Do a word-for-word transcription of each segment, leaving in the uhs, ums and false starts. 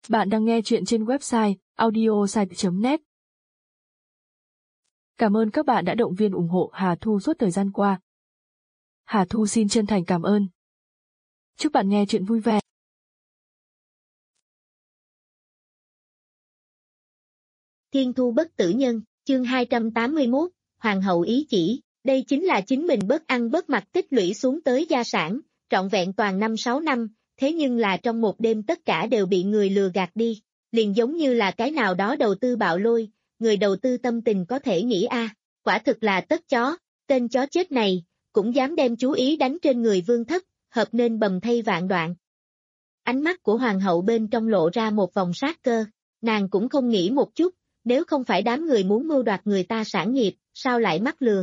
Bạn đang nghe chuyện trên website audiosite chấm net. Cảm ơn các bạn đã động viên ủng hộ Hà Thu suốt thời gian qua. Hà Thu xin chân thành cảm ơn. Chúc bạn nghe chuyện vui vẻ. Thiên thu bất tử nhân, chương hai trăm tám mươi mốt, Hoàng hậu ý chỉ, đây chính là chính mình bớt ăn bớt mặc tích lũy xuống tới gia sản, trọn vẹn toàn năm sáu năm, thế nhưng là trong một đêm tất cả đều bị người lừa gạt đi, liền giống như là cái nào đó đầu tư bạo lôi, người đầu tư tâm tình có thể nghĩ a, quả thực là tất chó, tên chó chết này, cũng dám đem chú ý đánh trên người vương thất, hợp nên bầm thây vạn đoạn. Ánh mắt của hoàng hậu bên trong lộ ra một vòng sát cơ, nàng cũng không nghĩ một chút, nếu không phải đám người muốn mưu đoạt người ta sản nghiệp, sao lại mắc lừa?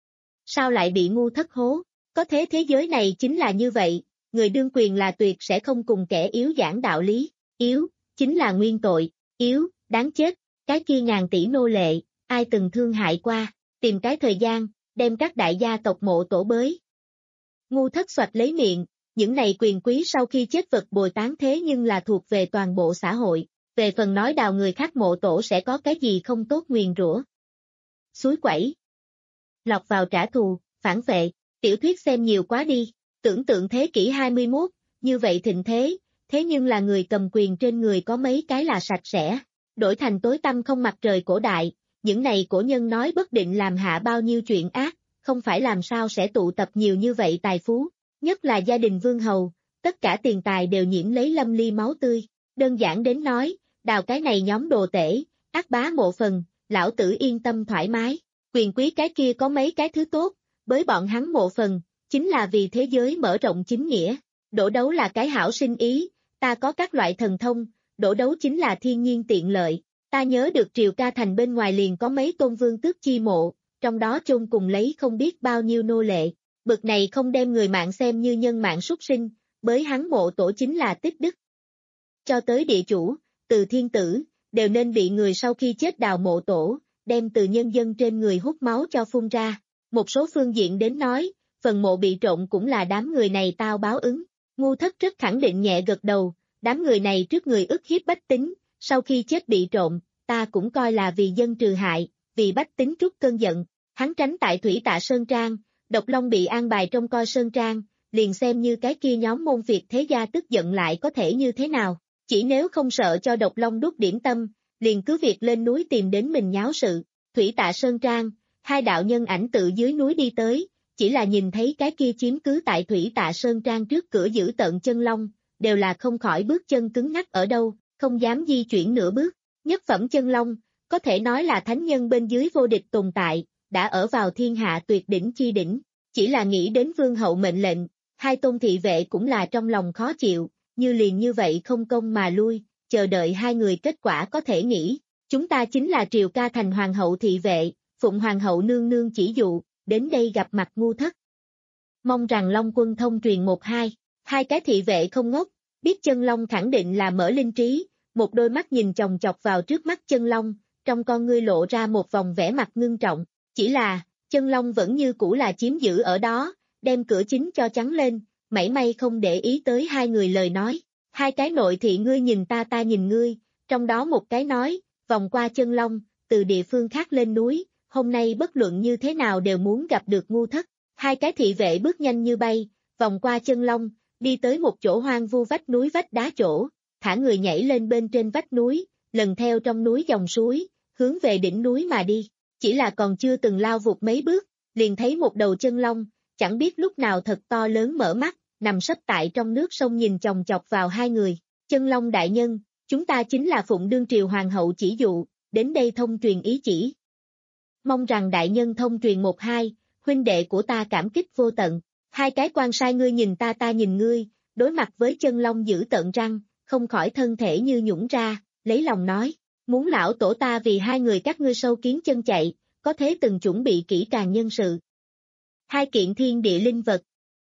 Sao lại bị ngu thất hố? Có thế thế giới này chính là như vậy, người đương quyền là tuyệt sẽ không cùng kẻ yếu giảng đạo lý, yếu, chính là nguyên tội, yếu, đáng chết, cái kia ngàn tỷ nô lệ, ai từng thương hại qua, tìm cái thời gian, đem các đại gia tộc mộ tổ bới. Ngu thất xoạch lấy miệng, những này quyền quý sau khi chết vật bồi tán thế nhưng là thuộc về toàn bộ xã hội, về phần nói đào người khác mộ tổ sẽ có cái gì không tốt nguyền rủa. Suối quẩy. Lọc vào trả thù, phản vệ, tiểu thuyết xem nhiều quá đi, tưởng tượng thế kỷ hai mươi mốt, như vậy thịnh thế, thế nhưng là người cầm quyền trên người có mấy cái là sạch sẽ, đổi thành tối tăm không mặt trời cổ đại, những này cổ nhân nói bất định làm hạ bao nhiêu chuyện ác, không phải làm sao sẽ tụ tập nhiều như vậy tài phú, nhất là gia đình vương hầu, tất cả tiền tài đều nhiễm lấy lâm ly máu tươi, đơn giản đến nói, đào cái này nhóm đồ tể, ác bá mộ phần, lão tử yên tâm thoải mái, quyền quý cái kia có mấy cái thứ tốt, với bọn hắn mộ phần, chính là vì thế giới mở rộng chính nghĩa, đổ đấu là cái hảo sinh ý, ta có các loại thần thông, đổ đấu chính là thiên nhiên tiện lợi, ta nhớ được Triều Ca Thành bên ngoài liền có mấy tôn vương tước chi mộ, trong đó chôn cùng lấy không biết bao nhiêu nô lệ, bực này không đem người mạng xem như nhân mạng súc sinh, bới hắn mộ tổ chính là tích đức. Cho tới địa chủ, từ thiên tử, đều nên bị người sau khi chết đào mộ tổ, đem từ nhân dân trên người hút máu cho phun ra. Một số phương diện đến nói, phần mộ bị trộn cũng là đám người này tao báo ứng. Ngu thất rất khẳng định nhẹ gật đầu, đám người này trước người ức hiếp bách tính, sau khi chết bị trộn, ta cũng coi là vì dân trừ hại, vì bách tính trút cơn giận. Hắn tránh tại Thủy Tạ Sơn Trang, Độc Long bị an bài trong coi Sơn Trang, liền xem như cái kia nhóm môn Việt thế gia tức giận lại có thể như thế nào. Chỉ nếu không sợ cho Độc Long đốt điểm tâm, liền cứ việc lên núi tìm đến mình nháo sự. Thủy Tạ Sơn Trang, hai đạo nhân ảnh tự dưới núi đi tới, chỉ là nhìn thấy cái kia chiếm cứ tại Thủy Tạ Sơn Trang trước cửa giữ tận chân long, đều là không khỏi bước chân cứng ngắc ở đâu, không dám di chuyển nửa bước. Nhất phẩm chân long, có thể nói là thánh nhân bên dưới vô địch tồn tại, đã ở vào thiên hạ tuyệt đỉnh chi đỉnh, chỉ là nghĩ đến vương hậu mệnh lệnh, hai tôn thị vệ cũng là trong lòng khó chịu, như liền như vậy không công mà lui, chờ đợi hai người kết quả có thể nghĩ, chúng ta chính là Triều Ca Thành hoàng hậu thị vệ, phụng hoàng hậu nương nương chỉ dụ, đến đây gặp mặt ngu thất. Mong rằng Long Quân thông truyền một hai, hai cái thị vệ không ngốc, biết chân long khẳng định là mở linh trí, một đôi mắt nhìn chòng chọc vào trước mắt chân long, trong con ngươi lộ ra một vòng vẻ mặt ngưng trọng, chỉ là, chân long vẫn như cũ là chiếm giữ ở đó, đem cửa chính cho trắng lên, mảy may không để ý tới hai người lời nói, hai cái nội thị ngươi nhìn ta ta nhìn ngươi, trong đó một cái nói, vòng qua chân long, từ địa phương khác lên núi, hôm nay bất luận như thế nào đều muốn gặp được ngu thất, hai cái thị vệ bước nhanh như bay, vòng qua chân long, đi tới một chỗ hoang vu vách núi vách đá chỗ, thả người nhảy lên bên trên vách núi, lần theo trong núi dòng suối, hướng về đỉnh núi mà đi, chỉ là còn chưa từng lao vụt mấy bước, liền thấy một đầu chân long, chẳng biết lúc nào thật to lớn mở mắt, nằm sấp tại trong nước sông nhìn chòng chọc vào hai người, chân long đại nhân, chúng ta chính là phụng đương triều hoàng hậu chỉ dụ, đến đây thông truyền ý chỉ. Mong rằng đại nhân thông truyền một hai, huynh đệ của ta cảm kích vô tận, hai cái quan sai ngươi nhìn ta ta nhìn ngươi, đối mặt với chân long giữ tận răng, không khỏi thân thể như nhũng ra, lấy lòng nói, muốn lão tổ ta vì hai người các ngươi sâu kiến chân chạy, có thế từng chuẩn bị kỹ càng nhân sự. Hai kiện thiên địa linh vật.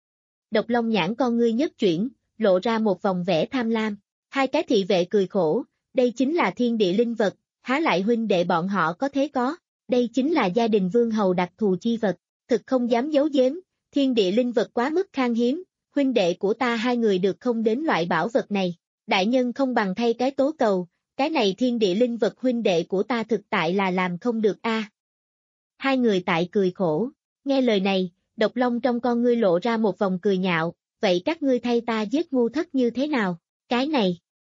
Độc Long nhãn con ngươi nhất chuyển, lộ ra một vòng vẻ tham lam, hai cái thị vệ cười khổ, đây chính là thiên địa linh vật, há lại huynh đệ bọn họ có thế có, đây chính là gia đình vương hầu đặc thù chi vật, thực không dám giấu giếm, thiên địa linh vật quá mức khan hiếm, huynh đệ của ta hai người được không đến loại bảo vật này, Đại nhân không bằng thay cái tố cầu, cái này thiên địa linh vật huynh đệ của ta thực tại là làm không được a. Hai người tại cười khổ, nghe lời này, Độc Long trong con ngươi lộ ra một vòng cười nhạo, vậy các ngươi thay ta giết ngu thất như thế nào, cái này.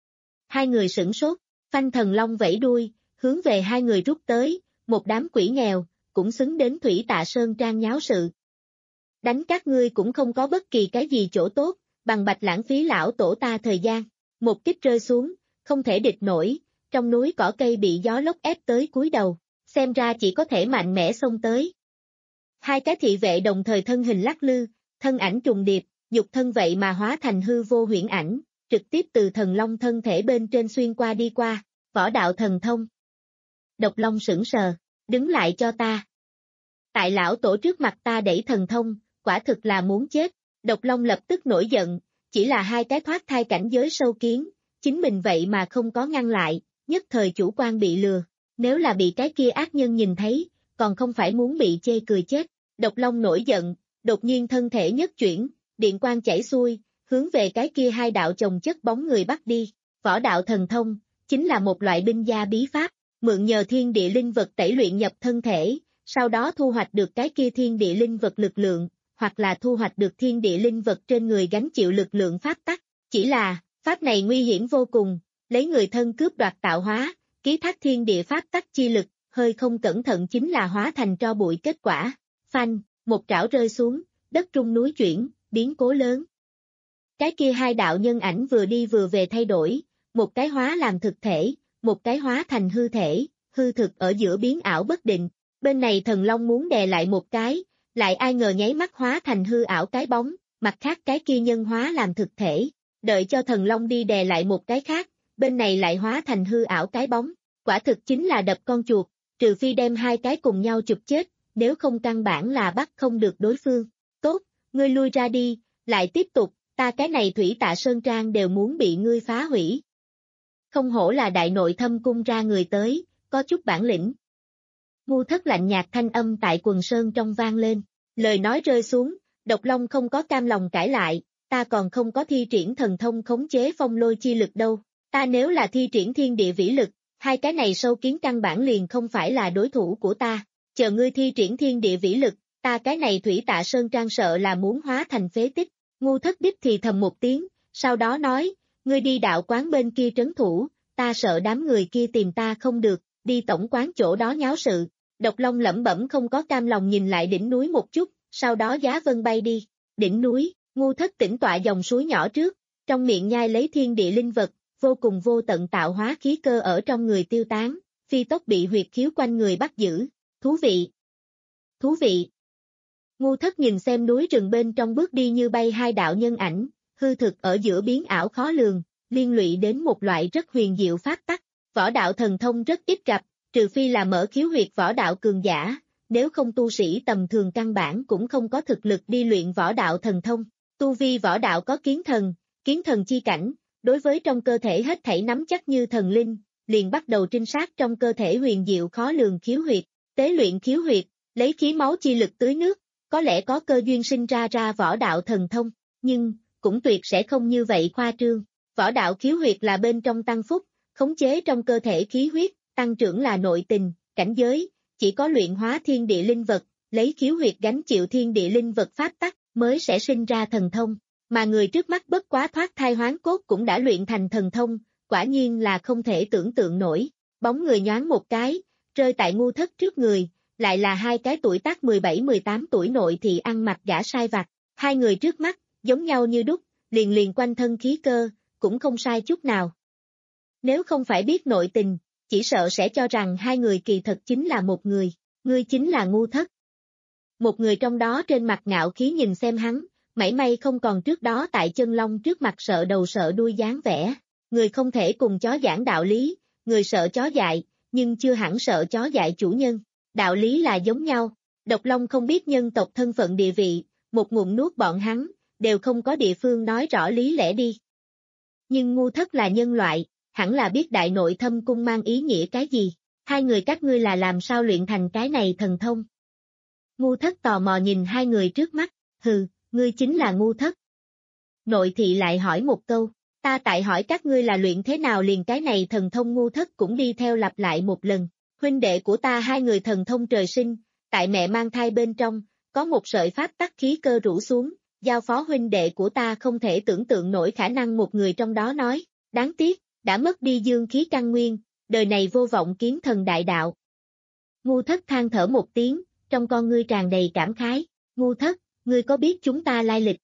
Hai người sửng sốt, phanh thần long vẫy đuôi, hướng về hai người rút tới, một đám quỷ nghèo, cũng xứng đến Thủy Tạ Sơn Trang nháo sự. Đánh các ngươi cũng không có bất kỳ cái gì chỗ tốt, bằng bạch lãng phí lão tổ ta thời gian. Một kích rơi xuống, không thể địch nổi, trong núi cỏ cây bị gió lốc ép tới cúi đầu, xem ra chỉ có thể mạnh mẽ xông tới. Hai cái thị vệ đồng thời thân hình lắc lư, thân ảnh trùng điệp, nhục thân vậy mà hóa thành hư vô huyễn ảnh, trực tiếp từ thần long thân thể bên trên xuyên qua đi qua, võ đạo thần thông. Độc Long sững sờ, đứng lại cho ta. Tại lão tổ trước mặt ta đẩy thần thông, quả thực là muốn chết, Độc Long lập tức nổi giận, chỉ là hai cái thoát thai cảnh giới sâu kiến, chính mình vậy mà không có ngăn lại, nhất thời chủ quan bị lừa, nếu là bị cái kia ác nhân nhìn thấy, còn không phải muốn bị chê cười chết. Độc Long nổi giận, đột nhiên thân thể nhất chuyển, điện quang chảy xuôi, hướng về cái kia hai đạo chồng chất bóng người bắt đi. Võ đạo thần thông, chính là một loại binh gia bí pháp, mượn nhờ thiên địa linh vật tẩy luyện nhập thân thể, sau đó thu hoạch được cái kia thiên địa linh vật lực lượng, hoặc là thu hoạch được thiên địa linh vật trên người gánh chịu lực lượng pháp tắc. Chỉ là, pháp này nguy hiểm vô cùng, lấy người thân cướp đoạt tạo hóa, ký thác thiên địa pháp tắc chi lực, hơi không cẩn thận chính là hóa thành tro bụi kết quả. Phanh, một trảo rơi xuống, đất rung núi chuyển, biến cố lớn. Cái kia hai đạo nhân ảnh vừa đi vừa về thay đổi, một cái hóa làm thực thể, một cái hóa thành hư thể, hư thực ở giữa biến ảo bất định. Bên này thần long muốn đè lại một cái, lại ai ngờ nháy mắt hóa thành hư ảo cái bóng, mặt khác cái kia nhân hóa làm thực thể, đợi cho thần long đi đè lại một cái khác, bên này lại hóa thành hư ảo cái bóng, quả thực chính là đập con chuột, trừ phi đem hai cái cùng nhau chụp chết, nếu không căn bản là bắt không được đối phương. Tốt, ngươi lui ra đi, lại tiếp tục, ta cái này Thủy Tạ Sơn Trang đều muốn bị ngươi phá hủy. Không hổ là đại nội thâm cung ra người tới, có chút bản lĩnh. Ngu thất lạnh nhạt thanh âm tại quần sơn trong vang lên, lời nói rơi xuống, Độc Long không có cam lòng cãi lại, ta còn không có thi triển thần thông khống chế phong lôi chi lực đâu, ta nếu là thi triển thiên địa vĩ lực, hai cái này sâu kiến căn bản liền không phải là đối thủ của ta, chờ ngươi thi triển thiên địa vĩ lực, ta cái này Thủy Tạ Sơn Trang sợ là muốn hóa thành phế tích. Ngu thất đích thì thầm một tiếng, sau đó nói, ngươi đi đạo quán bên kia trấn thủ, ta sợ đám người kia tìm ta không được, đi tổng quán chỗ đó nháo sự. Độc Long lẩm bẩm không có cam lòng nhìn lại đỉnh núi một chút, sau đó giá vân bay đi. Đỉnh núi, ngu thất tĩnh tọa dòng suối nhỏ trước, trong miệng nhai lấy thiên địa linh vật, vô cùng vô tận tạo hóa khí cơ ở trong người tiêu tán, phi tốc bị huyệt khiếu quanh người bắt giữ. Thú vị! Thú vị! Ngu thất nhìn xem núi rừng bên trong bước đi như bay hai đạo nhân ảnh, hư thực ở giữa biến ảo khó lường, liên lụy đến một loại rất huyền diệu pháp tắc. Võ đạo thần thông rất ít gặp, trừ phi là mở khiếu huyệt võ đạo cường giả, nếu không tu sĩ tầm thường căn bản cũng không có thực lực đi luyện võ đạo thần thông. Tu vi võ đạo có kiến thần, kiến thần chi cảnh, đối với trong cơ thể hết thảy nắm chắc như thần linh, liền bắt đầu trinh sát trong cơ thể huyền diệu khó lường khiếu huyệt, tế luyện khiếu huyệt, lấy khí máu chi lực tưới nước, có lẽ có cơ duyên sinh ra ra võ đạo thần thông, nhưng, cũng tuyệt sẽ không như vậy khoa trương. Võ đạo khiếu huyệt là bên trong tăng phúc, khống chế trong cơ thể khí huyết, tăng trưởng là nội tình, cảnh giới, chỉ có luyện hóa thiên địa linh vật, lấy khiếu huyệt gánh chịu thiên địa linh vật pháp tắc, mới sẽ sinh ra thần thông, mà người trước mắt bất quá thoát thai hoán cốt cũng đã luyện thành thần thông, quả nhiên là không thể tưởng tượng nổi. Bóng người nhoáng một cái, rơi tại ngu thất trước người, lại là hai cái tuổi tác mười bảy mười tám tuổi nội thị ăn mặc gã sai vặt, hai người trước mắt, giống nhau như đúc, liền liền quanh thân khí cơ, cũng không sai chút nào. Nếu không phải biết nội tình, chỉ sợ sẽ cho rằng hai người kỳ thật chính là một người, ngươi chính là ngu thất. Một người trong đó trên mặt ngạo khí nhìn xem hắn, mảy may không còn trước đó tại chân long trước mặt sợ đầu sợ đuôi dáng vẻ, người không thể cùng chó giảng đạo lý, người sợ chó dại, nhưng chưa hẳn sợ chó dại chủ nhân, đạo lý là giống nhau. Độc Long không biết nhân tộc thân phận địa vị, một ngụm nuốt bọn hắn, đều không có địa phương nói rõ lý lẽ đi. Nhưng ngu thất là nhân loại, hẳn là biết đại nội thâm cung mang ý nghĩa cái gì, hai người các ngươi là làm sao luyện thành cái này thần thông. Ngu thất tò mò nhìn hai người trước mắt, hừ, ngươi chính là ngu thất. Nội thị lại hỏi một câu, Ta tại hỏi các ngươi là luyện thế nào liền cái này thần thông ngu thất cũng đi theo lặp lại một lần. Huynh đệ của ta hai người thần thông trời sinh, tại mẹ mang thai bên trong, có một sợi pháp tắc khí cơ rủ xuống, giao phó huynh đệ của ta không thể tưởng tượng nổi khả năng một người trong đó nói, đáng tiếc, đã mất đi dương khí căn nguyên, đời này vô vọng kiến thần đại đạo. Ngu thất than thở một tiếng, trong con ngươi tràn đầy cảm khái, ngu thất, ngươi có biết chúng ta lai lịch?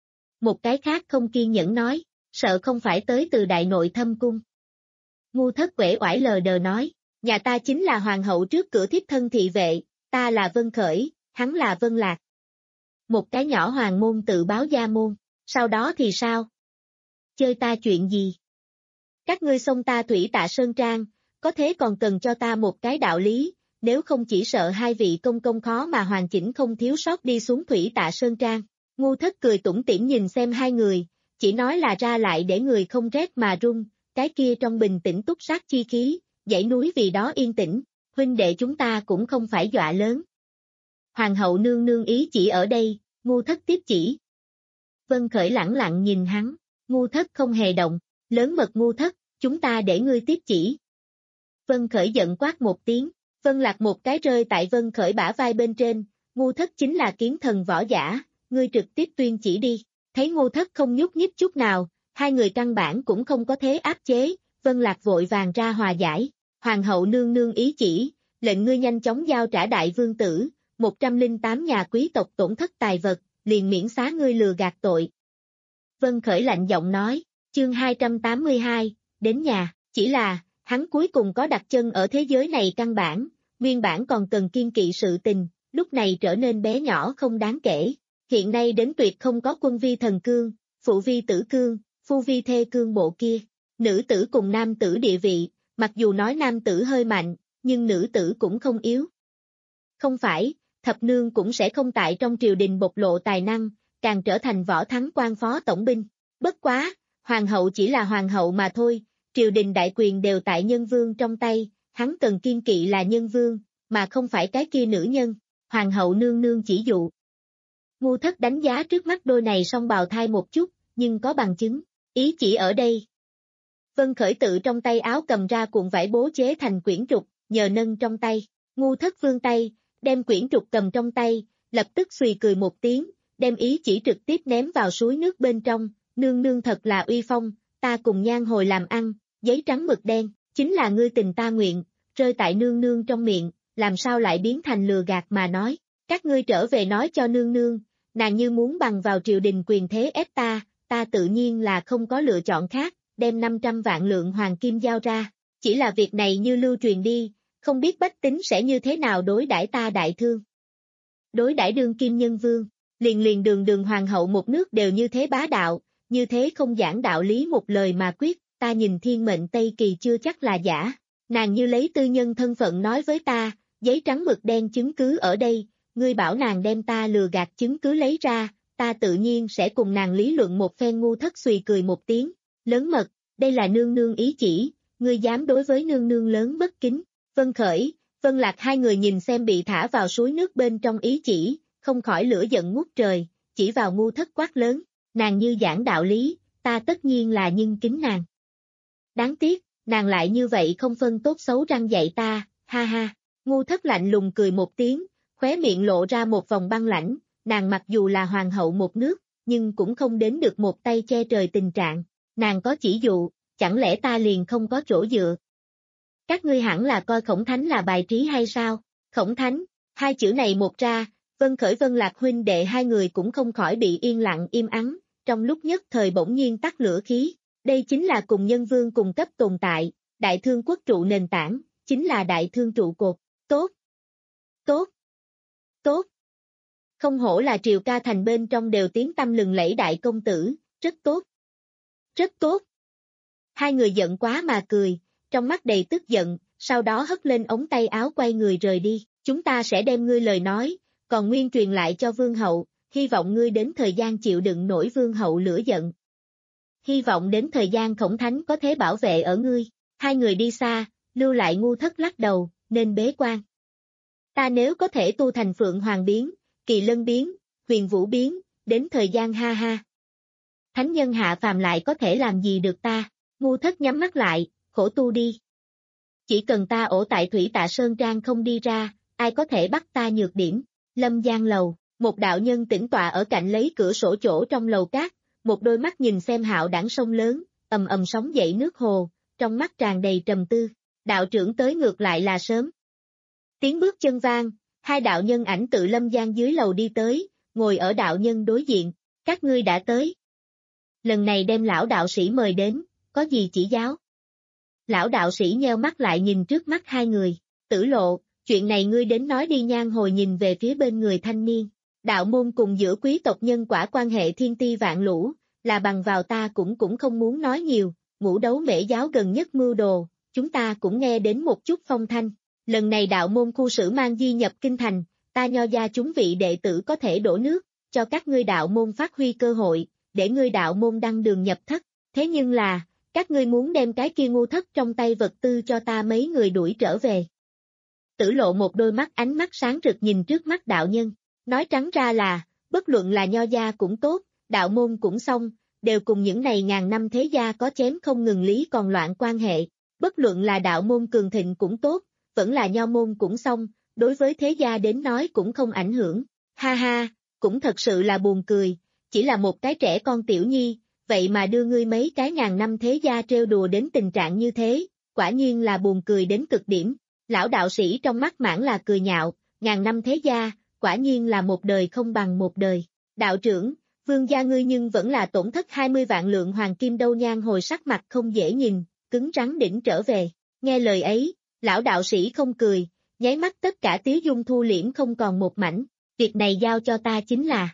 Một cái khác không kiên nhẫn nói, sợ không phải tới từ đại nội thâm cung. Ngu thất uể oải lờ đờ nói, nhà ta chính là hoàng hậu trước cửa thiếp thân thị vệ, ta là Vân Khởi, hắn là Vân Lạc. Một cái nhỏ hoàng môn tự báo gia môn, sau đó thì sao? Chơi ta chuyện gì? Các ngươi xông ta Thủy Tạ Sơn Trang, có thế còn cần cho ta một cái đạo lý, nếu không chỉ sợ hai vị công công khó mà hoàn chỉnh không thiếu sót đi xuống Thủy Tạ Sơn Trang. Ngu thất cười tủm tỉm nhìn xem hai người, chỉ nói là ra lại để người không rét mà run, cái kia trong bình tĩnh túc sát chi khí, dãy núi vì đó yên tĩnh, huynh đệ chúng ta cũng không phải dọa lớn. Hoàng hậu nương nương ý chỉ ở đây, ngu thất tiếp chỉ. Vân Khởi lẳng lặng nhìn hắn, ngu thất không hề động, lớn mật ngu thất, chúng ta để ngươi tiếp chỉ. Vân Khởi giận quát một tiếng, Vân Lạc một cái rơi tại Vân Khởi bả vai bên trên, ngu thất chính là kiến thần võ giả, ngươi trực tiếp tuyên chỉ đi. Thấy ngu thất không nhúc nhích chút nào, hai người căn bản cũng không có thế áp chế, Vân Lạc vội vàng ra hòa giải, hoàng hậu nương nương ý chỉ, lệnh ngươi nhanh chóng giao trả đại vương tử, một trăm lẻ tám nhà quý tộc tổn thất tài vật, liền miễn xá ngươi lừa gạt tội. Vân Khởi lạnh giọng nói, chương hai trăm tám mươi hai, đến nhà, chỉ là, hắn cuối cùng có đặt chân ở thế giới này căn bản, nguyên bản còn cần kiên kỵ sự tình, lúc này trở nên bé nhỏ không đáng kể. Hiện nay đến tuyệt không có quân vi thần cương, phụ vi tử cương, phu vi thê cương bộ kia. Nữ tử cùng nam tử địa vị, mặc dù nói nam tử hơi mạnh, nhưng nữ tử cũng không yếu. Không phải, thập nương cũng sẽ không tại trong triều đình bộc lộ tài năng, càng trở thành võ thắng quan phó tổng binh. Bất quá, hoàng hậu chỉ là hoàng hậu mà thôi, triều đình đại quyền đều tại nhân vương trong tay, hắn cần kiên kỵ là nhân vương, mà không phải cái kia nữ nhân. Hoàng hậu nương nương chỉ dụ. Ngu thất đánh giá trước mắt đôi này song bào thai một chút, nhưng có bằng chứng, ý chỉ ở đây. Vân Khởi tự trong tay áo cầm ra cuộn vải bố chế thành quyển trục, nhờ nâng trong tay, ngu thất vươn tay, đem quyển trục cầm trong tay, lập tức xùy cười một tiếng, đem ý chỉ trực tiếp ném vào suối nước bên trong, nương nương thật là uy phong, ta cùng nhan hồi làm ăn, giấy trắng mực đen, chính là ngươi tình ta nguyện, rơi tại nương nương trong miệng, làm sao lại biến thành lừa gạt mà nói, các ngươi trở về nói cho nương nương. Nàng như muốn bằng vào triều đình quyền thế ép ta, ta tự nhiên là không có lựa chọn khác, đem năm trăm vạn lượng hoàng kim giao ra, chỉ là việc này như lưu truyền đi, không biết bách tính sẽ như thế nào đối đãi ta đại thương. Đối đãi đương kim nhân vương, liền liền đường đường hoàng hậu một nước đều như thế bá đạo, như thế không giảng đạo lý một lời mà quyết, ta nhìn thiên mệnh Tây Kỳ chưa chắc là giả, nàng như lấy tư nhân thân phận nói với ta, giấy trắng mực đen chứng cứ ở đây. Ngươi bảo nàng đem ta lừa gạt chứng cứ lấy ra, ta tự nhiên sẽ cùng nàng lý luận một phen. Ngu thất xùy cười một tiếng, lớn mật, đây là nương nương ý chỉ, ngươi dám đối với nương nương lớn bất kính. Vân Khởi, Vân Lạc hai người nhìn xem bị thả vào suối nước bên trong ý chỉ, không khỏi lửa giận ngút trời, chỉ vào ngu thất quát lớn, nàng như giảng đạo lý, ta tất nhiên là nhân kính nàng. Đáng tiếc, nàng lại như vậy không phân tốt xấu răng dạy ta, ha ha, ngu thất lạnh lùng cười một tiếng, khóe miệng lộ ra một vòng băng lãnh, nàng mặc dù là hoàng hậu một nước, nhưng cũng không đến được một tay che trời tình trạng, nàng có chỉ dụ, chẳng lẽ ta liền không có chỗ dựa. Các ngươi hẳn là coi Khổng Thánh là bài trí hay sao? Khổng Thánh, hai chữ này một ra, Vân Khởi Vân Lạc huynh đệ hai người cũng không khỏi bị yên lặng im ắng, trong lúc nhất thời bỗng nhiên tắt lửa khí, đây chính là cùng nhân vương cùng cấp tồn tại, đại thương quốc trụ nền tảng, chính là đại thương trụ cột, tốt, tốt. Tốt. Không hổ là triều ca thành bên trong đều tiếng tăm lừng lẫy đại công tử, rất tốt. Rất tốt. Hai người giận quá mà cười, trong mắt đầy tức giận, sau đó hất lên ống tay áo quay người rời đi, chúng ta sẽ đem ngươi lời nói, còn nguyên truyền lại cho vương hậu, hy vọng ngươi đến thời gian chịu đựng nổi vương hậu lửa giận. Hy vọng đến thời gian Khổng Thánh có thể bảo vệ ở ngươi, hai người đi xa, lưu lại ngu thất lắc đầu, nên bế quan. Ta nếu có thể tu thành Phượng Hoàng biến, Kỳ Lân biến, Huyền Vũ biến, đến thời gian ha ha. thánh nhân hạ phàm lại có thể làm gì được ta, ngu thất nhắm mắt lại, khổ tu đi. Chỉ cần ta ổ tại Thủy Tạ Sơn Trang không đi ra, ai có thể bắt ta nhược điểm. Lâm Giang lầu, một đạo nhân tĩnh tọa ở cạnh lấy cửa sổ chỗ trong lầu cát, một đôi mắt nhìn xem hạo đảng sông lớn, ầm ầm sóng dậy nước hồ, trong mắt tràn đầy trầm tư. Đạo trưởng tới ngược lại là sớm. Tiếng bước chân vang, hai đạo nhân ảnh tự Lâm Giang dưới lầu đi tới, ngồi ở đạo nhân đối diện, các ngươi đã tới. Lần này đem lão đạo sĩ mời đến, có gì chỉ giáo? Lão đạo sĩ nheo mắt lại nhìn trước mắt hai người, Tử Lộ, chuyện này ngươi đến nói đi. Nhan hồi nhìn về phía bên người thanh niên, đạo môn cùng giữa quý tộc nhân quả quan hệ thiên ti vạn lũ, là bằng vào ta cũng cũng không muốn nói nhiều, ngũ đấu mễ giáo gần nhất mưu đồ, chúng ta cũng nghe đến một chút phong thanh, lần này đạo môn khu sử mang di nhập kinh thành, ta Nho gia chúng vị đệ tử có thể đổ nước, cho các ngươi đạo môn phát huy cơ hội, để ngươi đạo môn đăng đường nhập thất, thế nhưng là, các ngươi muốn đem cái kia ngu thất trong tay vật tư cho ta mấy người đuổi trở về. Tử Lộ một đôi mắt ánh mắt sáng rực nhìn trước mắt đạo nhân, nói trắng ra là, bất luận là Nho gia cũng tốt, đạo môn cũng xong, đều cùng những này ngàn năm thế gia có chém không ngừng lý còn loạn quan hệ, bất luận là đạo môn cường thịnh cũng tốt, vẫn là Nho môn cũng xong, đối với thế gia đến nói cũng không ảnh hưởng, ha ha, cũng thật sự là buồn cười, chỉ là một cái trẻ con tiểu nhi, vậy mà đưa ngươi mấy cái ngàn năm thế gia trêu đùa đến tình trạng như thế, quả nhiên là buồn cười đến cực điểm. Lão đạo sĩ trong mắt mãn là cười nhạo, ngàn năm thế gia, quả nhiên là một đời không bằng một đời. Đạo trưởng, vương gia ngươi nhưng vẫn là tổn thất hai mươi vạn lượng hoàng kim đâu. Nhan hồi sắc mặt không dễ nhìn, cứng rắn đỉnh trở về. Nghe lời ấy, lão đạo sĩ không cười, nháy mắt tất cả tiếu dung thu liễm không còn một mảnh, việc này giao cho ta chính là.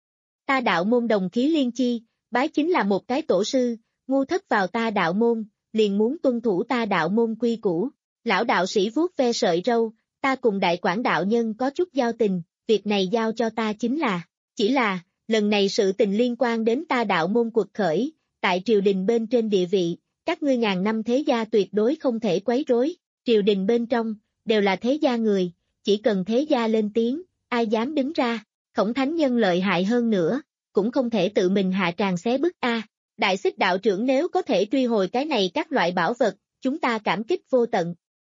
Ta đạo môn đồng khí liên chi, bái chính là một cái tổ sư, ngu thất vào ta đạo môn, liền muốn tuân thủ ta đạo môn quy củ. Lão đạo sĩ vuốt ve sợi râu, ta cùng đại quản đạo nhân có chút giao tình, việc này giao cho ta chính là, chỉ là, lần này sự tình liên quan đến ta đạo môn cuộc khởi, tại triều đình bên trên địa vị, các ngươi ngàn năm thế gia tuyệt đối không thể quấy rối, triều đình bên trong, đều là thế gia người, chỉ cần thế gia lên tiếng, ai dám đứng ra, Khổng thánh nhân lợi hại hơn nữa, cũng không thể tự mình hạ tràng xé bức a. Đại Xích đạo trưởng nếu có thể truy hồi cái này các loại bảo vật, chúng ta cảm kích vô tận.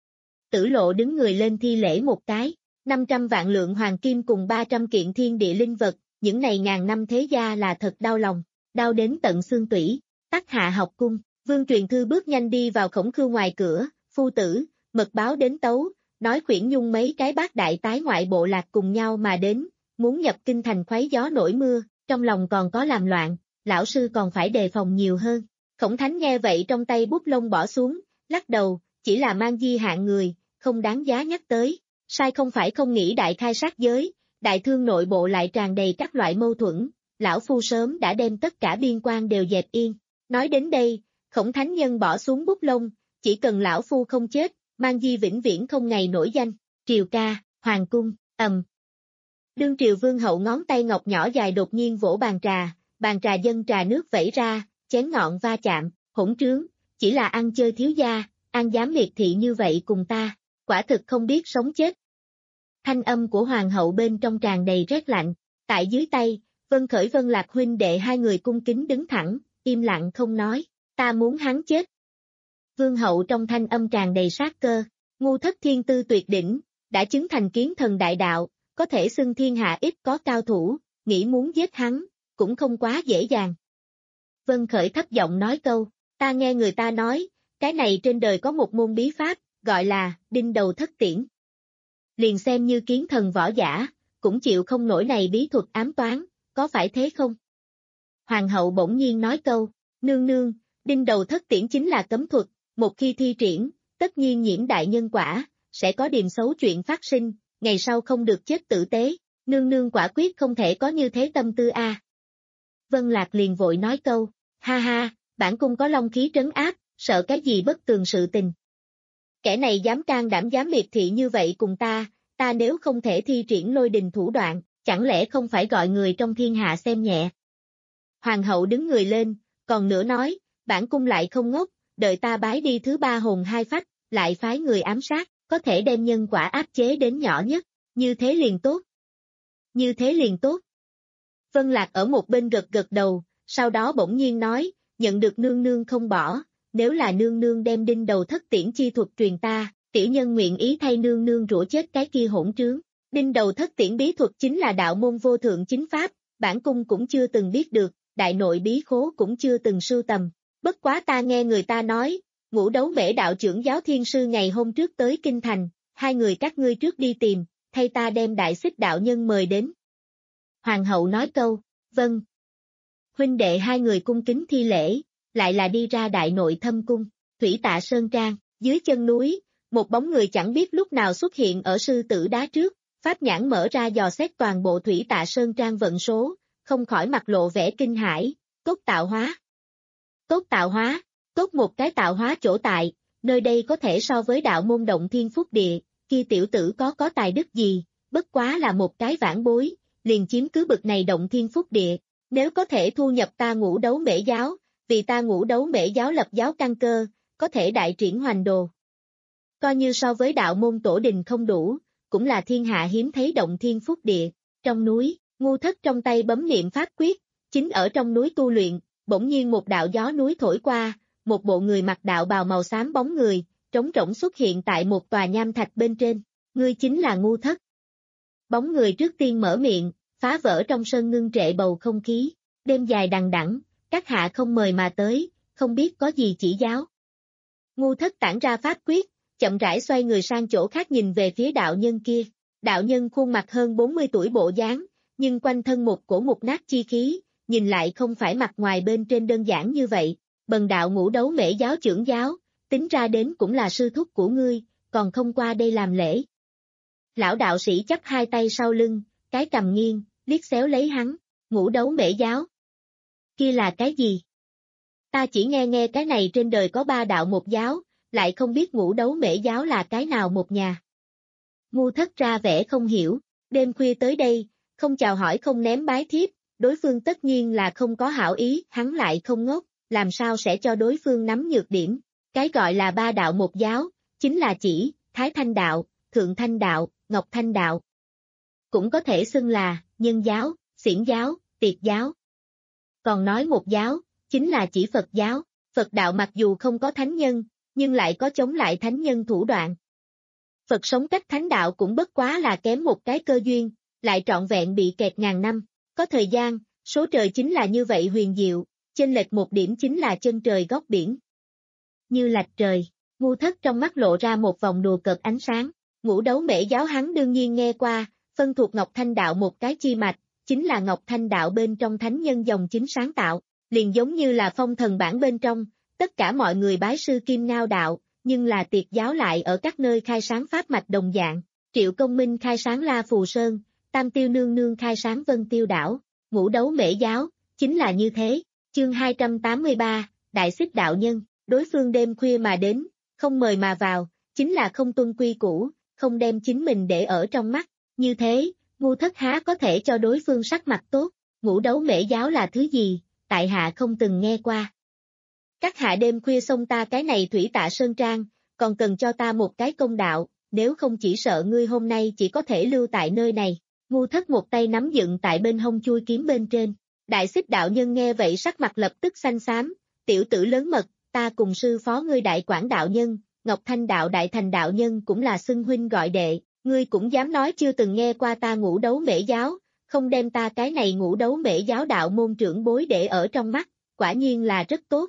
Tử Lộ đứng người lên thi lễ một cái, năm trăm vạn lượng hoàng kim cùng ba trăm kiện thiên địa linh vật, những này ngàn năm thế gia là thật đau lòng, đau đến tận xương tủy. Tắc hạ học cung, Vương Truyền Thư bước nhanh đi vào Khổng Khưu ngoài cửa, phu tử, mật báo đến tấu, nói Khuyển Nhung mấy cái bác đại tái ngoại bộ lạc cùng nhau mà đến, muốn nhập kinh thành khuấy gió nổi mưa, trong lòng còn có làm loạn, lão sư còn phải đề phòng nhiều hơn. Khổng Thánh nghe vậy trong tay bút lông bỏ xuống, lắc đầu, chỉ là mang di hạng người, không đáng giá nhắc tới, sai không phải không nghĩ đại khai sát giới, đại thương nội bộ lại tràn đầy các loại mâu thuẫn, lão phu sớm đã đem tất cả biên quan đều dẹp yên. Nói đến đây, Khổng Thánh nhân bỏ xuống bút lông, chỉ cần lão phu không chết, mang di vĩnh viễn không ngày nổi danh, triều ca, hoàng cung, ầm. Đương triều vương hậu ngón tay ngọc nhỏ dài đột nhiên vỗ bàn trà, bàn trà dâng trà nước vẩy ra, chén ngọn va chạm, hỗn trướng, chỉ là ăn chơi thiếu gia, an dám miệt thị như vậy cùng ta, quả thực không biết sống chết. Thanh âm của hoàng hậu bên trong tràn đầy rét lạnh, tại dưới tay, Vân Khởi Vân Lạc huynh đệ hai người cung kính đứng thẳng, im lặng không nói, ta muốn hắn chết. Vương hậu trong thanh âm tràn đầy sát cơ, ngu thất thiên tư tuyệt đỉnh, đã chứng thành kiến thần đại đạo, có thể xưng thiên hạ ít có cao thủ, nghĩ muốn giết hắn, cũng không quá dễ dàng. Vân Khởi thấp giọng nói câu, ta nghe người ta nói, cái này trên đời có một môn bí pháp, gọi là đinh đầu thất tiễn. Liền xem như kiến thần võ giả, cũng chịu không nổi này bí thuật ám toán, có phải thế không? Hoàng hậu bỗng nhiên nói câu, nương nương, đinh đầu thất tiễn chính là cấm thuật, một khi thi triển, tất nhiên nhiễm đại nhân quả, sẽ có điềm xấu chuyện phát sinh, ngày sau không được chết tử tế, nương nương quả quyết không thể có như thế tâm tư a. À. Vân Lạc liền vội nói câu, ha ha, bản cung có long khí trấn áp, sợ cái gì bất tường sự tình. Kẻ này dám can đảm dám miệt thị như vậy cùng ta, ta nếu không thể thi triển lôi đình thủ đoạn, chẳng lẽ không phải gọi người trong thiên hạ xem nhẹ. Hoàng hậu đứng người lên, còn nữa nói, bản cung lại không ngốc, đợi ta bái đi thứ ba hồn hai phách, lại phái người ám sát, có thể đem nhân quả áp chế đến nhỏ nhất, như thế liền tốt. Như thế liền tốt. Vân Lạc ở một bên gật gật đầu, sau đó bỗng nhiên nói, nhận được nương nương không bỏ, nếu là nương nương đem đinh đầu thất tiễn chi thuật truyền ta, tiểu nhân nguyện ý thay nương nương rủa chết cái kia hỗn trướng. Đinh đầu thất tiễn bí thuật chính là đạo môn vô thượng chính pháp, bản cung cũng chưa từng biết được, đại nội bí khố cũng chưa từng sưu tầm. Bất quá ta nghe người ta nói, Ngũ Đấu Mễ đạo trưởng giáo thiên sư ngày hôm trước tới kinh thành, hai người các ngươi trước đi tìm, thay ta đem đại xích đạo nhân mời đến. Hoàng hậu nói câu, vâng. Huynh đệ hai người cung kính thi lễ, lại là đi ra đại nội thâm cung, Thủy Tạ Sơn Trang, dưới chân núi, một bóng người chẳng biết lúc nào xuất hiện ở sư tử đá trước, pháp nhãn mở ra dò xét toàn bộ Thủy Tạ Sơn Trang vận số, không khỏi mặt lộ vẻ kinh hãi, cốt tạo hóa. Cốt tạo hóa, cốt một cái tạo hóa chỗ tại, nơi đây có thể so với đạo môn động thiên phúc địa, kia tiểu tử có có tài đức gì, bất quá là một cái vãn bối, liền chiếm cứ bực này động thiên phúc địa, nếu có thể thu nhập ta Ngũ Đấu Mễ giáo, vì ta Ngũ Đấu Mễ giáo lập giáo căn cơ, có thể đại triển hoành đồ. Coi như so với đạo môn tổ đình không đủ, cũng là thiên hạ hiếm thấy động thiên phúc địa, trong núi, Ngu Thất trong tay bấm niệm pháp quyết, chính ở trong núi tu luyện, bỗng nhiên một đạo gió núi thổi qua, một bộ người mặc đạo bào màu xám bóng người, trống rỗng xuất hiện tại một tòa nham thạch bên trên, ngươi chính là Ngu Thất. Bóng người trước tiên mở miệng, phá vỡ trong sân ngưng trệ bầu không khí, đêm dài đằng đẵng, các hạ không mời mà tới, không biết có gì chỉ giáo. Ngu Thất tản ra pháp quyết, chậm rãi xoay người sang chỗ khác nhìn về phía đạo nhân kia, đạo nhân khuôn mặt hơn bốn mươi tuổi bộ dáng, nhưng quanh thân một cổ mục nát chi khí, nhìn lại không phải mặt ngoài bên trên đơn giản như vậy, bần đạo Ngũ Đấu Mễ giáo trưởng giáo, tính ra đến cũng là sư thúc của ngươi, còn không qua đây làm lễ. Lão đạo sĩ chắp hai tay sau lưng, cái cầm nghiêng, liếc xéo lấy hắn, Ngũ Đấu Mễ giáo. Kia là cái gì? Ta chỉ nghe nghe cái này trên đời có ba đạo một giáo, lại không biết Ngũ Đấu Mễ giáo là cái nào một nhà. Ngu Thất ra vẻ không hiểu, đêm khuya tới đây, không chào hỏi không ném bái thiếp, đối phương tất nhiên là không có hảo ý, hắn lại không ngốc, làm sao sẽ cho đối phương nắm nhược điểm. Cái gọi là ba đạo một giáo, chính là chỉ, Thái Thanh đạo, Thượng Thanh đạo, Ngọc Thanh đạo. Cũng có thể xưng là, nhân giáo, xiển giáo, tiệt giáo. Còn nói một giáo, chính là chỉ Phật giáo, Phật đạo mặc dù không có thánh nhân, nhưng lại có chống lại thánh nhân thủ đoạn. Phật sống cách thánh đạo cũng bất quá là kém một cái cơ duyên, lại trọn vẹn bị kẹt ngàn năm, có thời gian, số trời chính là như vậy huyền diệu, chênh lệch một điểm chính là chân trời góc biển. Như lạch trời, Ngu Thất trong mắt lộ ra một vòng đùa cợt ánh sáng, Ngũ Đấu Mễ giáo hắn đương nhiên nghe qua, phân thuộc Ngọc Thanh đạo một cái chi mạch, chính là Ngọc Thanh đạo bên trong thánh nhân dòng chính sáng tạo, liền giống như là phong thần bản bên trong, tất cả mọi người bái sư Kim Ngao đạo, nhưng là tiệt giáo lại ở các nơi khai sáng pháp mạch đồng dạng, Triệu Công Minh khai sáng La Phù Sơn, Tam Tiêu Nương Nương khai sáng Vân Tiêu đảo, Ngũ Đấu Mễ giáo, chính là như thế. Chương hai trăm tám mươi ba, Đại Xích đạo nhân, đối phương đêm khuya mà đến, không mời mà vào, chính là không tuân quy củ, không đem chính mình để ở trong mắt, như thế, Ngu Thất há có thể cho đối phương sắc mặt tốt, Ngũ Đấu Mễ giáo là thứ gì, tại hạ không từng nghe qua. Các hạ đêm khuya xông ta cái này Thủy Tạ Sơn Trang, còn cần cho ta một cái công đạo, nếu không chỉ sợ ngươi hôm nay chỉ có thể lưu tại nơi này. Ngu Thất một tay nắm dựng tại bên hông chui kiếm bên trên. Đại Xích đạo nhân nghe vậy sắc mặt lập tức xanh xám, tiểu tử lớn mật, ta cùng sư phó ngươi Đại Quảng đạo nhân, Ngọc Thanh đạo Đại Thành đạo nhân cũng là xưng huynh gọi đệ, ngươi cũng dám nói chưa từng nghe qua ta Ngũ Đấu Mễ giáo, không đem ta cái này Ngũ Đấu Mễ giáo đạo môn trưởng bối để ở trong mắt, quả nhiên là rất tốt.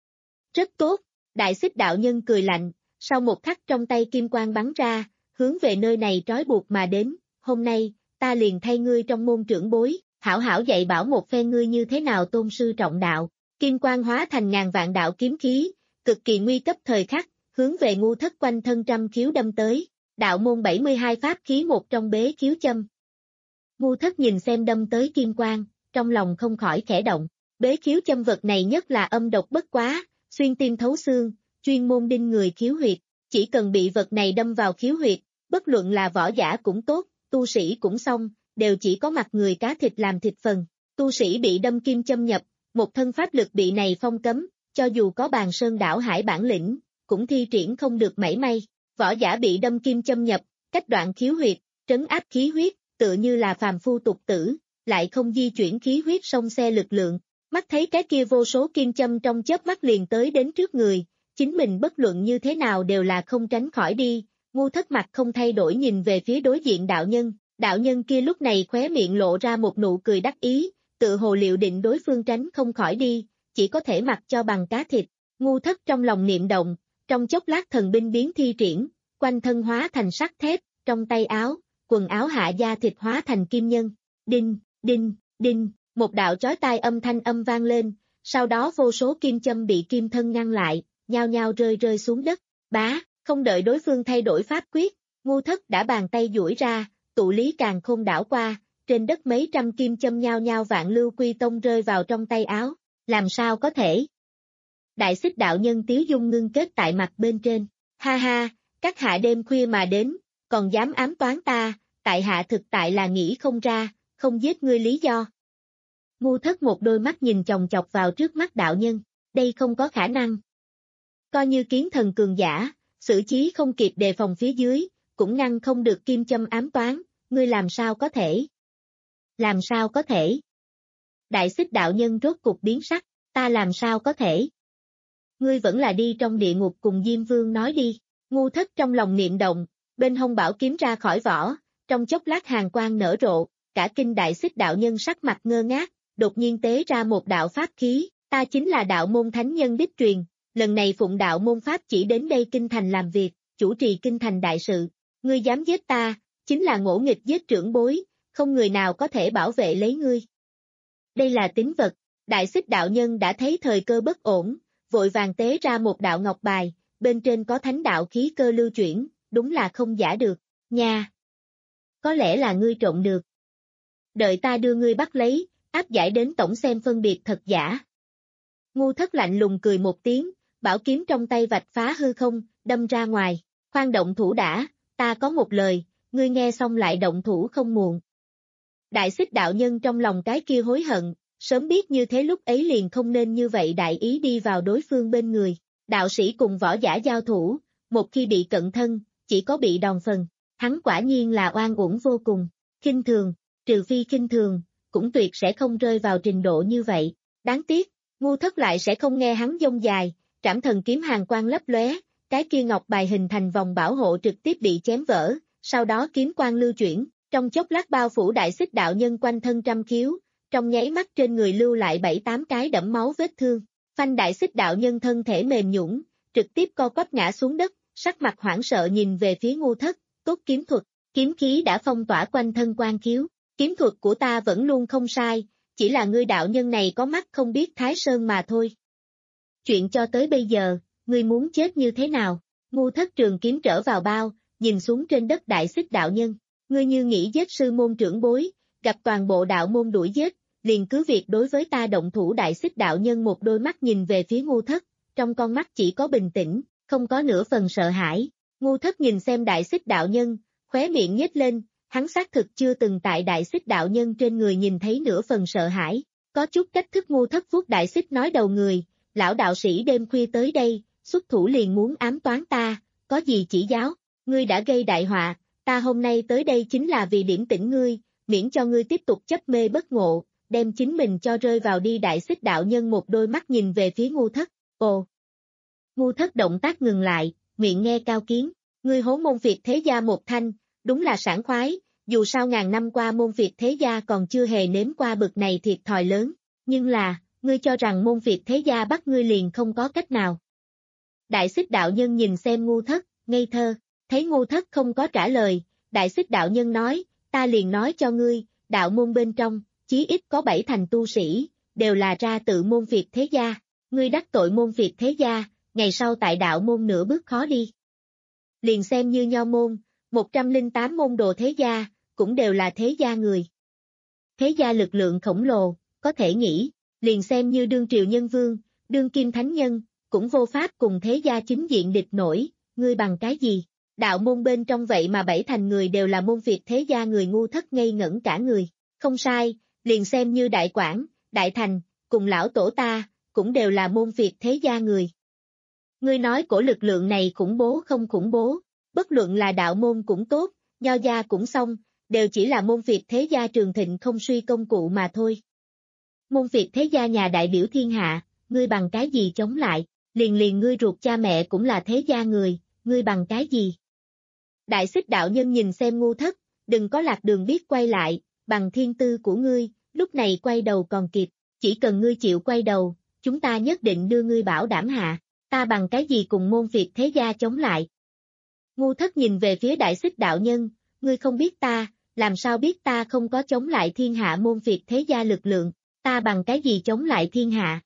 Rất tốt, Đại Xích đạo nhân cười lạnh, sau một khắc trong tay kim quang bắn ra, hướng về nơi này trói buộc mà đến, hôm nay, ta liền thay ngươi trong môn trưởng bối, hảo hảo dạy bảo một phen ngươi như thế nào tôn sư trọng đạo, kim quang hóa thành ngàn vạn đạo kiếm khí, cực kỳ nguy cấp thời khắc, hướng về Ngu Thất quanh thân trăm khiếu đâm tới, đạo môn bảy mươi hai pháp khí một trong bế khiếu châm. Ngu Thất nhìn xem đâm tới kim quang, trong lòng không khỏi khẽ động, bế khiếu châm vật này nhất là âm độc bất quá, xuyên tim thấu xương, chuyên môn đinh người khiếu huyệt, chỉ cần bị vật này đâm vào khiếu huyệt, bất luận là võ giả cũng tốt, tu sĩ cũng xong, đều chỉ có mặt người cá thịt làm thịt phần, tu sĩ bị đâm kim châm nhập, một thân pháp lực bị này phong cấm, cho dù có bàn sơn đảo hải bản lĩnh, cũng thi triển không được mảy may, võ giả bị đâm kim châm nhập, cách đoạn khiếu huyệt, trấn áp khí huyết, tựa như là phàm phu tục tử, lại không di chuyển khí huyết sông xe lực lượng, mắt thấy cái kia vô số kim châm trong chớp mắt liền tới đến trước người, chính mình bất luận như thế nào đều là không tránh khỏi đi, Ngu Thất mặt không thay đổi nhìn về phía đối diện đạo nhân, đạo nhân kia lúc này khóe miệng lộ ra một nụ cười đắc ý, tự hồ liệu định đối phương tránh không khỏi đi, chỉ có thể mặc cho bằng cá thịt, Ngu Thất trong lòng niệm động, trong chốc lát thần binh biến thi triển, quanh thân hóa thành sắt thép, trong tay áo, quần áo hạ da thịt hóa thành kim nhân, đinh, đinh, đinh, một đạo chói tai âm thanh âm vang lên, sau đó vô số kim châm bị kim thân ngăn lại, nhao nhao rơi rơi xuống đất, bá, không đợi đối phương thay đổi pháp quyết, Ngu Thất đã bàn tay duỗi ra, tụ lý càng khôn đảo qua, trên đất mấy trăm kim châm nhao nhao vạn lưu quy tông rơi vào trong tay áo, làm sao có thể? Đại Xích đạo nhân tiếu dung ngưng kết tại mặt bên trên, ha ha, các hạ đêm khuya mà đến, còn dám ám toán ta, tại hạ thực tại là nghĩ không ra, không giết ngươi lý do. Ngu Thất một đôi mắt nhìn chòng chọc vào trước mắt đạo nhân, đây không có khả năng. Coi như kiến thần cường giả, xử trí không kịp đề phòng phía dưới, cũng ngăn không được kim châm ám toán, ngươi làm sao có thể? Làm sao có thể? Đại Xích đạo nhân rốt cục biến sắc, ta làm sao có thể? Ngươi vẫn là đi trong địa ngục cùng Diêm Vương nói đi, Ngu Thất trong lòng niệm động, bên hông bảo kiếm ra khỏi vỏ, trong chốc lát hàn quang nở rộ, cả kinh Đại Xích đạo nhân sắc mặt ngơ ngác, đột nhiên tế ra một đạo pháp khí, ta chính là đạo môn thánh nhân đích truyền, lần này phụng đạo môn pháp chỉ đến đây kinh thành làm việc, chủ trì kinh thành đại sự, ngươi dám giết ta, chính là ngỗ nghịch giết trưởng bối, không người nào có thể bảo vệ lấy ngươi. Đây là tín vật, Đại Xích đạo nhân đã thấy thời cơ bất ổn, vội vàng tế ra một đạo ngọc bài, bên trên có thánh đạo khí cơ lưu chuyển, đúng là không giả được, nha. Có lẽ là ngươi trộn được. Đợi ta đưa ngươi bắt lấy, áp giải đến tổng xem phân biệt thật giả. Ngu Thất lạnh lùng cười một tiếng, bảo kiếm trong tay vạch phá hư không, đâm ra ngoài, khoan động thủ đã, ta có một lời, ngươi nghe xong lại động thủ không muộn. Đại Xích đạo nhân trong lòng cái kia hối hận, sớm biết như thế lúc ấy liền không nên như vậy đại ý đi vào đối phương bên người, đạo sĩ cùng võ giả giao thủ, một khi bị cận thân, chỉ có bị đòn phần, hắn quả nhiên là oan uổng vô cùng, khinh thường, trừ phi khinh thường, cũng tuyệt sẽ không rơi vào trình độ như vậy, đáng tiếc, Ngu Thất lại sẽ không nghe hắn dông dài, trảm thần kiếm hàn quang lấp lóe, cái kia ngọc bài hình thành vòng bảo hộ trực tiếp bị chém vỡ, sau đó kiếm quang lưu chuyển, trong chốc lát bao phủ Đại Xích đạo nhân quanh thân trăm khiếu, trong nháy mắt trên người lưu lại bảy tám cái đẫm máu vết thương, phanh Đại Xích đạo nhân thân thể mềm nhũn, trực tiếp co quắp ngã xuống đất, sắc mặt hoảng sợ nhìn về phía Ngu Thất, tốt kiếm thuật, kiếm khí đã phong tỏa quanh thân quan khiếu, kiếm thuật của ta vẫn luôn không sai, chỉ là ngươi đạo nhân này có mắt không biết Thái Sơn mà thôi. Chuyện cho tới bây giờ, ngươi muốn chết như thế nào? Ngu Thất trường kiếm trở vào bao, nhìn xuống trên đất Đại Xích đạo nhân, ngươi như nghĩ giết sư môn trưởng bối, gặp toàn bộ đạo môn đuổi giết, liền cứ việc đối với ta động thủ. Đại Xích đạo nhân một đôi mắt nhìn về phía Ngu Thất, trong con mắt chỉ có bình tĩnh, không có nửa phần sợ hãi. Ngu Thất nhìn xem Đại Xích đạo nhân, khóe miệng nhếch lên, hắn xác thực chưa từng tại Đại Xích đạo nhân trên người nhìn thấy nửa phần sợ hãi, có chút cách thức. Ngu Thất vuốt Đại Xích nói đầu người, lão đạo sĩ đêm khuya tới đây, xuất thủ liền muốn ám toán ta, có gì chỉ giáo, ngươi đã gây đại họa, ta hôm nay tới đây chính là vì điểm tỉnh ngươi, miễn cho ngươi tiếp tục chấp mê bất ngộ, đem chính mình cho rơi vào đi. Đại Xích đạo nhân một đôi mắt nhìn về phía Ngu Thất, ồ. Ngu Thất động tác ngừng lại, miệng nghe cao kiến, ngươi hố môn Việt thế gia một thanh, đúng là sảng khoái, dù sao ngàn năm qua môn Việt thế gia còn chưa hề nếm qua bực này thiệt thòi lớn, nhưng là, ngươi cho rằng môn Việt thế gia bắt ngươi liền không có cách nào. Đại Xích đạo nhân nhìn xem Ngu Thất, ngây thơ, thấy Ngu Thất không có trả lời, Đại Xích đạo nhân nói, ta liền nói cho ngươi, đạo môn bên trong, chí ít có bảy thành tu sĩ, đều là ra tự môn Việt thế gia, ngươi đắc tội môn Việt thế gia, ngày sau tại đạo môn nửa bước khó đi. Liền xem như nho môn, một trăm lẻ tám môn đồ thế gia, cũng đều là thế gia người. Thế gia lực lượng khổng lồ, có thể nghĩ, liền xem như đương triều nhân vương, đương kim thánh nhân, cũng vô pháp cùng thế gia chính diện địch nổi, ngươi bằng cái gì? Đạo môn bên trong vậy mà bảy thành người đều là môn Việt thế gia người. Ngu Thất ngây ngẩn cả người, không sai, liền xem như Đại Quảng, Đại Thành, cùng lão tổ ta, cũng đều là môn Việt thế gia người. Ngươi nói cổ lực lượng này khủng bố không khủng bố, bất luận là đạo môn cũng tốt, nho gia cũng xong, đều chỉ là môn Việt thế gia trường thịnh không suy công cụ mà thôi. Môn phiệt thế gia nhà đại biểu thiên hạ, ngươi bằng cái gì chống lại, liền liền ngươi ruột cha mẹ cũng là thế gia người, ngươi bằng cái gì? Đại Xích đạo nhân nhìn xem Ngu Thất, đừng có lạc đường biết quay lại, bằng thiên tư của ngươi, lúc này quay đầu còn kịp, chỉ cần ngươi chịu quay đầu, chúng ta nhất định đưa ngươi bảo đảm hạ, ta bằng cái gì cùng môn phiệt thế gia chống lại. Ngu Thất nhìn về phía Đại Xích đạo nhân, ngươi không biết ta, làm sao biết ta không có chống lại thiên hạ môn phiệt thế gia lực lượng, ta bằng cái gì chống lại thiên hạ.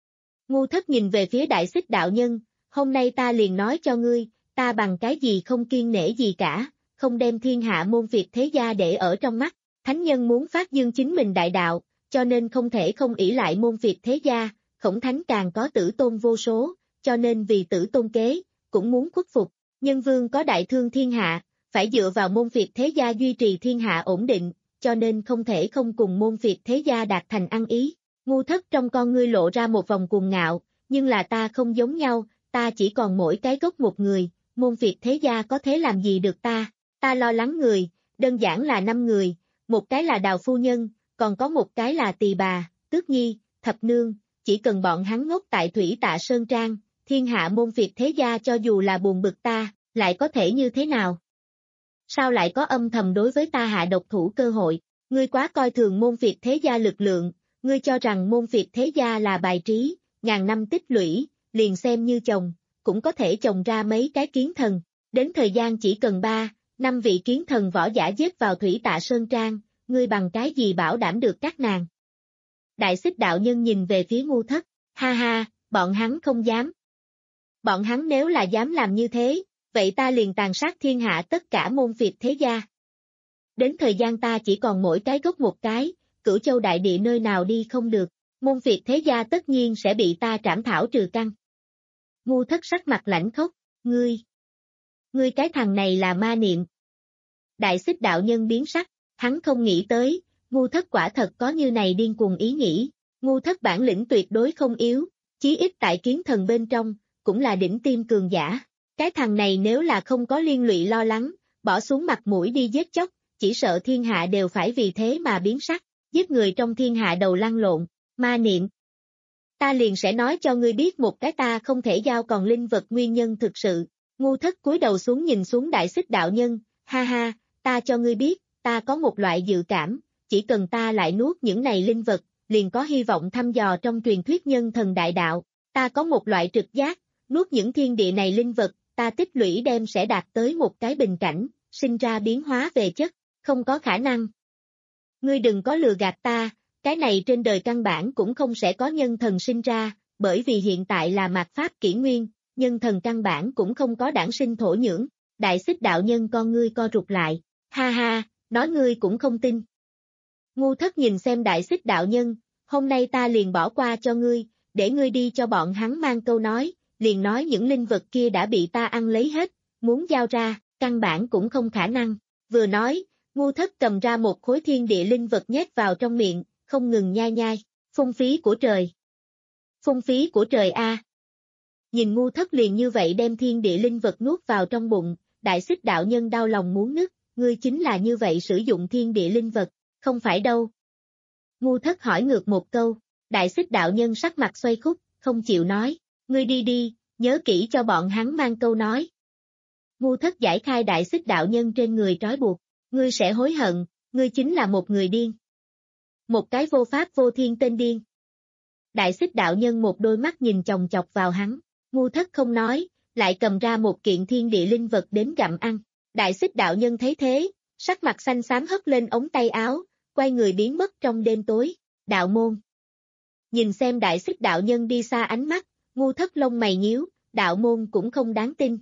Ngu Thất nhìn về phía Đại Xích đạo nhân, hôm nay ta liền nói cho ngươi, ta bằng cái gì không kiêng nể gì cả, không đem thiên hạ môn phiệt thế gia để ở trong mắt, thánh nhân muốn phát dương chính mình đại đạo, cho nên không thể không ỷ lại môn phiệt thế gia, Khổng Thánh càng có tử tôn vô số, cho nên vì tử tôn kế, cũng muốn khuất phục, nhân vương có đại thương thiên hạ, phải dựa vào môn phiệt thế gia duy trì thiên hạ ổn định, cho nên không thể không cùng môn phiệt thế gia đạt thành ăn ý. Ngu Thất trong con ngươi lộ ra một vòng cuồng ngạo, nhưng là ta không giống nhau, ta chỉ còn mỗi cái gốc một người, môn phiệt thế gia có thế làm gì được ta, ta lo lắng người, đơn giản là năm người, một cái là Đào phu nhân, còn có một cái là Tỳ bà, Tước Nhi, Thập Nương, chỉ cần bọn hắn ngốc tại Thủy Tạ Sơn Trang, thiên hạ môn phiệt thế gia cho dù là buồn bực ta, lại có thể như thế nào? Sao lại có âm thầm đối với ta hạ độc thủ cơ hội, ngươi quá coi thường môn phiệt thế gia lực lượng, ngươi cho rằng môn phiệt thế gia là bài trí, ngàn năm tích lũy, liền xem như chồng, cũng có thể trồng ra mấy cái kiến thần, đến thời gian chỉ cần ba, năm vị kiến thần võ giả giết vào Thủy Tạ Sơn Trang, ngươi bằng cái gì bảo đảm được các nàng. Đại Xích đạo nhân nhìn về phía Ngu Thất, ha ha, bọn hắn không dám. Bọn hắn nếu là dám làm như thế, vậy ta liền tàn sát thiên hạ tất cả môn phiệt thế gia. Đến thời gian ta chỉ còn mỗi cái gốc một cái, Cửu Châu đại địa nơi nào đi không được, môn phiệt thế gia tất nhiên sẽ bị ta trảm thảo trừ căn. Ngu Thất sắc mặt lãnh khốc, ngươi. Ngươi cái thằng này là ma niệm. Đại Xích đạo nhân biến sắc, hắn không nghĩ tới, Ngu Thất quả thật có như này điên cuồng ý nghĩ, Ngu Thất bản lĩnh tuyệt đối không yếu, chí ít tại kiến thần bên trong, cũng là đỉnh tiêm cường giả. Cái thằng này nếu là không có liên lụy lo lắng, bỏ xuống mặt mũi đi giết chóc, chỉ sợ thiên hạ đều phải vì thế mà biến sắc, giết người trong thiên hạ đầu lăn lộn, ma niệm. Ta liền sẽ nói cho ngươi biết một cái ta không thể giao còn linh vật nguyên nhân thực sự. Ngu Thất cúi đầu xuống nhìn xuống Đại Xích đạo nhân, ha ha, ta cho ngươi biết, ta có một loại dự cảm, chỉ cần ta lại nuốt những này linh vật, liền có hy vọng thăm dò trong truyền thuyết nhân thần đại đạo, ta có một loại trực giác, nuốt những thiên địa này linh vật, ta tích lũy đem sẽ đạt tới một cái bình cảnh, sinh ra biến hóa về chất, không có khả năng. Ngươi đừng có lừa gạt ta, cái này trên đời căn bản cũng không sẽ có nhân thần sinh ra, bởi vì hiện tại là mạt pháp kỷ nguyên, nhân thần căn bản cũng không có đản sinh thổ nhưỡng. Đại Xích đạo nhân con ngươi co rụt lại, ha ha, nói ngươi cũng không tin. Ngu Thất nhìn xem Đại Xích đạo nhân, hôm nay ta liền bỏ qua cho ngươi, để ngươi đi cho bọn hắn mang câu nói, liền nói những linh vật kia đã bị ta ăn lấy hết, muốn giao ra, căn bản cũng không khả năng. Vừa nói, Ngu Thất cầm ra một khối thiên địa linh vật nhét vào trong miệng, không ngừng nhai nhai, phung phí của trời. Phung phí của trời a. Nhìn Ngu Thất liền như vậy đem thiên địa linh vật nuốt vào trong bụng, Đại Xích đạo nhân đau lòng muốn nứt, ngươi chính là như vậy sử dụng thiên địa linh vật, không phải đâu. Ngu Thất hỏi ngược một câu, Đại Xích đạo nhân sắc mặt xoay khúc, không chịu nói, ngươi đi đi, nhớ kỹ cho bọn hắn mang câu nói. Ngu Thất giải khai Đại Xích đạo nhân trên người trói buộc, ngươi sẽ hối hận, ngươi chính là một người điên. Một cái vô pháp vô thiên tên điên. Đại Xích đạo nhân một đôi mắt nhìn chòng chọc vào hắn, Ngu Thất không nói, lại cầm ra một kiện thiên địa linh vật đến gặm ăn. Đại Xích đạo nhân thấy thế, sắc mặt xanh xám hất lên ống tay áo, quay người biến mất trong đêm tối. Đạo môn. Nhìn xem Đại Xích đạo nhân đi xa ánh mắt, Ngu Thất lông mày nhíu, đạo môn cũng không đáng tin.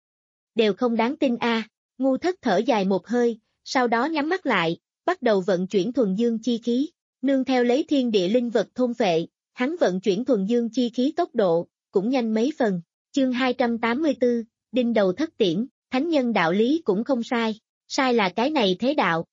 Đều không đáng tin a. À. Ngu Thất thở dài một hơi, sau đó nhắm mắt lại, bắt đầu vận chuyển thuần dương chi khí, nương theo lấy thiên địa linh vật thôn phệ, hắn vận chuyển thuần dương chi khí tốc độ, cũng nhanh mấy phần. Chương hai trăm tám mươi tư, đinh đầu thất tiễn, thánh nhân đạo lý cũng không sai, sai là cái này thế đạo.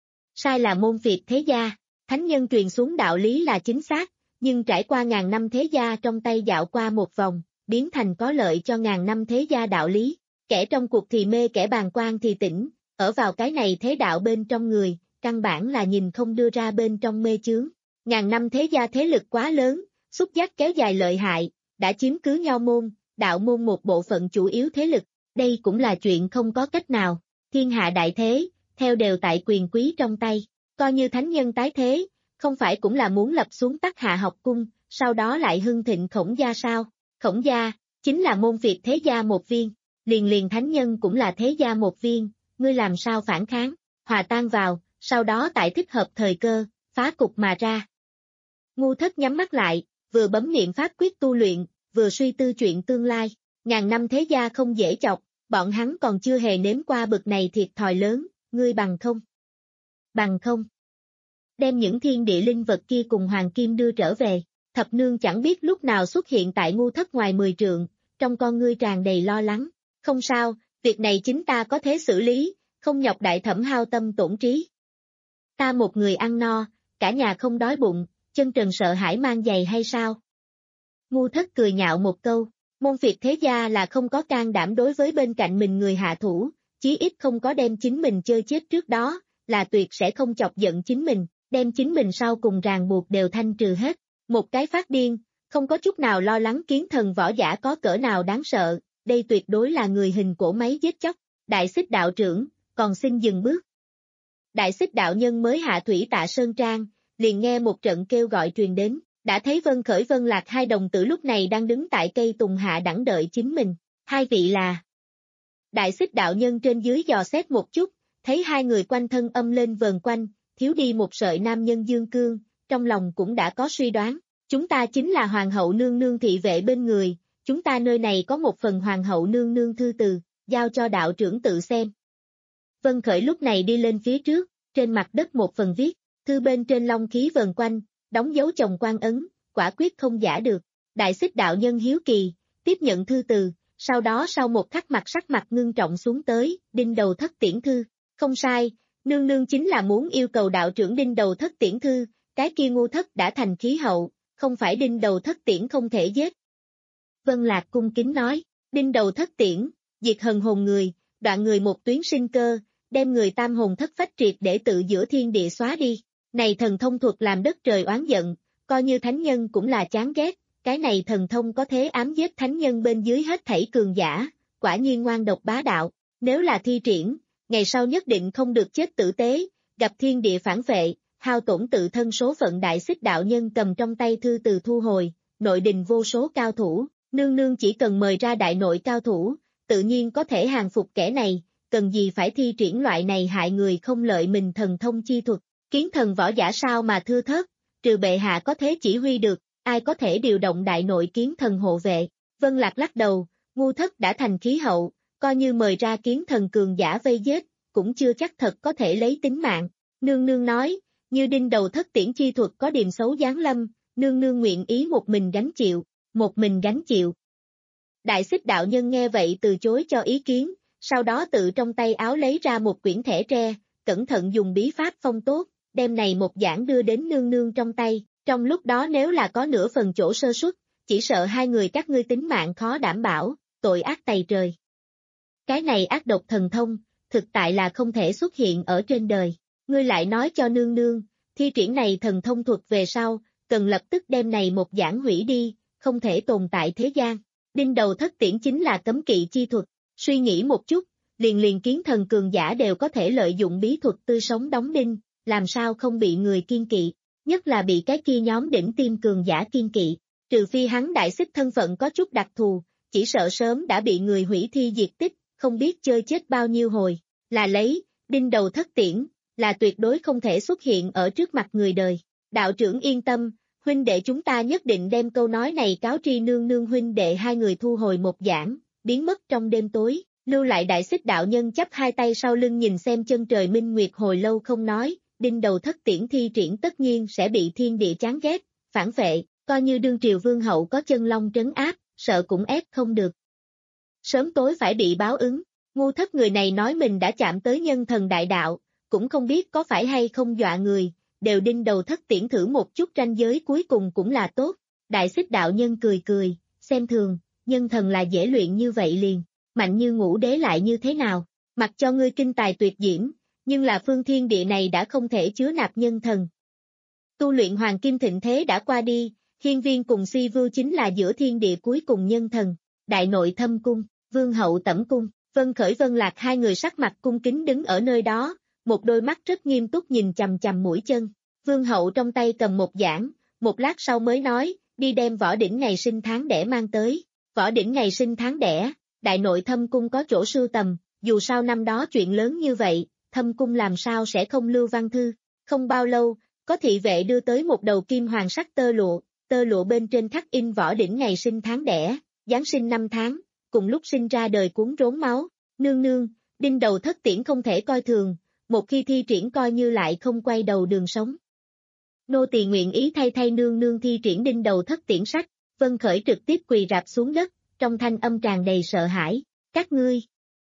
Sai là môn phiệt thế gia, thánh nhân truyền xuống đạo lý là chính xác, nhưng trải qua ngàn năm thế gia trong tay dạo qua một vòng, biến thành có lợi cho ngàn năm thế gia đạo lý, kẻ trong cuộc thì mê kẻ bàng quan thì tỉnh, ở vào cái này thế đạo bên trong người, căn bản là nhìn không đưa ra bên trong mê chướng. ngàn năm thế gia thế lực quá lớn, xúc giác kéo dài lợi hại, đã chiếm cứ nho môn, đạo môn một bộ phận chủ yếu thế lực, đây cũng là chuyện không có cách nào, thiên hạ đại thế, theo đều tại quyền quý trong tay, coi như thánh nhân tái thế, không phải cũng là muốn lập xuống Tắc Hạ học cung, sau đó lại hưng thịnh Khổng gia sao, Khổng gia, chính là môn phiệt thế gia một viên, liền liền thánh nhân cũng là thế gia một viên, ngươi làm sao phản kháng, hòa tan vào, sau đó tại thích hợp thời cơ, phá cục mà ra. Ngu Thất nhắm mắt lại, vừa bấm niệm pháp quyết tu luyện, vừa suy tư chuyện tương lai, ngàn năm thế gia không dễ chọc, bọn hắn còn chưa hề nếm qua bực này thiệt thòi lớn, ngươi bằng không? Bằng không? Đem những thiên địa linh vật kia cùng hoàng kim đưa trở về, thập nương chẳng biết lúc nào xuất hiện tại Ngu Thất ngoài mười trượng, trong con ngươi tràn đầy lo lắng, không sao, việc này chính ta có thể xử lý, không nhọc đại thẩm hao tâm tổn trí. Ta một người ăn no, cả nhà không đói bụng, chân trần sợ hãi mang giày hay sao? Ngu Thất cười nhạo một câu, môn phiệt thế gia là không có can đảm đối với bên cạnh mình người hạ thủ, chí ít không có đem chính mình chơi chết trước đó, là tuyệt sẽ không chọc giận chính mình, đem chính mình sau cùng ràng buộc đều thanh trừ hết, một cái phát điên, không có chút nào lo lắng kiến thần võ giả có cỡ nào đáng sợ, đây tuyệt đối là người hình cổ máy giết chóc, Đại Xích đạo trưởng, còn xin dừng bước. Đại Xích đạo nhân mới hạ thủy Tạ Sơn Trang, liền nghe một trận kêu gọi truyền đến, đã thấy Vân Khởi Vân Lạc hai đồng tử lúc này đang đứng tại cây tùng hạ đẳng đợi chính mình, hai vị là. Đại Xích đạo nhân trên dưới dò xét một chút, thấy hai người quanh thân âm lên vờn quanh, thiếu đi một sợi nam nhân dương cương, trong lòng cũng đã có suy đoán, chúng ta chính là hoàng hậu nương nương thị vệ bên người, chúng ta nơi này có một phần hoàng hậu nương nương thư từ, giao cho đạo trưởng tự xem. Vân Khởi lúc này đi lên phía trước, trên mặt đất một phần viết, thư bên trên long khí vờn quanh, đóng dấu chồng quan ấn, quả quyết không giả được. Đại Xích đạo nhân hiếu kỳ, tiếp nhận thư từ, sau đó sau một khắc mặt sắc mặt ngưng trọng xuống tới, đinh đầu thất tiễn thư. Không sai, nương nương chính là muốn yêu cầu đạo trưởng đinh đầu thất tiễn thư, cái kia Ngu Thất đã thành khí hậu, không phải đinh đầu thất tiễn không thể giết. Vân Lạc cung kính nói, đinh đầu thất tiễn, diệt hần hồn người, đoạn người một tuyến sinh cơ, đem người tam hồn thất phách triệt để tự giữa thiên địa xóa đi. Này thần thông thuật làm đất trời oán giận, coi như thánh nhân cũng là chán ghét, cái này thần thông có thế ám giết thánh nhân bên dưới hết thảy cường giả, quả nhiên ngoan độc bá đạo, nếu là thi triển, ngày sau nhất định không được chết tử tế, gặp thiên địa phản vệ, hao tổn tự thân số phận. Đại Xích đạo nhân cầm trong tay thư từ thu hồi, nội đình vô số cao thủ, nương nương chỉ cần mời ra đại nội cao thủ, tự nhiên có thể hàng phục kẻ này, cần gì phải thi triển loại này hại người không lợi mình thần thông chi thuật. Kiến thần võ giả sao mà thưa thớt, trừ bệ hạ có thể chỉ huy được, ai có thể điều động đại nội kiến thần hộ vệ. Vân Lạc lắc đầu, Ngu Thất đã thành khí hậu, coi như mời ra kiến thần cường giả vây giết, cũng chưa chắc thật có thể lấy tính mạng. Nương nương nói, như đinh đầu thất tiễn chi thuật có điềm xấu giáng lâm, nương nương nguyện ý một mình gánh chịu, một mình gánh chịu. Đại Xích đạo nhân nghe vậy từ chối cho ý kiến, sau đó tự trong tay áo lấy ra một quyển thẻ tre, cẩn thận dùng bí pháp phong tốt, đem này một giảng đưa đến nương nương trong tay, trong lúc đó nếu là có nửa phần chỗ sơ suất, chỉ sợ hai người các ngươi tính mạng khó đảm bảo, tội ác tày trời. Cái này ác độc thần thông, thực tại là không thể xuất hiện ở trên đời, ngươi lại nói cho nương nương, thi triển này thần thông thuật về sau, cần lập tức đem này một giảng hủy đi, không thể tồn tại thế gian. Đinh đầu thất tiễn chính là cấm kỵ chi thuật, suy nghĩ một chút, liền liền kiến thần cường giả đều có thể lợi dụng bí thuật tươi sống đóng đinh, làm sao không bị người kiên kỵ, nhất là bị cái kia nhóm đỉnh tiêm cường giả kiên kỵ, trừ phi hắn Đại Xích thân phận có chút đặc thù, chỉ sợ sớm đã bị người hủy thi diệt tích, không biết chơi chết bao nhiêu hồi, là lấy, đinh đầu thất tiễn, là tuyệt đối không thể xuất hiện ở trước mặt người đời. Đạo trưởng yên tâm, huynh đệ chúng ta nhất định đem câu nói này cáo tri nương nương. Huynh đệ hai người thu hồi một giảng, biến mất trong đêm tối, lưu lại Đại Xích đạo nhân chắp hai tay sau lưng nhìn xem chân trời minh nguyệt hồi lâu không nói, đinh đầu thất tiễn thi triển tất nhiên sẽ bị thiên địa chán ghét, phản vệ, coi như đương triều vương hậu có chân long trấn áp, sợ cũng ép không được. Sớm tối phải bị báo ứng, Ngu Thất người này nói mình đã chạm tới nhân thần đại đạo, cũng không biết có phải hay không dọa người, đều đinh đầu thất tiễn thử một chút ranh giới cuối cùng cũng là tốt. Đại Xích đạo nhân cười cười, xem thường, nhân thần là dễ luyện như vậy liền, mạnh như Ngũ Đế lại như thế nào, mặc cho ngươi kinh tài tuyệt diễm, nhưng là phương thiên địa này đã không thể chứa nạp nhân thần. Tu luyện hoàng kim thịnh thế đã qua đi, hiên viên cùng si vưu chính là giữa thiên địa cuối cùng nhân thần. Đại nội thâm cung, vương hậu tẩm cung, Vân Khởi Vân Lạc hai người sắc mặt cung kính đứng ở nơi đó, một đôi mắt rất nghiêm túc nhìn chằm chằm mũi chân. Vương hậu trong tay cầm một giảng, một lát sau mới nói, đi đem võ đỉnh ngày sinh tháng đẻ mang tới. Võ đỉnh ngày sinh tháng đẻ, đại nội thâm cung có chỗ sưu tầm, dù sao năm đó chuyện lớn như vậy, thâm cung làm sao sẽ không lưu văn thư. Không bao lâu, có thị vệ đưa tới một đầu kim hoàng sắc tơ lụa, tơ lụa bên trên khắc in võ đỉnh ngày sinh tháng đẻ, Giáng sinh năm tháng, cùng lúc sinh ra đời cuốn rốn máu. Nương nương, đinh đầu thất tiễn không thể coi thường, một khi thi triển coi như lại không quay đầu đường sống. Nô tỳ nguyện ý thay thay nương nương thi triển đinh đầu thất tiễn sách. Vân Khởi trực tiếp quỳ rạp xuống đất, trong thanh âm tràn đầy sợ hãi. Các ngươi,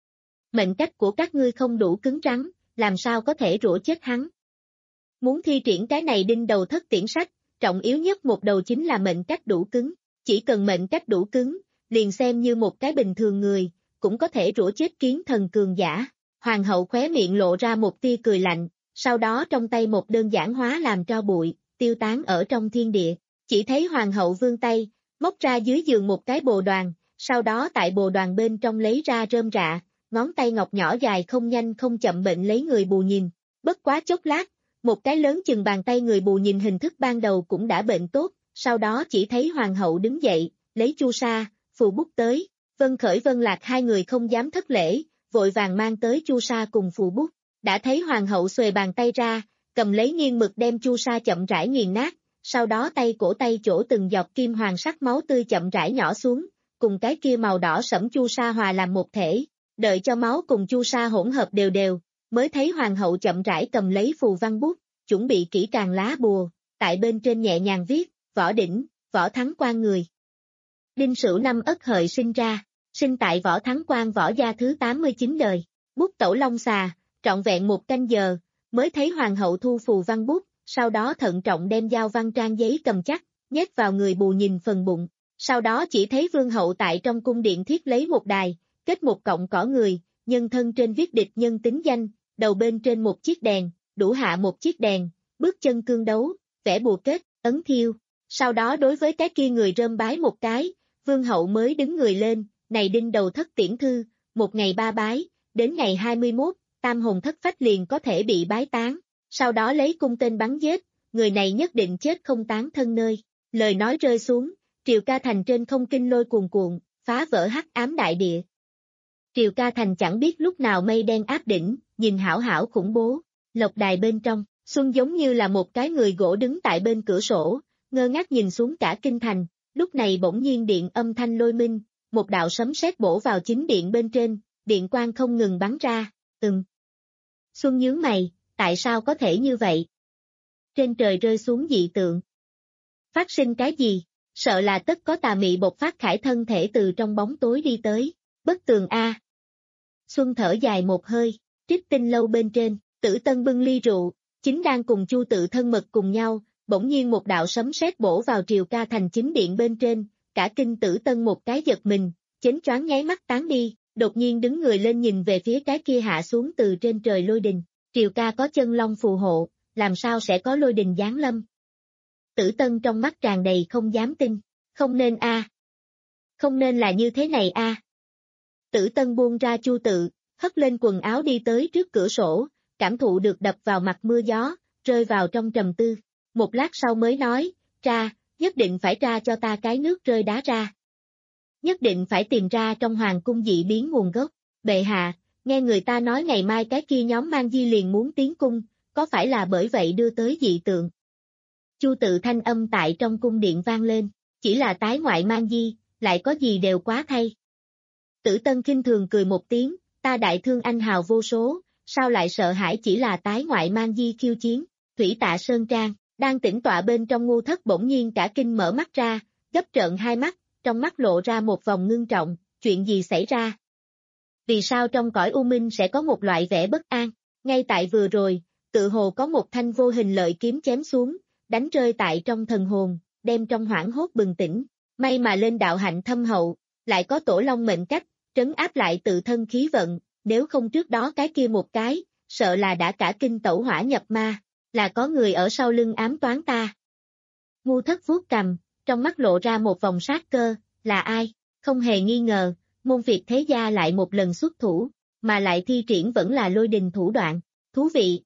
mệnh cách của các ngươi không đủ cứng rắn, làm sao có thể rủa chết hắn. Muốn thi triển cái này đinh đầu thất tiễn sách, trọng yếu nhất một đầu chính là mệnh cách đủ cứng. Chỉ cần mệnh cách đủ cứng, liền xem như một cái bình thường người, cũng có thể rủa chết kiến thần cường giả. Hoàng hậu khóe miệng lộ ra một tia cười lạnh, sau đó trong tay một đơn giản hóa làm tro bụi, tiêu tán ở trong thiên địa. Chỉ thấy hoàng hậu vươn tay, móc ra dưới giường một cái bồ đoàn, sau đó tại bồ đoàn bên trong lấy ra rơm rạ, ngón tay ngọc nhỏ dài không nhanh không chậm bệnh lấy người bù nhìn. Bất quá chốc lát, một cái lớn chừng bàn tay người bù nhìn hình thức ban đầu cũng đã bệnh tốt, sau đó chỉ thấy hoàng hậu đứng dậy, lấy chu sa, phù bút tới. Vân Khởi Vân Lạc hai người không dám thất lễ, vội vàng mang tới chu sa cùng phù bút. Đã thấy hoàng hậu xuề bàn tay ra, cầm lấy nghiêng mực đem chu sa chậm rãi nghiền nát, sau đó tay cổ tay chỗ từng giọt kim hoàng sắc máu tươi chậm rãi nhỏ xuống, cùng cái kia màu đỏ sẫm chu sa hòa làm một thể, đợi cho máu cùng chu sa hỗn hợp đều đều, mới thấy hoàng hậu chậm rãi cầm lấy phù văn bút, chuẩn bị kỹ càng lá bùa, tại bên trên nhẹ nhàng viết, võ đỉnh, võ thắng quan người. Đinh Sửu năm Ất Hợi sinh ra, sinh tại võ thắng quan võ gia thứ tám mươi chín đời, bút tẩu long xà, trọn vẹn một canh giờ, mới thấy hoàng hậu thu phù văn bút, sau đó thận trọng đem dao văn trang giấy cầm chắc, nhét vào người bù nhìn phần bụng, sau đó chỉ thấy vương hậu tại trong cung điện thiết lấy một đài, kết một cọng cỏ người, nhân thân trên viết địch nhân tính danh, đầu bên trên một chiếc đèn, đủ hạ một chiếc đèn, bước chân cương đấu, vẽ bùa kết, ấn thiêu, sau đó đối với cái kia người rơm bái một cái, vương hậu mới đứng người lên, này đinh đầu thất tiễn thư, một ngày ba bái, đến ngày hai mươi mốt, tam hồn thất phách liền có thể bị bái tán, sau đó lấy cung tên bắn giết, người này nhất định chết không tán thân nơi. Lời nói rơi xuống, Triều Ca Thành trên không kinh lôi cuồn cuộn, phá vỡ hắc ám đại địa. Triều Ca Thành chẳng biết lúc nào mây đen áp đỉnh, nhìn hảo hảo khủng bố, lộc đài bên trong, Xuân giống như là một cái người gỗ đứng tại bên cửa sổ, ngơ ngác nhìn xuống cả kinh thành, lúc này bỗng nhiên điện âm thanh lôi minh, một đạo sấm sét bổ vào chính điện bên trên, điện quang không ngừng bắn ra, ừm. Xuân nhướng mày, tại sao có thể như vậy? Trên trời rơi xuống dị tượng. Phát sinh cái gì? Sợ là tất có tà mị bộc phát khải thân thể từ trong bóng tối đi tới, bất tường a. Xuân thở dài một hơi, trích tinh lâu bên trên, Tử Tân bưng ly rượu, chính đang cùng Chu Tự thân mật cùng nhau, bỗng nhiên một đạo sấm sét bổ vào Triều Ca Thành chính điện bên trên, cả kinh Tử Tân một cái giật mình, chến choáng nháy mắt tán đi, đột nhiên đứng người lên nhìn về phía cái kia hạ xuống từ trên trời lôi đình, Triều Ca có chân long phù hộ, làm sao sẽ có lôi đình giáng lâm? Tử Tân trong mắt tràn đầy không dám tin, không nên a, à. Không nên là như thế này a. À. Tử Tân buông ra Chu Tự, hất lên quần áo đi tới trước cửa sổ, cảm thụ được đập vào mặt mưa gió, rơi vào trong trầm tư, một lát sau mới nói, tra, nhất định phải tra cho ta cái nước rơi đá ra. Nhất định phải tìm ra trong hoàng cung dị biến nguồn gốc, bệ hạ, nghe người ta nói ngày mai cái kia nhóm mang di liền muốn tiến cung, có phải là bởi vậy đưa tới dị tượng? Chu Tự thanh âm tại trong cung điện vang lên, chỉ là tái ngoại mang di, lại có gì đều quá thay. Tử Tân khinh thường cười một tiếng, ta đại thương anh hào vô số, sao lại sợ hãi chỉ là tái ngoại mang di khiêu chiến, Thủy Tạ Sơn Trang, đang tĩnh tọa bên trong ngu thất bỗng nhiên cả kinh mở mắt ra, gấp trợn hai mắt, trong mắt lộ ra một vòng ngưng trọng, chuyện gì xảy ra? Vì sao trong cõi u minh sẽ có một loại vẻ bất an? Ngay tại vừa rồi, tự hồ có một thanh vô hình lợi kiếm chém xuống, đánh rơi tại trong thần hồn, đem trong hoảng hốt bừng tỉnh, may mà lên đạo hạnh thâm hậu, lại có tổ long mệnh cách, trấn áp lại tự thân khí vận, nếu không trước đó cái kia một cái, sợ là đã cả kinh tẩu hỏa nhập ma. là có người ở sau lưng ám toán ta. Ngu Thất vuốt cằm, trong mắt lộ ra một vòng sát cơ, là ai? Không hề nghi ngờ, môn Việt thế gia lại một lần xuất thủ, mà lại thi triển vẫn là lôi đình thủ đoạn. Thú vị!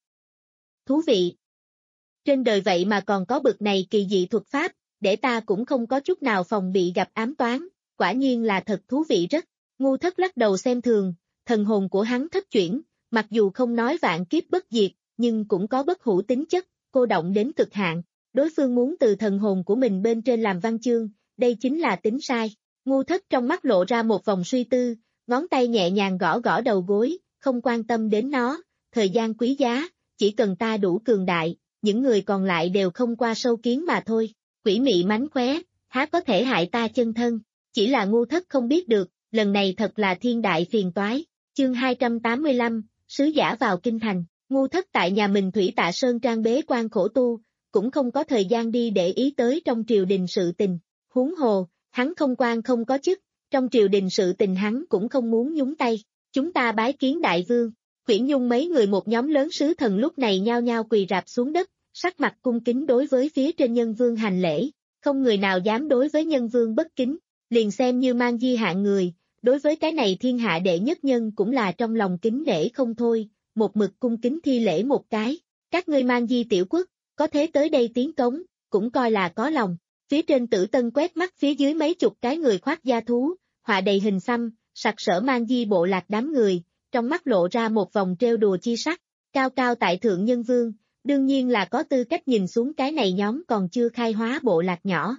Thú vị! Trên đời vậy mà còn có bực này kỳ dị thuật pháp, để ta cũng không có chút nào phòng bị gặp ám toán, quả nhiên là thật thú vị rất. Ngu Thất lắc đầu xem thường, thần hồn của hắn thất chuyển, mặc dù không nói vạn kiếp bất diệt, nhưng cũng có bất hủ tính chất, cô động đến cực hạn. Đối phương muốn từ thần hồn của mình bên trên làm văn chương, đây chính là tính sai. Ngu Thất trong mắt lộ ra một vòng suy tư, ngón tay nhẹ nhàng gõ gõ đầu gối, không quan tâm đến nó, thời gian quý giá, chỉ cần ta đủ cường đại, những người còn lại đều không qua sâu kiến mà thôi. Quỷ mị mánh khóe, há có thể hại ta chân thân, chỉ là Ngu Thất không biết được, lần này thật là thiên đại phiền toái. Chương hai trăm tám mươi lăm, sứ giả vào kinh thành. Ngu Thất tại nhà mình Thủy Tạ Sơn Trang bế quan khổ tu, cũng không có thời gian đi để ý tới trong triều đình sự tình. Huống hồ, hắn không quan không có chức, trong triều đình sự tình hắn cũng không muốn nhúng tay. Chúng ta bái kiến đại vương. Quyển Nhung mấy người một nhóm lớn sứ thần lúc này nhao nhao quỳ rạp xuống đất, sắc mặt cung kính đối với phía trên nhân vương hành lễ, không người nào dám đối với nhân vương bất kính, liền xem như Mang Di hạng người, đối với cái này thiên hạ đệ nhất nhân cũng là trong lòng kính nể không thôi, một mực cung kính thi lễ một cái. Các ngươi Mang Di tiểu quốc, có thế tới đây tiến cống, cũng coi là có lòng. Phía trên Tử Tân quét mắt phía dưới mấy chục cái người khoác da thú, họa đầy hình xăm, sặc sỡ Mang Di bộ lạc đám người, trong mắt lộ ra một vòng trêu đùa chi sắc. Cao cao tại thượng nhân vương, đương nhiên là có tư cách nhìn xuống cái này nhóm còn chưa khai hóa bộ lạc nhỏ.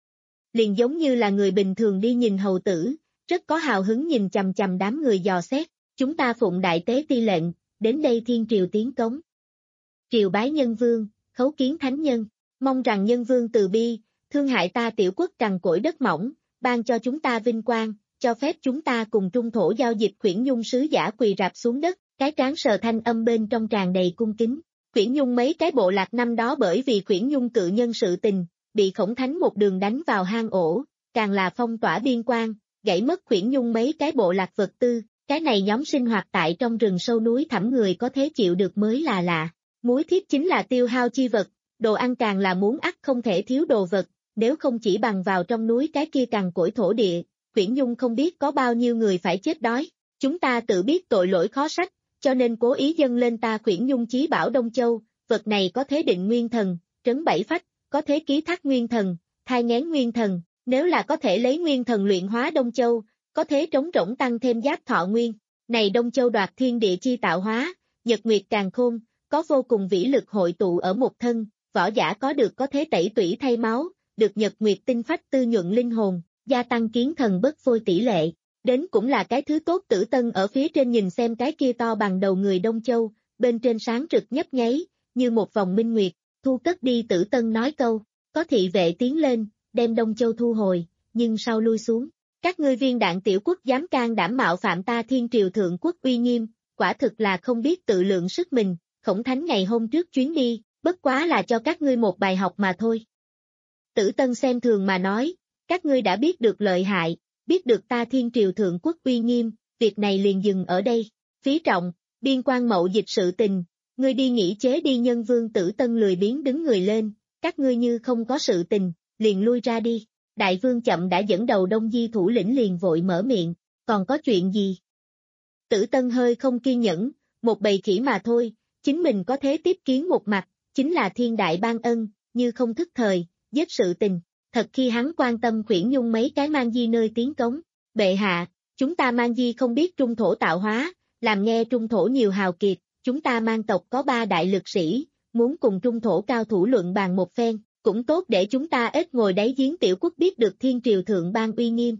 Liền giống như là người bình thường đi nhìn hầu tử, rất có hào hứng nhìn chằm chằm đám người dò xét. Chúng ta phụng đại tế ti lệnh, đến đây thiên triều tiến cống. Triều bái nhân vương, khấu kiến thánh nhân, mong rằng nhân vương từ bi, thương hại ta tiểu quốc cằn cỗi đất mỏng, ban cho chúng ta vinh quang, cho phép chúng ta cùng trung thổ giao dịch. Quyển Nhung sứ giả quỳ rạp xuống đất, cái trán sờ thanh âm bên trong tràn đầy cung kính. Quyển Nhung mấy cái bộ lạc năm đó bởi vì Quyển Nhung cự nhân sự tình, bị Khổng Thánh một đường đánh vào hang ổ, càng là phong tỏa biên quan, gãy mất Quyển Nhung mấy cái bộ lạc vật tư, cái này nhóm sinh hoạt tại trong rừng sâu núi thẳm người có thế chịu được mới là lạ. Muối thiếp chính là tiêu hao chi vật, đồ ăn càng là muốn ắt không thể thiếu đồ vật, nếu không chỉ bằng vào trong núi cái kia cằn cỗi thổ địa, Quyển Nhung không biết có bao nhiêu người phải chết đói. Chúng ta tự biết tội lỗi khó sách, cho nên cố ý dâng lên ta Quyển Nhung chí bảo Đông Châu, vật này có thế định nguyên thần, trấn bảy phách, có thế ký thác nguyên thần, thai nghén nguyên thần, nếu là có thể lấy nguyên thần luyện hóa Đông Châu, có thế trống rỗng tăng thêm giáp thọ nguyên. Này Đông Châu đoạt thiên địa chi tạo hóa, nhật nguyệt càn khôn, có vô cùng vĩ lực hội tụ ở một thân, võ giả có được có thế tẩy tủy thay máu, được nhật nguyệt tinh phách tư nhuận linh hồn, gia tăng kiến thần bất phôi tỷ lệ. Đến cũng là cái thứ tốt. Tử Tân ở phía trên nhìn xem cái kia to bằng đầu người Đông Châu, bên trên sáng rực nhấp nháy, như một vòng minh nguyệt, thu cất đi. Tử Tân nói câu, có thị vệ tiến lên, đem Đông Châu thu hồi, nhưng sau lui xuống. Các ngươi viên đạn tiểu quốc dám can đảm mạo phạm ta thiên triều thượng quốc uy nghiêm, quả thực là không biết tự lượng sức mình. Khổng Thánh ngày hôm trước chuyến đi, bất quá là cho các ngươi một bài học mà thôi. Tử Tân xem thường mà nói, các ngươi đã biết được lợi hại, biết được ta thiên triều thượng quốc uy nghiêm, việc này liền dừng ở đây. Phí Trọng, biên quan mậu dịch sự tình, ngươi đi nghỉ chế đi. Nhân vương Tử Tân lười biếng đứng người lên, các ngươi như không có sự tình, liền lui ra đi. Đại vương Chậm đã dẫn đầu Đông Di thủ lĩnh liền vội mở miệng, còn có chuyện gì? Tử Tân hơi không kiên nhẫn, một bầy khỉ mà thôi, chính mình có thế tiếp kiến một mặt, chính là thiên đại ban ân, như không thức thời, giết sự tình. Thật khi hắn quan tâm Quyển Nhung mấy cái Mang Di nơi tiến cống, bệ hạ, chúng ta Mang Di không biết trung thổ tạo hóa, làm nghe trung thổ nhiều hào kiệt, chúng ta Mang tộc có ba đại lực sĩ, muốn cùng trung thổ cao thủ luận bàn một phen, cũng tốt để chúng ta ít ngồi đáy giếng tiểu quốc biết được thiên triều thượng ban uy nghiêm.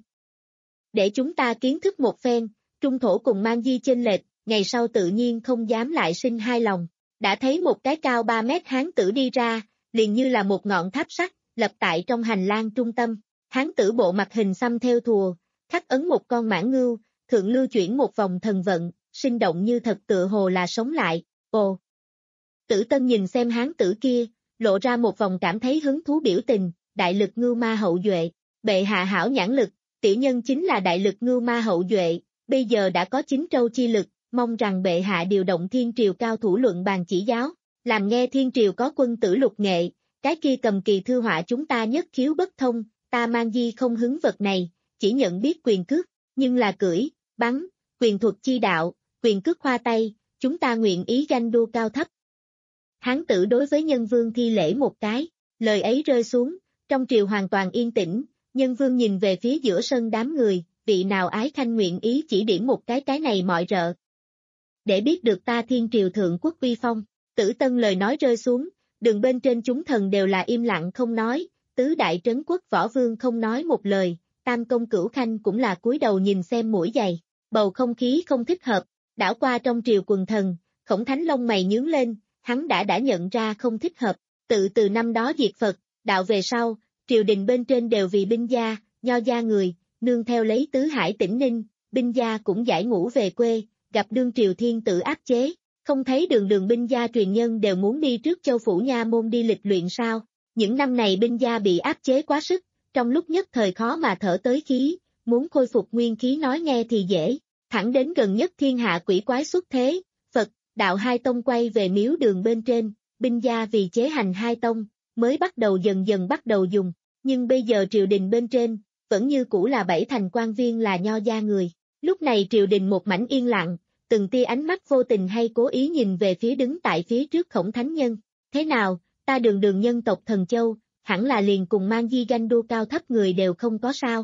Để chúng ta kiến thức một phen, trung thổ cùng Mang Di chênh lệch, ngày sau tự nhiên không dám lại sinh hai lòng. Đã thấy một cái cao ba mét hán tử đi ra, liền như là một ngọn tháp sắt, lập tại trong hành lang trung tâm. Hán tử bộ mặt hình xăm theo thùa, khắc ấn một con mãng ngưu, thượng lưu chuyển một vòng thần vận, sinh động như thật tựa hồ là sống lại. Ồ! Tử Tân nhìn xem hán tử kia, lộ ra một vòng cảm thấy hứng thú biểu tình, đại lực ngưu ma hậu duệ. Bệ hạ hảo nhãn lực, tiểu nhân chính là đại lực ngưu ma hậu duệ, bây giờ đã có chín trâu chi lực, mong rằng bệ hạ điều động thiên triều cao thủ luận bàn chỉ giáo. làm nghe thiên triều có quân tử lục nghệ, cái kia cầm kỳ thư họa chúng ta nhất khiếu bất thông, ta mang di không hứng vật này, chỉ nhận biết quyền cước, nhưng là cưỡi, bắn, quyền thuật chi đạo, quyền cước khoa tay, chúng ta nguyện ý ganh đua cao thấp. Hán tử đối với nhân vương thi lễ một cái, lời ấy rơi xuống, trong triều hoàn toàn yên tĩnh, nhân vương nhìn về phía giữa sân đám người, vị nào ái khanh nguyện ý chỉ điểm một cái cái này mọi rợ. Để biết được ta thiên triều thượng quốc uy phong, Tử Tân lời nói rơi xuống, đường bên trên chúng thần đều là im lặng không nói, tứ đại trấn quốc võ vương không nói một lời, tam công cửu khanh cũng là cúi đầu nhìn xem mũi giày, bầu không khí không thích hợp, đảo qua trong triều quần thần, Khổng Thánh lông mày nhướng lên, hắn đã đã nhận ra không thích hợp, tự từ năm đó diệt Phật, đạo về sau, triều đình bên trên đều vì binh gia, nho gia người, nương theo lấy tứ hải tỉnh Ninh, binh gia cũng giải ngũ về quê, gặp đương triều thiên tử áp chế, không thấy đường đường binh gia truyền nhân đều muốn đi trước châu phủ nha môn đi lịch luyện sao, những năm này binh gia bị áp chế quá sức, trong lúc nhất thời khó mà thở tới khí, muốn khôi phục nguyên khí nói nghe thì dễ, thẳng đến gần nhất thiên hạ quỷ quái xuất thế, Phật, đạo hai tông quay về miếu đường bên trên, binh gia vì chế hành hai tông, mới bắt đầu dần dần bắt đầu dùng, nhưng bây giờ triều đình bên trên, vẫn như cũ là bảy thành quan viên là nho gia người, lúc này triều đình một mảnh yên lặng, từng tia ánh mắt vô tình hay cố ý nhìn về phía đứng tại phía trước Khổng Thánh Nhân, thế nào, ta đường đường nhân tộc Thần Châu, hẳn là liền cùng mang di ganh đua cao thấp người đều không có sao.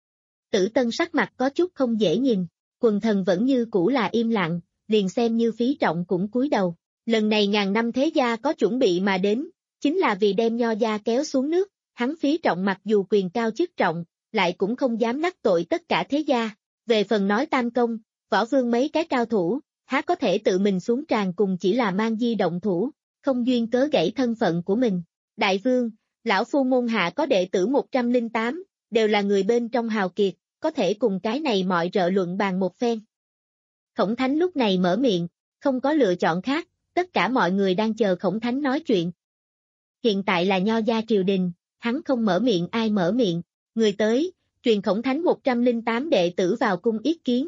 Tử Tân sắc mặt có chút không dễ nhìn, quần thần vẫn như cũ là im lặng, liền xem như Phí Trọng cũng cúi đầu, lần này ngàn năm thế gia có chuẩn bị mà đến, chính là vì đem nho gia kéo xuống nước, hắn Phí Trọng mặc dù quyền cao chức trọng, lại cũng không dám đắc tội tất cả thế gia, về phần nói tam công, võ vương mấy cái cao thủ, há có thể tự mình xuống tràng cùng chỉ là mang di động thủ, không duyên cớ gãy thân phận của mình. Đại vương, lão phu môn hạ có đệ tử một trăm lẻ tám, đều là người bên trong hào kiệt, có thể cùng cái này mọi rợ luận bàn một phen. Khổng Thánh lúc này mở miệng, không có lựa chọn khác, tất cả mọi người đang chờ Khổng Thánh nói chuyện. Hiện tại là nho gia triều đình, hắn không mở miệng ai mở miệng, người tới, truyền Khổng Thánh một trăm lẻ tám đệ tử vào cung yết kiến.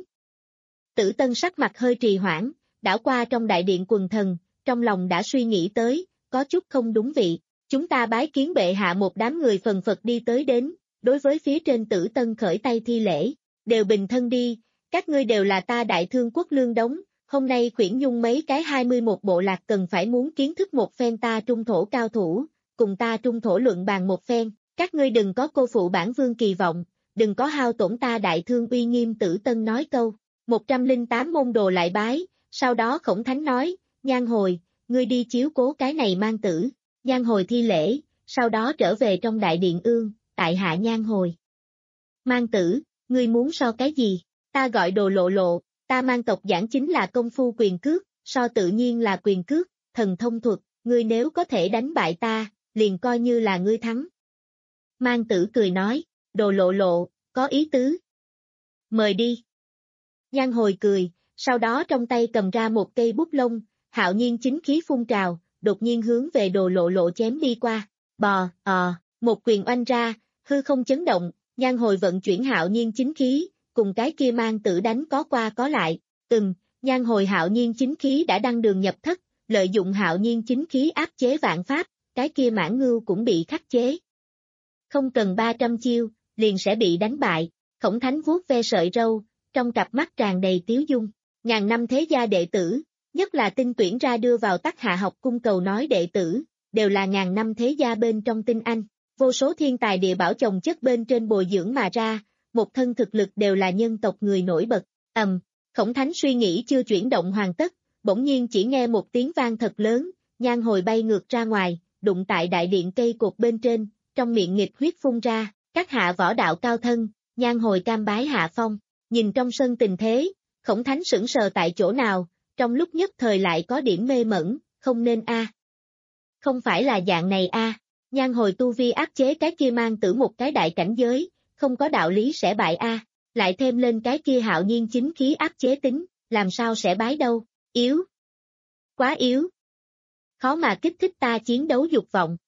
Tử Tân sắc mặt hơi trì hoãn, đảo qua trong đại điện quần thần, trong lòng đã suy nghĩ tới, có chút không đúng vị, chúng ta bái kiến bệ hạ một đám người phần phật đi tới đến, đối với phía trên Tử Tân khởi tay thi lễ, đều bình thân đi, các ngươi đều là ta đại thương quốc lương đống, hôm nay khuyển nhung mấy cái hai mươi mốt bộ lạc cần phải muốn kiến thức một phen ta trung thổ cao thủ, cùng ta trung thổ luận bàn một phen, các ngươi đừng có cô phụ bản vương kỳ vọng, đừng có hao tổn ta đại thương uy nghiêm. Tử Tân nói câu, một trăm lẻ tám môn đồ lại bái, sau đó Khổng Thánh nói, Nhan Hồi, ngươi đi chiếu cố cái này mang tử, Nhan Hồi thi lễ, sau đó trở về trong đại điện ương, tại hạ Nhan Hồi. Mang tử, ngươi muốn so cái gì, ta gọi Đồ Lộ Lộ, ta mang tộc giảng chính là công phu quyền cước, so tự nhiên là quyền cước, thần thông thuật, ngươi nếu có thể đánh bại ta, liền coi như là ngươi thắng. Mang tử cười nói, Đồ Lộ Lộ, có ý tứ. Mời đi. Nhan Hồi cười, sau đó trong tay cầm ra một cây bút lông, hạo nhiên chính khí phun trào, đột nhiên hướng về Đồ Lộ Lộ chém đi qua, bò, ờ, một quyền oanh ra, hư không chấn động, Nhan Hồi vận chuyển hạo nhiên chính khí, cùng cái kia mang tử đánh có qua có lại, từng, Nhan Hồi hạo nhiên chính khí đã đăng đường nhập thất, lợi dụng hạo nhiên chính khí áp chế vạn pháp, cái kia mãn ngưu cũng bị khắc chế. Không cần ba trăm chiêu, liền sẽ bị đánh bại, Khổng Thánh vuốt ve sợi râu, trong cặp mắt tràn đầy tiếu dung, ngàn năm thế gia đệ tử, nhất là tinh tuyển ra đưa vào Tắc Hạ học cung cầu nói đệ tử, đều là ngàn năm thế gia bên trong tinh anh, vô số thiên tài địa bảo chồng chất bên trên bồi dưỡng mà ra, một thân thực lực đều là nhân tộc người nổi bật, ầm, um, Khổng Thánh suy nghĩ chưa chuyển động hoàn tất, bỗng nhiên chỉ nghe một tiếng vang thật lớn, Nhan Hồi bay ngược ra ngoài, đụng tại đại điện cây cột bên trên, trong miệng nghịch huyết phun ra, các hạ võ đạo cao thân, Nhan Hồi cam bái hạ phong, nhìn trong sân tình thế, Khổng Thánh sững sờ tại chỗ nào, trong lúc nhất thời lại có điểm mê mẩn, không nên a. À. Không phải là dạng này a, à. Nhan Hồi tu vi áp chế cái kia mang tử một cái đại cảnh giới, không có đạo lý sẽ bại a, à. Lại thêm lên cái kia hạo nhiên chính khí áp chế tính, làm sao sẽ bái đâu, yếu. Quá yếu. Khó mà kích thích ta chiến đấu dục vọng.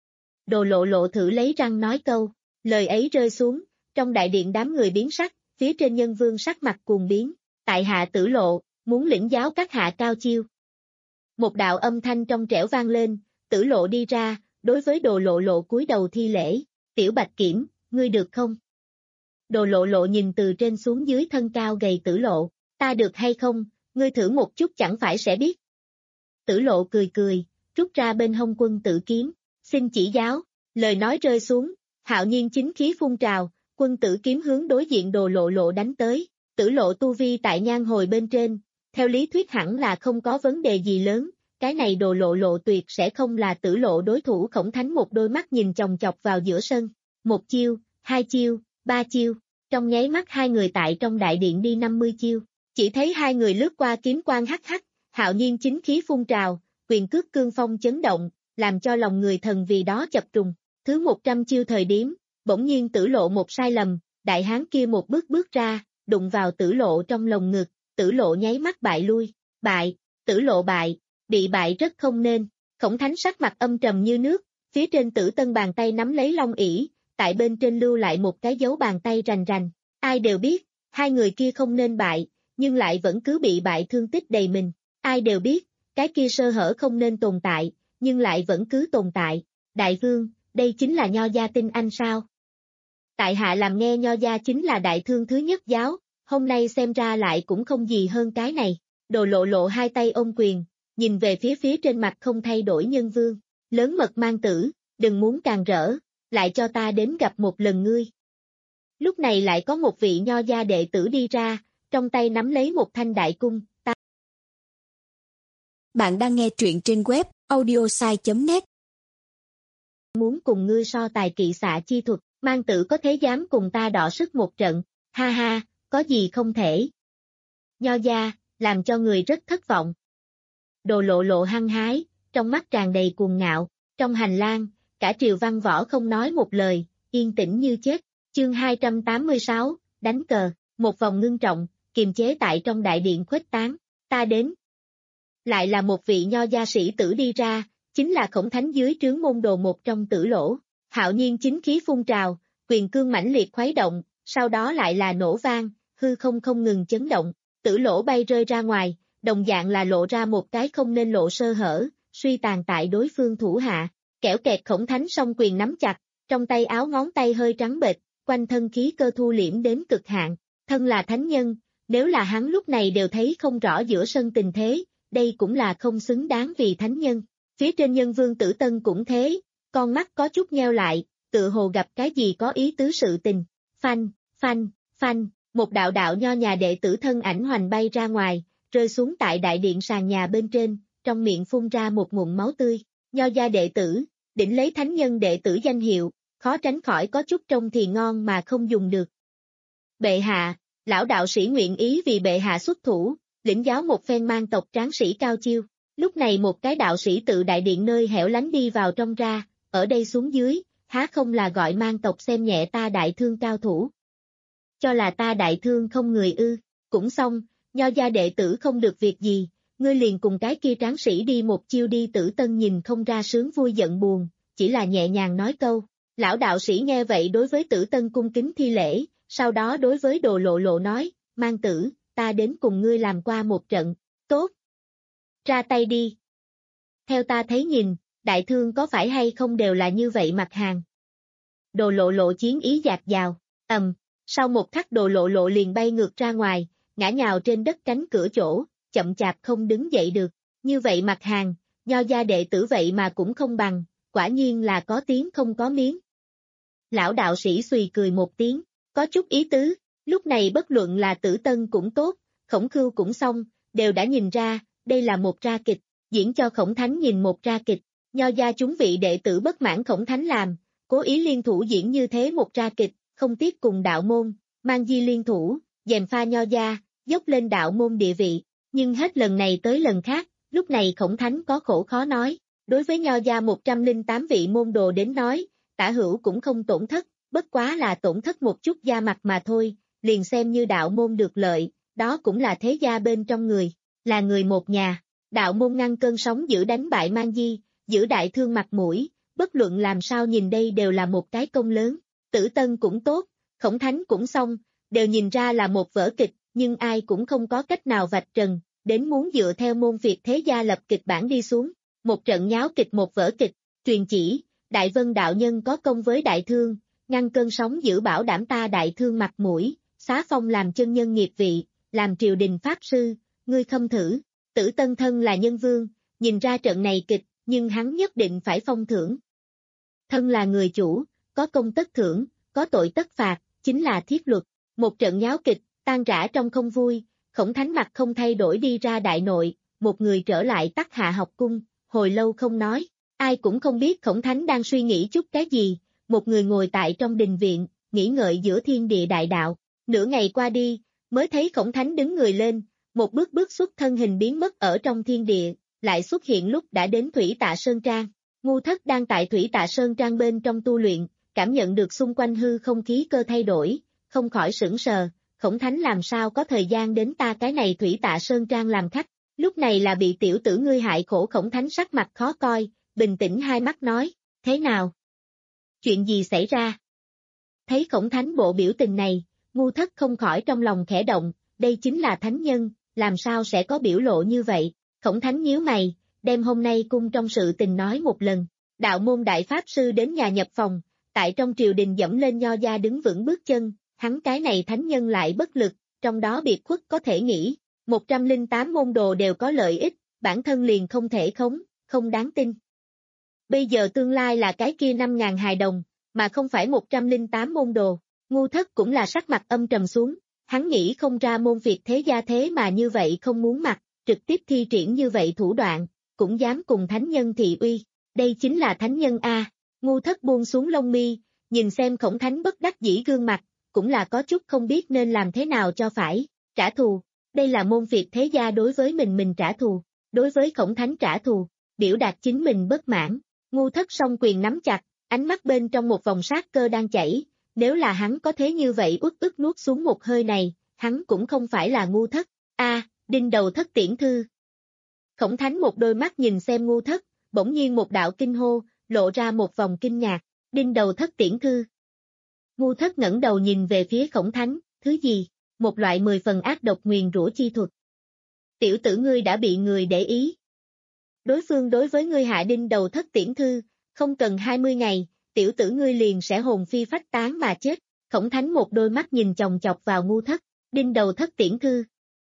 Đồ Lộ Lộ thử lấy răng nói câu, lời ấy rơi xuống, trong đại điện đám người biến sắc, phía trên nhân vương sắc mặt cuồng biến, tại hạ Tử Lộ, muốn lĩnh giáo các hạ cao chiêu. Một đạo âm thanh trong trẻo vang lên, Tử Lộ đi ra, đối với Đồ Lộ Lộ cúi đầu thi lễ, Tiểu Bạch Kiểm, ngươi được không? Đồ Lộ Lộ nhìn từ trên xuống dưới thân cao gầy Tử Lộ, ta được hay không, ngươi thử một chút chẳng phải sẽ biết. Tử Lộ cười cười, rút ra bên hông quân tử kiếm, xin chỉ giáo, lời nói rơi xuống, hạo nhiên chính khí phun trào, quân tử kiếm hướng đối diện Đồ Lộ Lộ đánh tới, Tử Lộ tu vi tại nhan hồi bên trên, theo lý thuyết hẳn là không có vấn đề gì lớn, cái này Đồ Lộ Lộ tuyệt sẽ không là Tử Lộ đối thủ. Khổng Thánh một đôi mắt nhìn chòng chọc vào giữa sân, một chiêu, hai chiêu, ba chiêu, trong nháy mắt hai người tại trong đại điện đi năm mươi chiêu, chỉ thấy hai người lướt qua kiếm quang hắc hắc, hạo nhiên chính khí phun trào, quyền cước cương phong chấn động, làm cho lòng người thần vì đó chập trùng. Thứ một trăm chiêu thời điểm, bỗng nhiên Tử Lộ một sai lầm, đại hán kia một bước bước ra, đụng vào Tử Lộ trong lồng ngực, Tử Lộ nháy mắt bại lui, bại, Tử Lộ bại, bị bại rất không nên. Khổng Thánh sắc mặt âm trầm như nước, phía trên Tử Tân bàn tay nắm lấy long ỷ, tại bên trên lưu lại một cái dấu bàn tay rành rành. Ai đều biết, hai người kia không nên bại, nhưng lại vẫn cứ bị bại thương tích đầy mình. Ai đều biết, cái kia sơ hở không nên tồn tại, nhưng lại vẫn cứ tồn tại. Đại vương, đây chính là Nho gia tinh anh sao? Tại hạ làm nghe Nho gia chính là đại thương thứ nhất giáo, hôm nay xem ra lại cũng không gì hơn cái này. Đồ Lộ Lộ hai tay ôm quyền, nhìn về phía phía trên mặt không thay đổi Nhân Vương, lớn mật mang tử, đừng muốn càng rỡ, lại cho ta đến gặp một lần ngươi. Lúc này lại có một vị Nho gia đệ tử đi ra, trong tay nắm lấy một thanh đại cung, ta. Bạn đang nghe truyện trên web audiosai chấm net. Muốn cùng ngươi so tài kỵ xạ chi thuật, mang tử có thế dám cùng ta đọ sức một trận, ha ha, có gì không thể. Nho gia, làm cho người rất thất vọng. Đồ Lộ Lộ hăng hái, trong mắt tràn đầy cuồng ngạo, trong hành lang, cả triều văn võ không nói một lời, yên tĩnh như chết. Chương hai trăm tám mươi sáu, đánh cờ, một vòng ngưng trọng, kiềm chế tại trong đại điện khuếch tán, ta đến. Lại là một vị Nho gia sĩ tử đi ra, chính là Khổng Thánh dưới trướng môn đồ một trong Tử Lỗ. Hạo nhiên chính khí phun trào, quyền cương mãnh liệt khuấy động, sau đó lại là nổ vang, hư không không ngừng chấn động, Tử Lỗ bay rơi ra ngoài, đồng dạng là lộ ra một cái không nên lộ sơ hở, suy tàn tại đối phương thủ hạ. Kẻo kẹt Khổng Thánh song quyền nắm chặt, trong tay áo ngón tay hơi trắng bệch, quanh thân khí cơ thu liễm đến cực hạn. Thân là thánh nhân, nếu là hắn lúc này đều thấy không rõ giữa sân tình thế, đây cũng là không xứng đáng vì thánh nhân. Phía trên Nhân Vương Tử Tân cũng thế, con mắt có chút nheo lại, tự hồ gặp cái gì có ý tứ sự tình. Phanh, phanh, phanh, một đạo đạo nho nhà đệ tử thân ảnh hoành bay ra ngoài, rơi xuống tại đại điện sàn nhà bên trên, trong miệng phun ra một ngụm máu tươi. Nho gia đệ tử, đỉnh lấy thánh nhân đệ tử danh hiệu, khó tránh khỏi có chút trông thì ngon mà không dùng được. Bệ hạ, lão đạo sĩ nguyện ý vì bệ hạ xuất thủ, lĩnh giáo một phen mang tộc tráng sĩ cao chiêu. Lúc này một cái đạo sĩ tự đại điện nơi hẻo lánh đi vào trong ra, ở đây xuống dưới, há không là gọi mang tộc xem nhẹ ta đại thương cao thủ. Cho là ta đại thương không người ư, cũng xong, Nho gia đệ tử không được việc gì, ngươi liền cùng cái kia tráng sĩ đi một chiêu đi. Tử Tân nhìn không ra sướng vui giận buồn, chỉ là nhẹ nhàng nói câu. Lão đạo sĩ nghe vậy đối với Tử Tân cung kính thi lễ, sau đó đối với Đồ Lộ Lộ nói, mang tử, ta đến cùng ngươi làm qua một trận, tốt. Ra tay đi. Theo ta thấy nhìn, đại thương có phải hay không đều là như vậy mặt hàng. Đồ Lộ Lộ chiến ý dạt dào, ầm, sau một khắc Đồ Lộ Lộ liền bay ngược ra ngoài, ngã nhào trên đất cánh cửa chỗ, chậm chạp không đứng dậy được. Như vậy mặt hàng, Nho gia đệ tử vậy mà cũng không bằng, quả nhiên là có tiếng không có miếng. Lão đạo sĩ xùy cười một tiếng, có chút ý tứ, lúc này bất luận là Tử Tân cũng tốt, Khổng Khưu cũng xong, đều đã nhìn ra, đây là một ra kịch, diễn cho Khổng Thánh nhìn một ra kịch. Nho gia chúng vị đệ tử bất mãn Khổng Thánh làm, cố ý liên thủ diễn như thế một ra kịch, không tiếc cùng đạo môn, mang di liên thủ, gièm pha Nho gia, dốc lên đạo môn địa vị, nhưng hết lần này tới lần khác, lúc này Khổng Thánh có khổ khó nói, đối với Nho gia một trăm lẻ tám vị môn đồ đến nói, tả hữu cũng không tổn thất, bất quá là tổn thất một chút da mặt mà thôi, liền xem như đạo môn được lợi, đó cũng là thế gia bên trong người, là người một nhà, đạo môn ngăn cơn sóng giữ đánh bại mang di, giữ đại thương mặt mũi, bất luận làm sao nhìn đây đều là một cái công lớn. Tử Tân cũng tốt, Khổng Thánh cũng xong, đều nhìn ra là một vở kịch, nhưng ai cũng không có cách nào vạch trần, đến muốn dựa theo môn Việt thế gia lập kịch bản đi xuống, một trận nháo kịch một vở kịch, truyền chỉ, Đại Vân đạo nhân có công với Đại Thương, ngăn cơn sóng giữ bảo đảm ta Đại Thương mặt mũi, xá phong làm chân nhân nghiệp vị, làm triều đình pháp sư, ngươi khâm thử, Tử Tân thân là nhân vương, nhìn ra trận này kịch, nhưng hắn nhất định phải phong thưởng. Thân là người chủ, có công tất thưởng, có tội tất phạt, chính là thiết luật, một trận nháo kịch, tan rã trong không vui, Khổng Thánh mặt không thay đổi đi ra đại nội, một người trở lại Tắc Hạ học cung, hồi lâu không nói, ai cũng không biết Khổng Thánh đang suy nghĩ chút cái gì, một người ngồi tại trong đình viện, nghĩ ngợi giữa thiên địa đại đạo, nửa ngày qua đi, mới thấy Khổng Thánh đứng người lên, một bước bước xuất thân hình biến mất ở trong thiên địa, lại xuất hiện lúc đã đến Thủy Tạ Sơn Trang. Ngu Thất đang tại Thủy Tạ Sơn Trang bên trong tu luyện, cảm nhận được xung quanh hư không khí cơ thay đổi, không khỏi sửng sờ, Khổng Thánh làm sao có thời gian đến ta cái này Thủy Tạ Sơn Trang làm khách, lúc này là bị tiểu tử ngươi hại khổ. Khổng Thánh sắc mặt khó coi, bình tĩnh hai mắt nói, thế nào? Chuyện gì xảy ra? Thấy Khổng Thánh bộ biểu tình này, Ngu Thất không khỏi trong lòng khẽ động, đây chính là thánh nhân, làm sao sẽ có biểu lộ như vậy? Khổng Thánh nhíu mày, đem hôm nay cung trong sự tình nói một lần. Đạo môn đại pháp sư đến nhà nhập phòng, tại trong triều đình dẫm lên nho gia đứng vững bước chân, hắn cái này thánh nhân lại bất lực, trong đó biệt khuất có thể nghĩ, một trăm lẻ tám môn đồ đều có lợi ích, bản thân liền không thể khống, không đáng tin. Bây giờ tương lai là cái kia năm ngàn hài đồng, mà không phải một trăm lẻ tám môn đồ. Ngu Thất cũng là sắc mặt âm trầm xuống, hắn nghĩ không ra môn Việt thế gia thế mà như vậy không muốn mặt, trực tiếp thi triển như vậy thủ đoạn, cũng dám cùng thánh nhân thị uy, đây chính là thánh nhân a. Ngu Thất buông xuống lông mi, nhìn xem Khổng Thánh bất đắc dĩ gương mặt, cũng là có chút không biết nên làm thế nào cho phải, trả thù, đây là môn Việt thế gia đối với mình mình trả thù, đối với Khổng Thánh trả thù, biểu đạt chính mình bất mãn. Ngu Thất song quyền nắm chặt, ánh mắt bên trong một vòng sát cơ đang chảy, nếu là hắn có thế như vậy uất ức nuốt xuống một hơi này, hắn cũng không phải là Ngu Thất. A, đinh đầu thất tiễn thư. Khổng Thánh một đôi mắt nhìn xem Ngu Thất, bỗng nhiên một đạo kinh hô, lộ ra một vòng kinh ngạc, đinh đầu thất tiễn thư. Ngu Thất ngẩng đầu nhìn về phía Khổng Thánh, thứ gì? Một loại mười phần ác độc nguyền rủa chi thuật. Tiểu tử ngươi đã bị người để ý. Đối phương đối với ngươi hạ đinh đầu thất tiễn thư, không cần hai mươi ngày, tiểu tử ngươi liền sẽ hồn phi phách tán mà chết. Khổng Thánh một đôi mắt nhìn chòng chọc vào Ngu Thất, đinh đầu thất tiễn thư.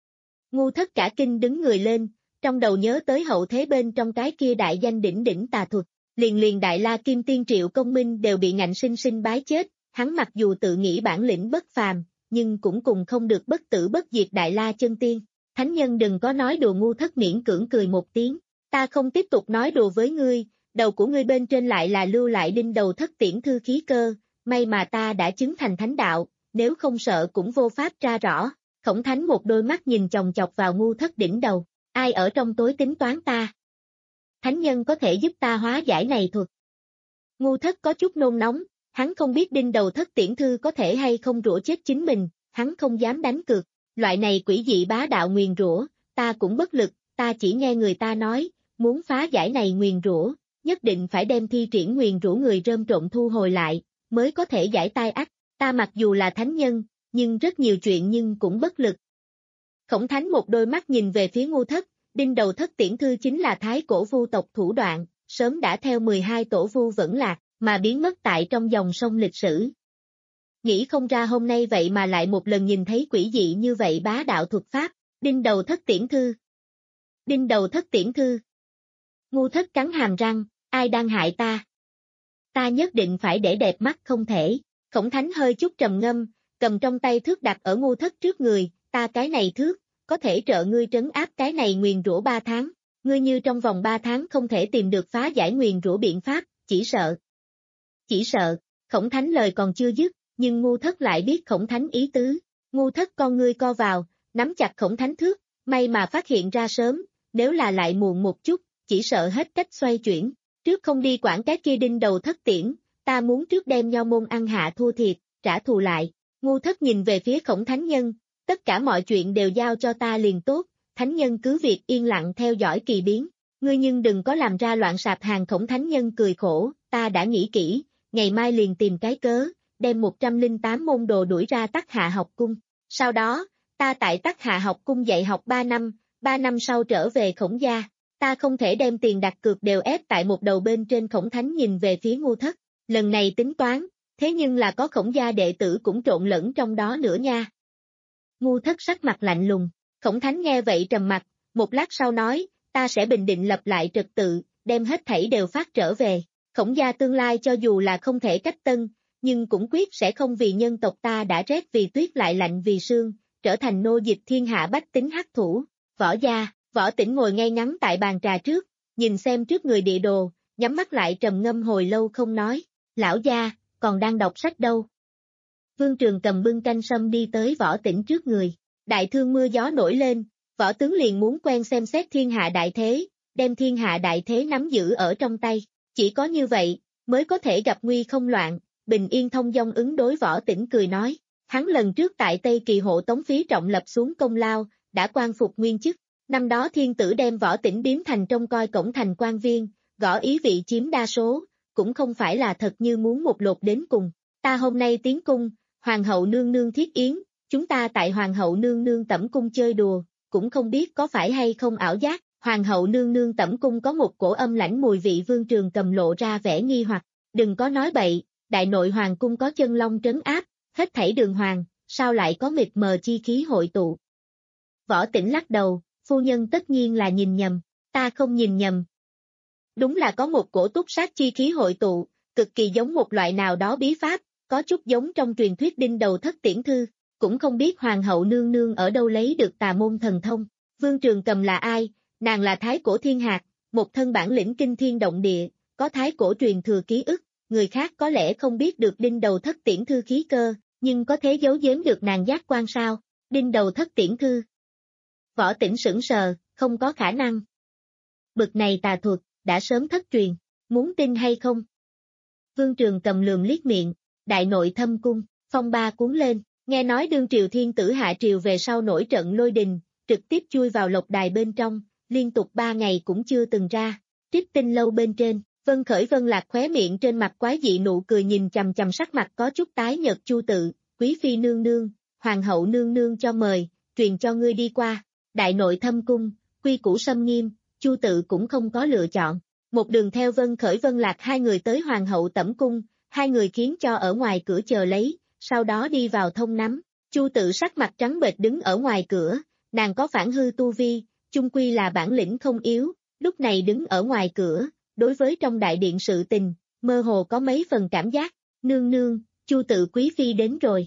Ngu Thất cả kinh đứng người lên, trong đầu nhớ tới hậu thế bên trong cái kia đại danh đỉnh đỉnh tà thuật, liền liền Đại La Kim Tiên Triệu Công Minh đều bị ngạnh sinh sinh bái chết, hắn mặc dù tự nghĩ bản lĩnh bất phàm, nhưng cũng cùng không được bất tử bất diệt Đại La chân tiên. Thánh nhân đừng có nói đùa. Ngu Thất miễn cưỡng cười một tiếng, ta không tiếp tục nói đùa với ngươi, đầu của ngươi bên trên lại là lưu lại đinh đầu thất tiễn thư khí cơ, may mà ta đã chứng thành thánh đạo, nếu không sợ cũng vô pháp tra rõ. Khổng Thánh một đôi mắt nhìn chòng chọc vào Ngu Thất đỉnh đầu, ai ở trong tối tính toán ta? Thánh nhân có thể giúp ta hóa giải này thuật. Ngu Thất có chút nôn nóng, hắn không biết đinh đầu thất tiễn thư có thể hay không rủa chết chính mình, hắn không dám đánh cược, loại này quỷ dị bá đạo nguyền rủa, ta cũng bất lực, ta chỉ nghe người ta nói, muốn phá giải này nguyền rủa, nhất định phải đem thi triển nguyền rủa người rơm trộn thu hồi lại, mới có thể giải tai ách, ta mặc dù là thánh nhân, nhưng rất nhiều chuyện nhưng cũng bất lực. Khổng Thánh một đôi mắt nhìn về phía Ngu Thất, đinh đầu thất tiễn thư chính là thái cổ vu tộc thủ đoạn, sớm đã theo mười hai tổ vu vẫn lạc, mà biến mất tại trong dòng sông lịch sử. Nghĩ không ra hôm nay vậy mà lại một lần nhìn thấy quỷ dị như vậy bá đạo thuật pháp, đinh đầu thất tiễn thư. Đinh đầu thất tiễn thư. Ngu Thất cắn hàm răng, ai đang hại ta? Ta nhất định phải để đẹp mắt không thể. Khổng Thánh hơi chút trầm ngâm, cầm trong tay thước đặt ở Ngu Thất trước người, ta cái này thước, có thể trợ ngươi trấn áp cái này nguyền rủa ba tháng, ngươi như trong vòng ba tháng không thể tìm được phá giải nguyền rủa biện pháp, chỉ sợ. Chỉ sợ, Khổng Thánh lời còn chưa dứt, nhưng Ngu Thất lại biết Khổng Thánh ý tứ, Ngu Thất con ngươi co vào, nắm chặt Khổng Thánh thước, may mà phát hiện ra sớm, nếu là lại muộn một chút, chỉ sợ hết cách xoay chuyển, trước không đi quản cái kia đinh đầu thất tiễn, ta muốn trước đem nho môn ăn hạ thua thiệt, trả thù lại. Ngu Thất nhìn về phía Khổng Thánh nhân, tất cả mọi chuyện đều giao cho ta liền tốt, thánh nhân cứ việc yên lặng theo dõi kỳ biến, ngươi nhưng đừng có làm ra loạn sạp hàng. Khổng Thánh nhân cười khổ, ta đã nghĩ kỹ, ngày mai liền tìm cái cớ, đem một trăm lẻ tám môn đồ đuổi ra Tắc Hạ học cung, sau đó, ta tại Tắc Hạ học cung dạy học ba năm, ba năm sau trở về Khổng gia, ta không thể đem tiền đặt cược đều ép tại một đầu bên trên. Khổng Thánh nhìn về phía Ngu Thất, lần này tính toán, thế nhưng là có Khổng gia đệ tử cũng trộn lẫn trong đó nữa nha. Ngu Thất sắc mặt lạnh lùng, Khổng Thánh nghe vậy trầm mặt, một lát sau nói, ta sẽ bình định lập lại trật tự, đem hết thảy đều phát trở về. Khổng gia tương lai cho dù là không thể cách tân, nhưng cũng quyết sẽ không vì nhân tộc ta đã rét vì tuyết lại lạnh vì sương, trở thành nô dịch thiên hạ bách tính hắc thủ. Võ gia, Võ Tĩnh ngồi ngay ngắn tại bàn trà trước, nhìn xem trước người địa đồ, nhắm mắt lại trầm ngâm hồi lâu không nói. Lão gia, còn đang đọc sách đâu? Vương Trường cầm bưng canh sâm đi tới Võ Tĩnh trước người. Đại thương mưa gió nổi lên, Võ tướng liền muốn quen xem xét thiên hạ đại thế, đem thiên hạ đại thế nắm giữ ở trong tay. Chỉ có như vậy, mới có thể gặp nguy không loạn, bình yên thông dong ứng đối. Võ Tĩnh cười nói, hắn lần trước tại Tây Kỳ hộ tống Phí Trọng lập xuống công lao, đã quan phục nguyên chức. Năm đó thiên tử đem Võ Tĩnh biếm thành trông coi cổng thành quan viên, gõ ý vị chiếm đa số, cũng không phải là thật như muốn một lột đến cùng. Ta hôm nay tiến cung, hoàng hậu nương nương thiết yến, chúng ta tại hoàng hậu nương nương tẩm cung chơi đùa, cũng không biết có phải hay không ảo giác. Hoàng hậu nương nương tẩm cung có một cổ âm lãnh mùi vị. Vương Trường cầm lộ ra vẻ nghi hoặc, đừng có nói bậy, đại nội hoàng cung có chân long trấn áp, hết thảy đường hoàng, sao lại có mịt mờ chi khí hội tụ. Võ Tĩnh lắc đầu, phu nhân tất nhiên là nhìn nhầm, ta không nhìn nhầm. Đúng là có một cổ túc sát chi khí hội tụ, cực kỳ giống một loại nào đó bí pháp, có chút giống trong truyền thuyết đinh đầu thất tiễn thư, cũng không biết hoàng hậu nương nương ở đâu lấy được tà môn thần thông. Vương Trường cầm là ai? Nàng là thái cổ thiên hạt, một thân bản lĩnh kinh thiên động địa, có thái cổ truyền thừa ký ức, người khác có lẽ không biết được đinh đầu thất tiễn thư khí cơ, nhưng có thể giấu giếm được nàng giác quan sao? Đinh đầu thất tiễn thư. Võ Tĩnh sững sờ, không có khả năng. Bực này tà thuật, đã sớm thất truyền, muốn tin hay không? Vương Trường cầm lườm liếc miệng, đại nội thâm cung, phong ba cuốn lên, nghe nói đương triều thiên tử hạ triều về sau nổi trận lôi đình, trực tiếp chui vào lộc đài bên trong, liên tục ba ngày cũng chưa từng ra. Trích Tinh lâu bên trên, Vân Khởi Vân Lạc khóe miệng trên mặt quái dị nụ cười nhìn chằm chằm sắc mặt có chút tái nhợt Chu Tự, quý phi nương nương, hoàng hậu nương nương cho mời, truyền cho ngươi đi qua. Đại nội thâm cung, quy củ xâm nghiêm, Chu Tự cũng không có lựa chọn. Một đường theo Vân Khởi Vân Lạc hai người tới hoàng hậu tẩm cung, hai người khiến cho ở ngoài cửa chờ lấy, sau đó đi vào thông nắm. Chu Tự sắc mặt trắng bệch đứng ở ngoài cửa, nàng có phản hư tu vi, chung quy là bản lĩnh không yếu, lúc này đứng ở ngoài cửa, đối với trong đại điện sự tình, mơ hồ có mấy phần cảm giác. Nương nương, Chu Tự quý phi đến rồi.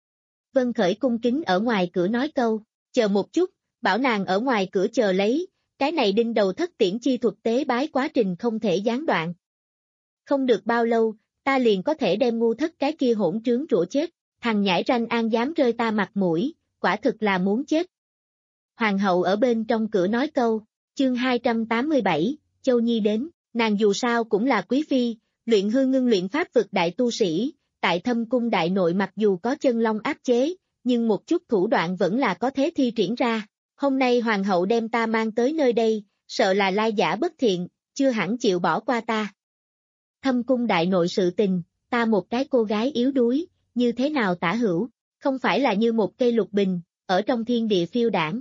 Vân Khởi cung kính ở ngoài cửa nói câu, chờ một chút, bảo nàng ở ngoài cửa chờ lấy, cái này đinh đầu thất tiễn chi thuật tế bái quá trình không thể gián đoạn. Không được bao lâu, ta liền có thể đem Ngu Thất cái kia hỗn trướng rủa chết, thằng nhãi ranh an dám rơi ta mặt mũi, quả thực là muốn chết. Hoàng hậu ở bên trong cửa nói câu, chương hai trăm tám mươi bảy, Châu Nhi đến, nàng dù sao cũng là quý phi, luyện hư ngưng luyện pháp vực đại tu sĩ, tại thâm cung đại nội mặc dù có chân long áp chế, nhưng một chút thủ đoạn vẫn là có thể thi triển ra. Hôm nay hoàng hậu đem ta mang tới nơi đây, sợ là lai giả bất thiện, chưa hẳn chịu bỏ qua ta. Thâm cung đại nội sự tình, ta một cái cô gái yếu đuối, như thế nào tả hữu, không phải là như một cây lục bình, ở trong thiên địa phiêu đảng.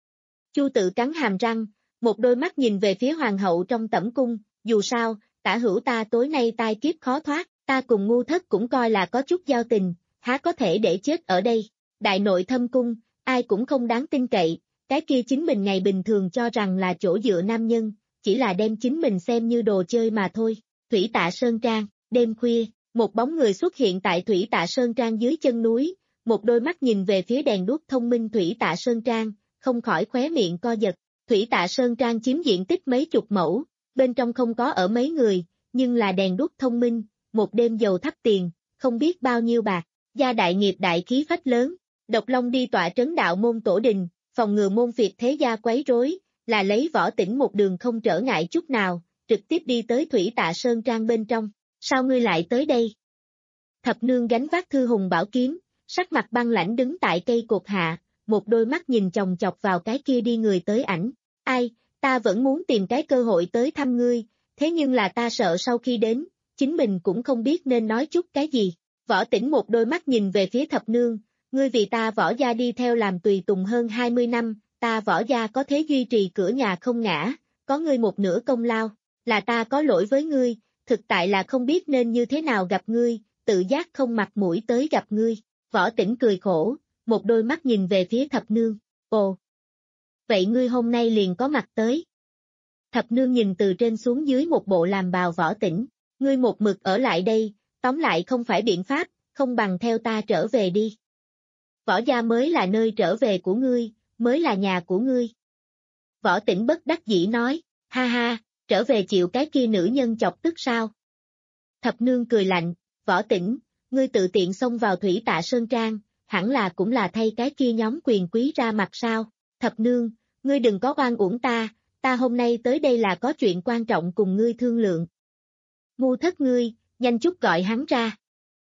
Chu Tự cắn hàm răng, một đôi mắt nhìn về phía hoàng hậu trong tẩm cung, dù sao, tả hữu ta tối nay tai kiếp khó thoát, ta cùng Ngu Thất cũng coi là có chút giao tình, há có thể để chết ở đây. Đại nội thâm cung, ai cũng không đáng tin cậy, cái kia chính mình ngày bình thường cho rằng là chỗ dựa nam nhân, chỉ là đem chính mình xem như đồ chơi mà thôi. Thủy Tạ Sơn Trang, đêm khuya, một bóng người xuất hiện tại Thủy Tạ Sơn Trang dưới chân núi, một đôi mắt nhìn về phía đèn đuốc thông minh Thủy Tạ Sơn Trang, không khỏi khóe miệng co giật. Thủy Tạ Sơn Trang chiếm diện tích mấy chục mẫu, bên trong không có ở mấy người, nhưng là đèn đuốc thông minh, một đêm dầu thắp tiền, không biết bao nhiêu bạc, gia đại nghiệp đại khí phách lớn. Độc Long đi tọa trấn đạo môn tổ đình, phòng ngừa môn phiệt thế gia quấy rối, là lấy Võ Tĩnh một đường không trở ngại chút nào, trực tiếp đi tới Thủy Tạ Sơn Trang bên trong. Sao ngươi lại tới đây? Thập nương gánh vác thư hùng bảo kiếm, sắc mặt băng lãnh đứng tại cây cột hạ, một đôi mắt nhìn chòng chọc vào cái kia đi người tới ảnh. Ai, ta vẫn muốn tìm cái cơ hội tới thăm ngươi, thế nhưng là ta sợ sau khi đến, chính mình cũng không biết nên nói chút cái gì. Võ Tĩnh một đôi mắt nhìn về phía thập nương, ngươi vì ta Võ gia đi theo làm tùy tùng hơn hai mươi năm, ta Võ gia có thể duy trì cửa nhà không ngã, có ngươi một nửa công lao, là ta có lỗi với ngươi, thực tại là không biết nên như thế nào gặp ngươi, tự giác không mặt mũi tới gặp ngươi. Võ Tĩnh cười khổ, một đôi mắt nhìn về phía Thập Nương, ồ. Vậy ngươi hôm nay liền có mặt tới. Thập Nương nhìn từ trên xuống dưới một bộ làm bào Võ Tĩnh, ngươi một mực ở lại đây, tóm lại không phải biện pháp, không bằng theo ta trở về đi. Võ gia mới là nơi trở về của ngươi, mới là nhà của ngươi. Võ Tĩnh bất đắc dĩ nói, ha ha, trở về chịu cái kia nữ nhân chọc tức sao? Thập Nương cười lạnh, Võ Tĩnh, ngươi tự tiện xông vào Thủy Tạ Sơn Trang, hẳn là cũng là thay cái kia nhóm quyền quý ra mặt sao? Thập Nương, ngươi đừng có oan uổng ta, ta hôm nay tới đây là có chuyện quan trọng cùng ngươi thương lượng. Ngu thất ngươi, nhanh chút gọi hắn ra.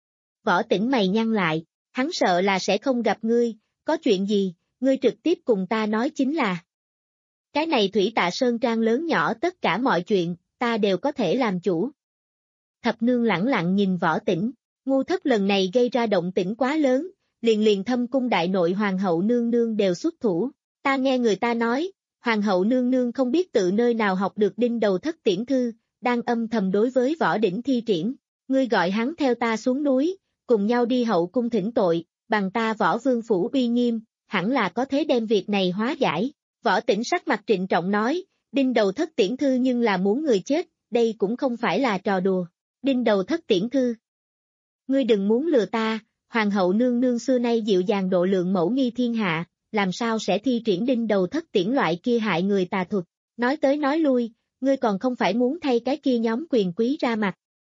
Võ Tĩnh mày nhăn lại, hắn sợ là sẽ không gặp ngươi, có chuyện gì, ngươi trực tiếp cùng ta nói chính là. Cái này Thủy Tạ Sơn Trang lớn nhỏ tất cả mọi chuyện, ta đều có thể làm chủ. Thập Nương lẳng lặng nhìn Võ Tĩnh, ngu thất lần này gây ra động tĩnh quá lớn, liền liền Thâm cung đại nội hoàng hậu nương nương đều xuất thủ, ta nghe người ta nói, hoàng hậu nương nương không biết tự nơi nào học được đinh đầu thất tiễn thư, đang âm thầm đối với Võ Đỉnh thi triển, ngươi gọi hắn theo ta xuống núi, cùng nhau đi hậu cung thỉnh tội, bằng ta Võ Vương phủ uy nghiêm, hẳn là có thể đem việc này hóa giải. Võ Tĩnh sắc mặt trịnh trọng nói, đinh đầu thất tiễn thư nhưng là muốn người chết, đây cũng không phải là trò đùa. Đinh đầu thất tiễn thư. Ngươi đừng muốn lừa ta, hoàng hậu nương nương xưa nay dịu dàng độ lượng mẫu nghi thiên hạ, làm sao sẽ thi triển đinh đầu thất tiễn loại kia hại người tà thuật. Nói tới nói lui, ngươi còn không phải muốn thay cái kia nhóm quyền quý ra mặt.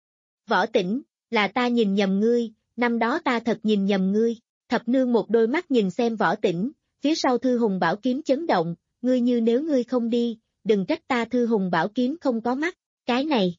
Võ Tĩnh, là ta nhìn nhầm ngươi, năm đó ta thật nhìn nhầm ngươi. Thập Nương một đôi mắt nhìn xem Võ Tĩnh, phía sau Thư Hùng Bảo Kiếm chấn động, ngươi như nếu ngươi không đi, đừng trách ta Thư Hùng Bảo Kiếm không có mắt, cái này.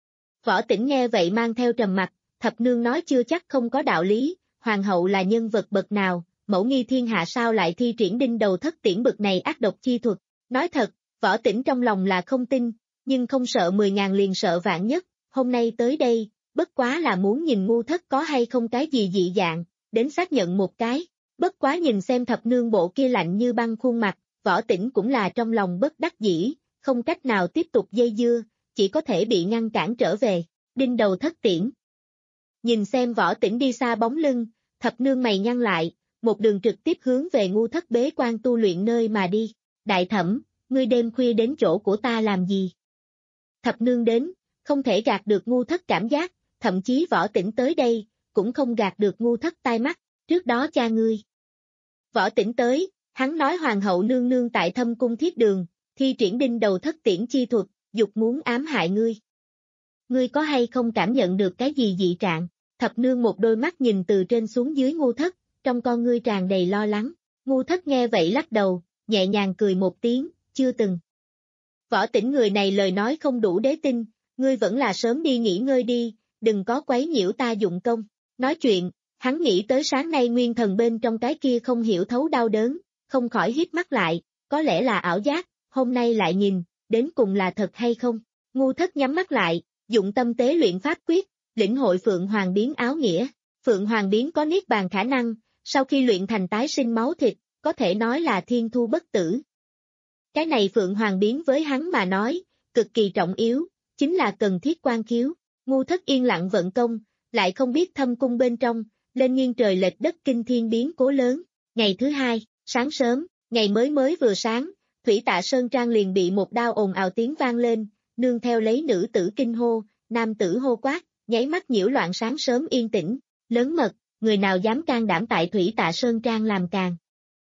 Võ Tĩnh nghe vậy mang theo trầm mặt, Thập Nương nói chưa chắc không có đạo lý, hoàng hậu là nhân vật bậc nào, mẫu nghi thiên hạ sao lại thi triển đinh đầu thất tiễn bậc này ác độc chi thuật. Nói thật, Võ Tĩnh trong lòng là không tin, nhưng không sợ mười ngàn liền sợ vạn nhất, hôm nay tới đây, bất quá là muốn nhìn ngu thất có hay không cái gì dị dạng, đến xác nhận một cái. Bất quá nhìn xem Thập Nương bộ kia lạnh như băng khuôn mặt, Võ Tĩnh cũng là trong lòng bất đắc dĩ, không cách nào tiếp tục dây dưa, chỉ có thể bị ngăn cản trở về, đinh đầu thất tiễn. Nhìn xem Võ Tĩnh đi xa bóng lưng, Thập Nương mày nhăn lại, một đường trực tiếp hướng về ngu thất bế quan tu luyện nơi mà đi. Đại thẩm, ngươi đêm khuya đến chỗ của ta làm gì? Thập Nương đến, không thể gạt được ngu thất cảm giác, thậm chí Võ Tĩnh tới đây, cũng không gạt được ngu thất tai mắt, trước đó cha ngươi. Võ Tĩnh tới, hắn nói hoàng hậu nương nương tại Thâm cung thiết đường, thi triển đinh đầu thất tiễn chi thuật, dục muốn ám hại ngươi. Ngươi có hay không cảm nhận được cái gì dị trạng? Thập Nương một đôi mắt nhìn từ trên xuống dưới ngu thất, trong con ngươi tràn đầy lo lắng. Ngu thất nghe vậy lắc đầu, nhẹ nhàng cười một tiếng, chưa từng. Võ Tĩnh người này lời nói không đủ để tin, ngươi vẫn là sớm đi nghỉ ngơi đi, đừng có quấy nhiễu ta dụng công. Nói chuyện, hắn nghĩ tới sáng nay nguyên thần bên trong cái kia không hiểu thấu đau đớn, không khỏi hít mắt lại, có lẽ là ảo giác, hôm nay lại nhìn, đến cùng là thật hay không. Ngu thất nhắm mắt lại, dụng tâm tế luyện pháp quyết, lĩnh hội Phượng Hoàng biến áo nghĩa. Phượng Hoàng biến có niết bàn khả năng, sau khi luyện thành tái sinh máu thịt, có thể nói là thiên thu bất tử. Cái này Phượng Hoàng biến với hắn mà nói, cực kỳ trọng yếu, chính là cần thiết quan khiếu. Ngu thất yên lặng vận công, lại không biết Thâm cung bên trong, lên nghiêng trời lệch đất kinh thiên biến cố lớn. Ngày thứ hai, sáng sớm, ngày mới mới vừa sáng, Thủy Tạ Sơn Trang liền bị một đao ồn ào tiếng vang lên, nương theo lấy nữ tử kinh hô, nam tử hô quát, nháy mắt nhiễu loạn sáng sớm yên tĩnh, lớn mật, người nào dám can đảm tại Thủy Tạ Sơn Trang làm càn.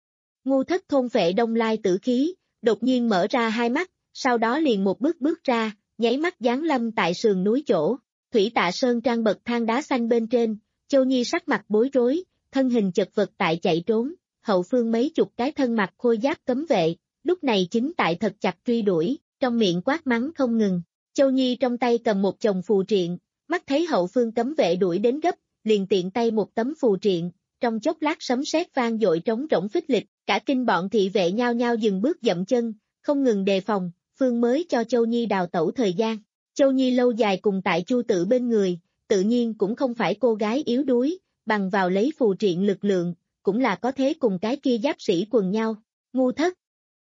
Ngu thất thôn phệ đông lai tử khí, đột nhiên mở ra hai mắt, sau đó liền một bước bước ra, nháy mắt giáng lâm tại sườn núi chỗ. Thủy Tạ Sơn Trang bậc thang đá xanh bên trên, Châu Nhi sắc mặt bối rối, thân hình chật vật tại chạy trốn, hậu phương mấy chục cái thân mặc khôi giáp cấm vệ, lúc này chính tại thật chặt truy đuổi, trong miệng quát mắng không ngừng. Châu Nhi trong tay cầm một chồng phù triện, mắt thấy hậu phương cấm vệ đuổi đến gấp, liền tiện tay một tấm phù triện, trong chốc lát sấm sét vang dội trống rỗng phích lịch, cả kinh bọn thị vệ nhao nhao dừng bước dậm chân, không ngừng đề phòng, phương mới cho Châu Nhi đào tẩu thời gian. Châu Nhi lâu dài cùng tại Chu Tự bên người, tự nhiên cũng không phải cô gái yếu đuối, bằng vào lấy phù triện lực lượng, cũng là có thế cùng cái kia giáp sĩ quần nhau. Ngu thất.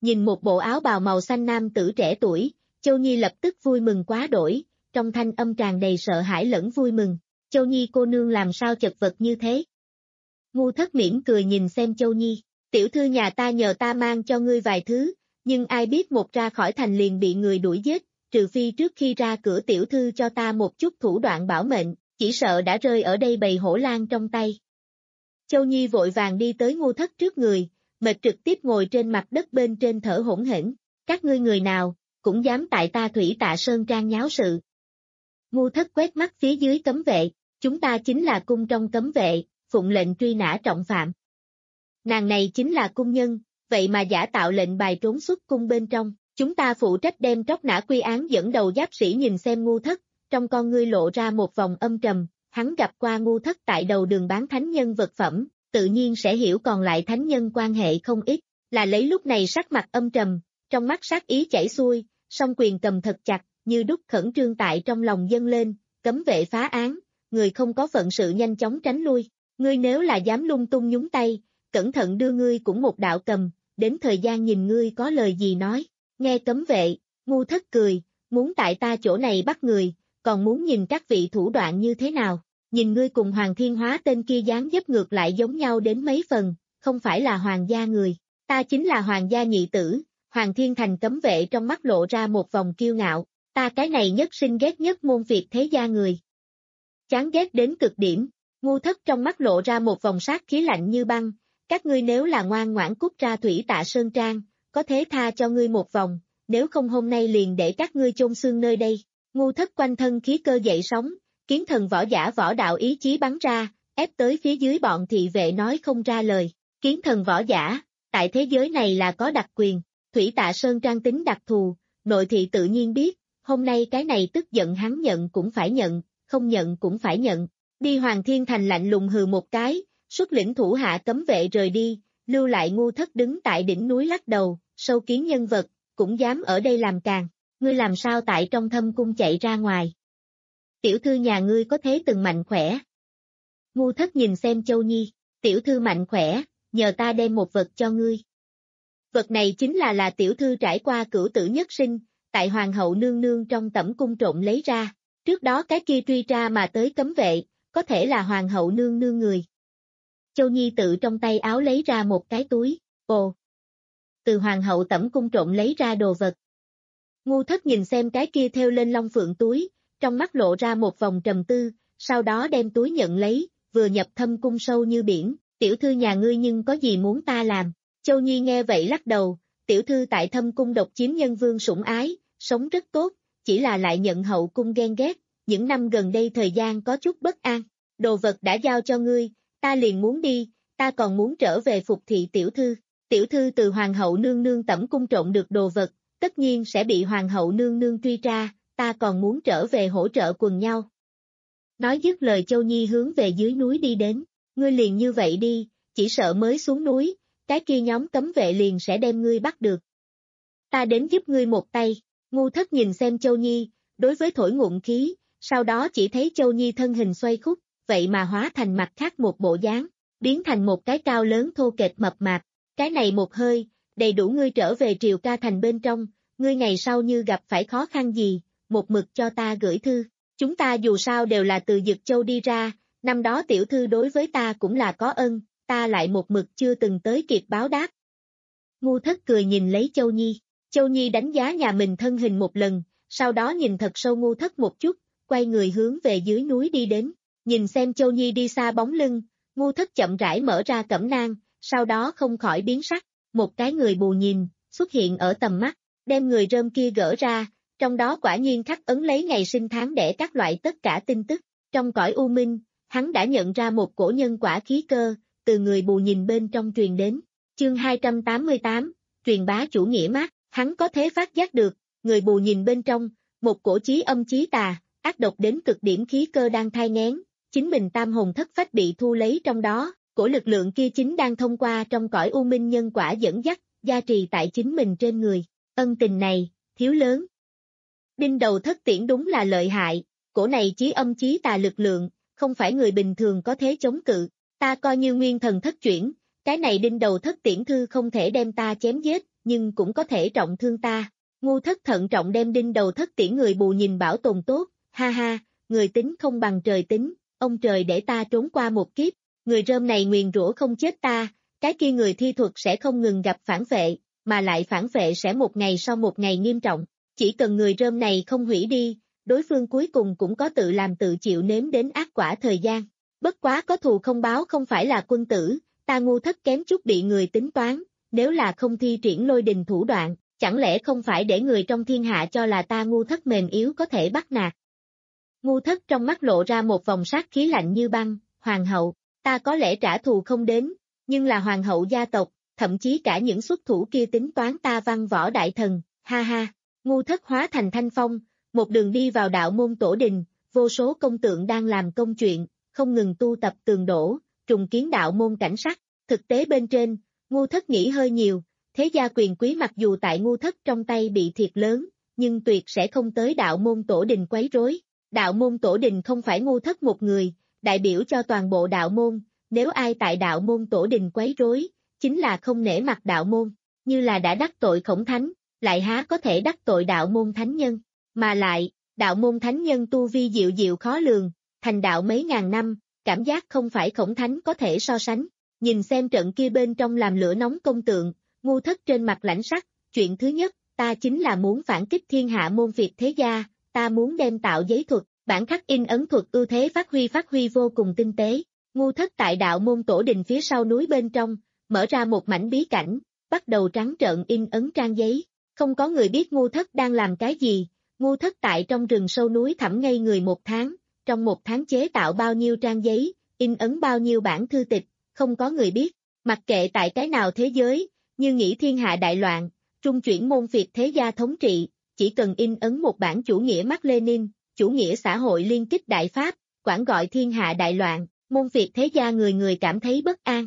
nhìn một bộ áo bào màu xanh nam tử trẻ tuổi, Châu Nhi lập tức vui mừng quá đổi, trong thanh âm tràn đầy sợ hãi lẫn vui mừng. Châu Nhi cô nương làm sao chật vật như thế? Ngu Thất mỉm cười nhìn xem Châu Nhi, tiểu thư nhà ta nhờ ta mang cho ngươi vài thứ, nhưng ai biết một ra khỏi thành liền bị người đuổi giết, trừ phi trước khi ra cửa tiểu thư cho ta một chút thủ đoạn bảo mệnh, chỉ sợ đã rơi ở đây bầy hổ lang trong tay. Châu Nhi vội vàng đi tới Ngu Thất trước người, mệt trực tiếp ngồi trên mặt đất bên trên thở hổn hển. Các ngươi người nào, cũng dám tại ta Thủy Tạ Sơn Trang nháo sự. Ngu Thất quét mắt phía dưới cấm vệ, chúng ta chính là cung trong cấm vệ, phụng lệnh truy nã trọng phạm. Nàng này chính là cung nhân, vậy mà giả tạo lệnh bài trốn xuất cung bên trong, chúng ta phụ trách đem tróc nã quy án dẫn đầu giáp sĩ nhìn xem Ngu Thất, trong con ngươi lộ ra một vòng âm trầm, hắn gặp qua Ngu Thất tại đầu đường bán thánh nhân vật phẩm, tự nhiên sẽ hiểu còn lại thánh nhân quan hệ không ít, là lấy lúc này sắc mặt âm trầm, trong mắt sát ý chảy xuôi, song quyền cầm thật chặt, như đúc khẩn trương tại trong lòng dâng lên, cấm vệ phá án, người không có phận sự nhanh chóng tránh lui, ngươi nếu là dám lung tung nhúng tay, cẩn thận đưa ngươi cũng một đạo cầm, đến thời gian nhìn ngươi có lời gì nói, nghe cấm vệ, Ngu Thất cười, muốn tại ta chỗ này bắt người, còn muốn nhìn các vị thủ đoạn như thế nào, nhìn ngươi cùng Hoàng Thiên Hóa tên kia dáng dấp ngược lại giống nhau đến mấy phần, không phải là hoàng gia người, ta chính là hoàng gia nhị tử, Hoàng Thiên Thành cấm vệ trong mắt lộ ra một vòng kiêu ngạo, ta cái này nhất sinh ghét nhất môn Việt thế gia người. Chán ghét đến cực điểm, Ngu Thất trong mắt lộ ra một vòng sát khí lạnh như băng, các ngươi nếu là ngoan ngoãn cút ra Thủy Tạ Sơn Trang, có thế tha cho ngươi một vòng, nếu không hôm nay liền để các ngươi chôn xương nơi đây. Ngu Thất quanh thân khí cơ dậy sóng, kiến thần võ giả võ đạo ý chí bắn ra, ép tới phía dưới bọn thị vệ nói không ra lời, kiến thần võ giả, tại thế giới này là có đặc quyền, Thủy Tạ Sơn Trang tính đặc thù, nội thị tự nhiên biết, hôm nay cái này tức giận hắn nhận cũng phải nhận, không nhận cũng phải nhận, đi Hoàng Thiên Thành lạnh lùng hừ một cái, xuất lĩnh thủ hạ cấm vệ rời đi, lưu lại Ngu Thất đứng tại đỉnh núi lắc đầu, sâu kiến nhân vật, cũng dám ở đây làm càn, ngươi làm sao tại trong thâm cung chạy ra ngoài. Tiểu thư nhà ngươi có thế từng mạnh khỏe. Ngu Thất nhìn xem Châu Nhi, tiểu thư mạnh khỏe, nhờ ta đem một vật cho ngươi. Vật này chính là là tiểu thư trải qua cửu tử nhất sinh, tại hoàng hậu nương nương trong tẩm cung trộm lấy ra, trước đó cái kia truy tra mà tới cấm vệ, có thể là hoàng hậu nương nương người. Châu Nhi tự trong tay áo lấy ra một cái túi, ồ. Từ hoàng hậu tẩm cung trộm lấy ra đồ vật. Ngu Thất nhìn xem cái kia theo lên long phượng túi, trong mắt lộ ra một vòng trầm tư, sau đó đem túi nhận lấy, vừa nhập thâm cung sâu như biển, tiểu thư nhà ngươi nhưng có gì muốn ta làm. Châu Nhi nghe vậy lắc đầu, tiểu thư tại thâm cung độc chiếm nhân vương sủng ái, sống rất tốt, chỉ là lại nhận hậu cung ghen ghét, những năm gần đây thời gian có chút bất an, đồ vật đã giao cho ngươi, ta liền muốn đi, ta còn muốn trở về phục thị tiểu thư, tiểu thư từ hoàng hậu nương nương tẩm cung trộm được đồ vật, tất nhiên sẽ bị hoàng hậu nương nương truy tra, ta còn muốn trở về hỗ trợ quần nhau. Nói dứt lời Châu Nhi hướng về dưới núi đi đến, ngươi liền như vậy đi, chỉ sợ mới xuống núi, cái kia nhóm cấm vệ liền sẽ đem ngươi bắt được. Ta đến giúp ngươi một tay, Ngu Thất nhìn xem Châu Nhi, đối với thổi ngụm khí, sau đó chỉ thấy Châu Nhi thân hình xoay khúc, vậy mà hóa thành mặt khác một bộ dáng, biến thành một cái cao lớn thô kệch mập mạp, cái này một hơi, đầy đủ ngươi trở về Triều Ca Thành bên trong, ngươi ngày sau như gặp phải khó khăn gì, một mực cho ta gửi thư, chúng ta dù sao đều là từ Dực Châu đi ra, năm đó tiểu thư đối với ta cũng là có ân, ta lại một mực chưa từng tới kịp báo đáp. Ngu Thất cười nhìn lấy Châu Nhi, Châu Nhi đánh giá nhà mình thân hình một lần, sau đó nhìn thật sâu Ngu Thất một chút, quay người hướng về dưới núi đi đến, nhìn xem Châu Nhi đi xa bóng lưng, Ngu Thất chậm rãi mở ra cẩm nang, sau đó không khỏi biến sắc, một cái người bù nhìn, xuất hiện ở tầm mắt, đem người rơm kia gỡ ra, trong đó quả nhiên khắc ấn lấy ngày sinh tháng đẻ các loại tất cả tin tức, trong cõi u minh, hắn đã nhận ra một cổ nhân quả khí cơ, từ người bù nhìn bên trong truyền đến, chương hai trăm tám mươi tám, truyền bá chủ nghĩa mác, hắn có thể phát giác được, người bù nhìn bên trong, một cổ chí âm chí tà, ác độc đến cực điểm khí cơ đang thai nghén, chính mình tam hồn thất phách bị thu lấy trong đó, cổ lực lượng kia chính đang thông qua trong cõi u minh nhân quả dẫn dắt, gia trì tại chính mình trên người, ân tình này, thiếu lớn. Đinh đầu thất tiễn đúng là lợi hại, cổ này chí âm chí tà lực lượng, không phải người bình thường có thể chống cự, ta coi như nguyên thần thất chuyển, cái này đinh đầu thất tiễn thư không thể đem ta chém giết, nhưng cũng có thể trọng thương ta. Ngu Thất thận trọng đem đinh đầu thất tiễn người bù nhìn bảo tồn tốt, ha ha, người tính không bằng trời tính, ông trời để ta trốn qua một kiếp, người rơm này nguyền rủa không chết ta, cái kia người thi thuật sẽ không ngừng gặp phản vệ, mà lại phản vệ sẽ một ngày sau một ngày nghiêm trọng, chỉ cần người rơm này không hủy đi, đối phương cuối cùng cũng có tự làm tự chịu nếm đến ác quả thời gian. Bất quá có thù không báo không phải là quân tử, ta Ngu Thất kém chút bị người tính toán, nếu là không thi triển lôi đình thủ đoạn, chẳng lẽ không phải để người trong thiên hạ cho là ta Ngu Thất mềm yếu có thể bắt nạt. Ngu Thất trong mắt lộ ra một vòng sát khí lạnh như băng, hoàng hậu, ta có lẽ trả thù không đến, nhưng là hoàng hậu gia tộc, thậm chí cả những xuất thủ kia tính toán ta Văn Võ đại thần, ha ha. Ngu Thất hóa thành thanh phong, một đường đi vào đạo môn tổ đình, vô số công tượng đang làm công chuyện, không ngừng tu tập tường đổ, trùng kiến đạo môn cảnh sắc. Thực tế bên trên, Ngu Thất nghĩ hơi nhiều, thế gia quyền quý mặc dù tại Ngu Thất trong tay bị thiệt lớn, nhưng tuyệt sẽ không tới đạo môn tổ đình quấy rối. Đạo môn tổ đình không phải Ngu Thất một người, đại biểu cho toàn bộ đạo môn, nếu ai tại đạo môn tổ đình quấy rối, chính là không nể mặt đạo môn, như là đã đắc tội Khổng Thánh, lại há có thể đắc tội đạo môn thánh nhân, mà lại, đạo môn thánh nhân tu vi diệu diệu khó lường, thành đạo mấy ngàn năm, cảm giác không phải Khổng Thánh có thể so sánh. Nhìn xem trận kia bên trong làm lửa nóng công tượng, Ngu Thất trên mặt lãnh sắc, chuyện thứ nhất, ta chính là muốn phản kích thiên hạ môn Việt thế gia, ta muốn đem tạo giấy thuật, bản khắc in ấn thuật ưu thế phát huy phát huy vô cùng tinh tế. Ngu Thất tại đạo môn tổ đình phía sau núi bên trong, mở ra một mảnh bí cảnh, bắt đầu trắng trợn in ấn trang giấy, không có người biết Ngu Thất đang làm cái gì. Ngu Thất tại trong rừng sâu núi thẳm ngây người một tháng, trong một tháng chế tạo bao nhiêu trang giấy, in ấn bao nhiêu bản thư tịch, không có người biết, mặc kệ tại cái nào thế giới, như nghĩ thiên hạ đại loạn, trung chuyển môn Việt thế gia thống trị, chỉ cần in ấn một bản chủ nghĩa Mác Lênin, chủ nghĩa xã hội liên kích đại Pháp, quản gọi thiên hạ đại loạn, môn Việt thế gia người người cảm thấy bất an.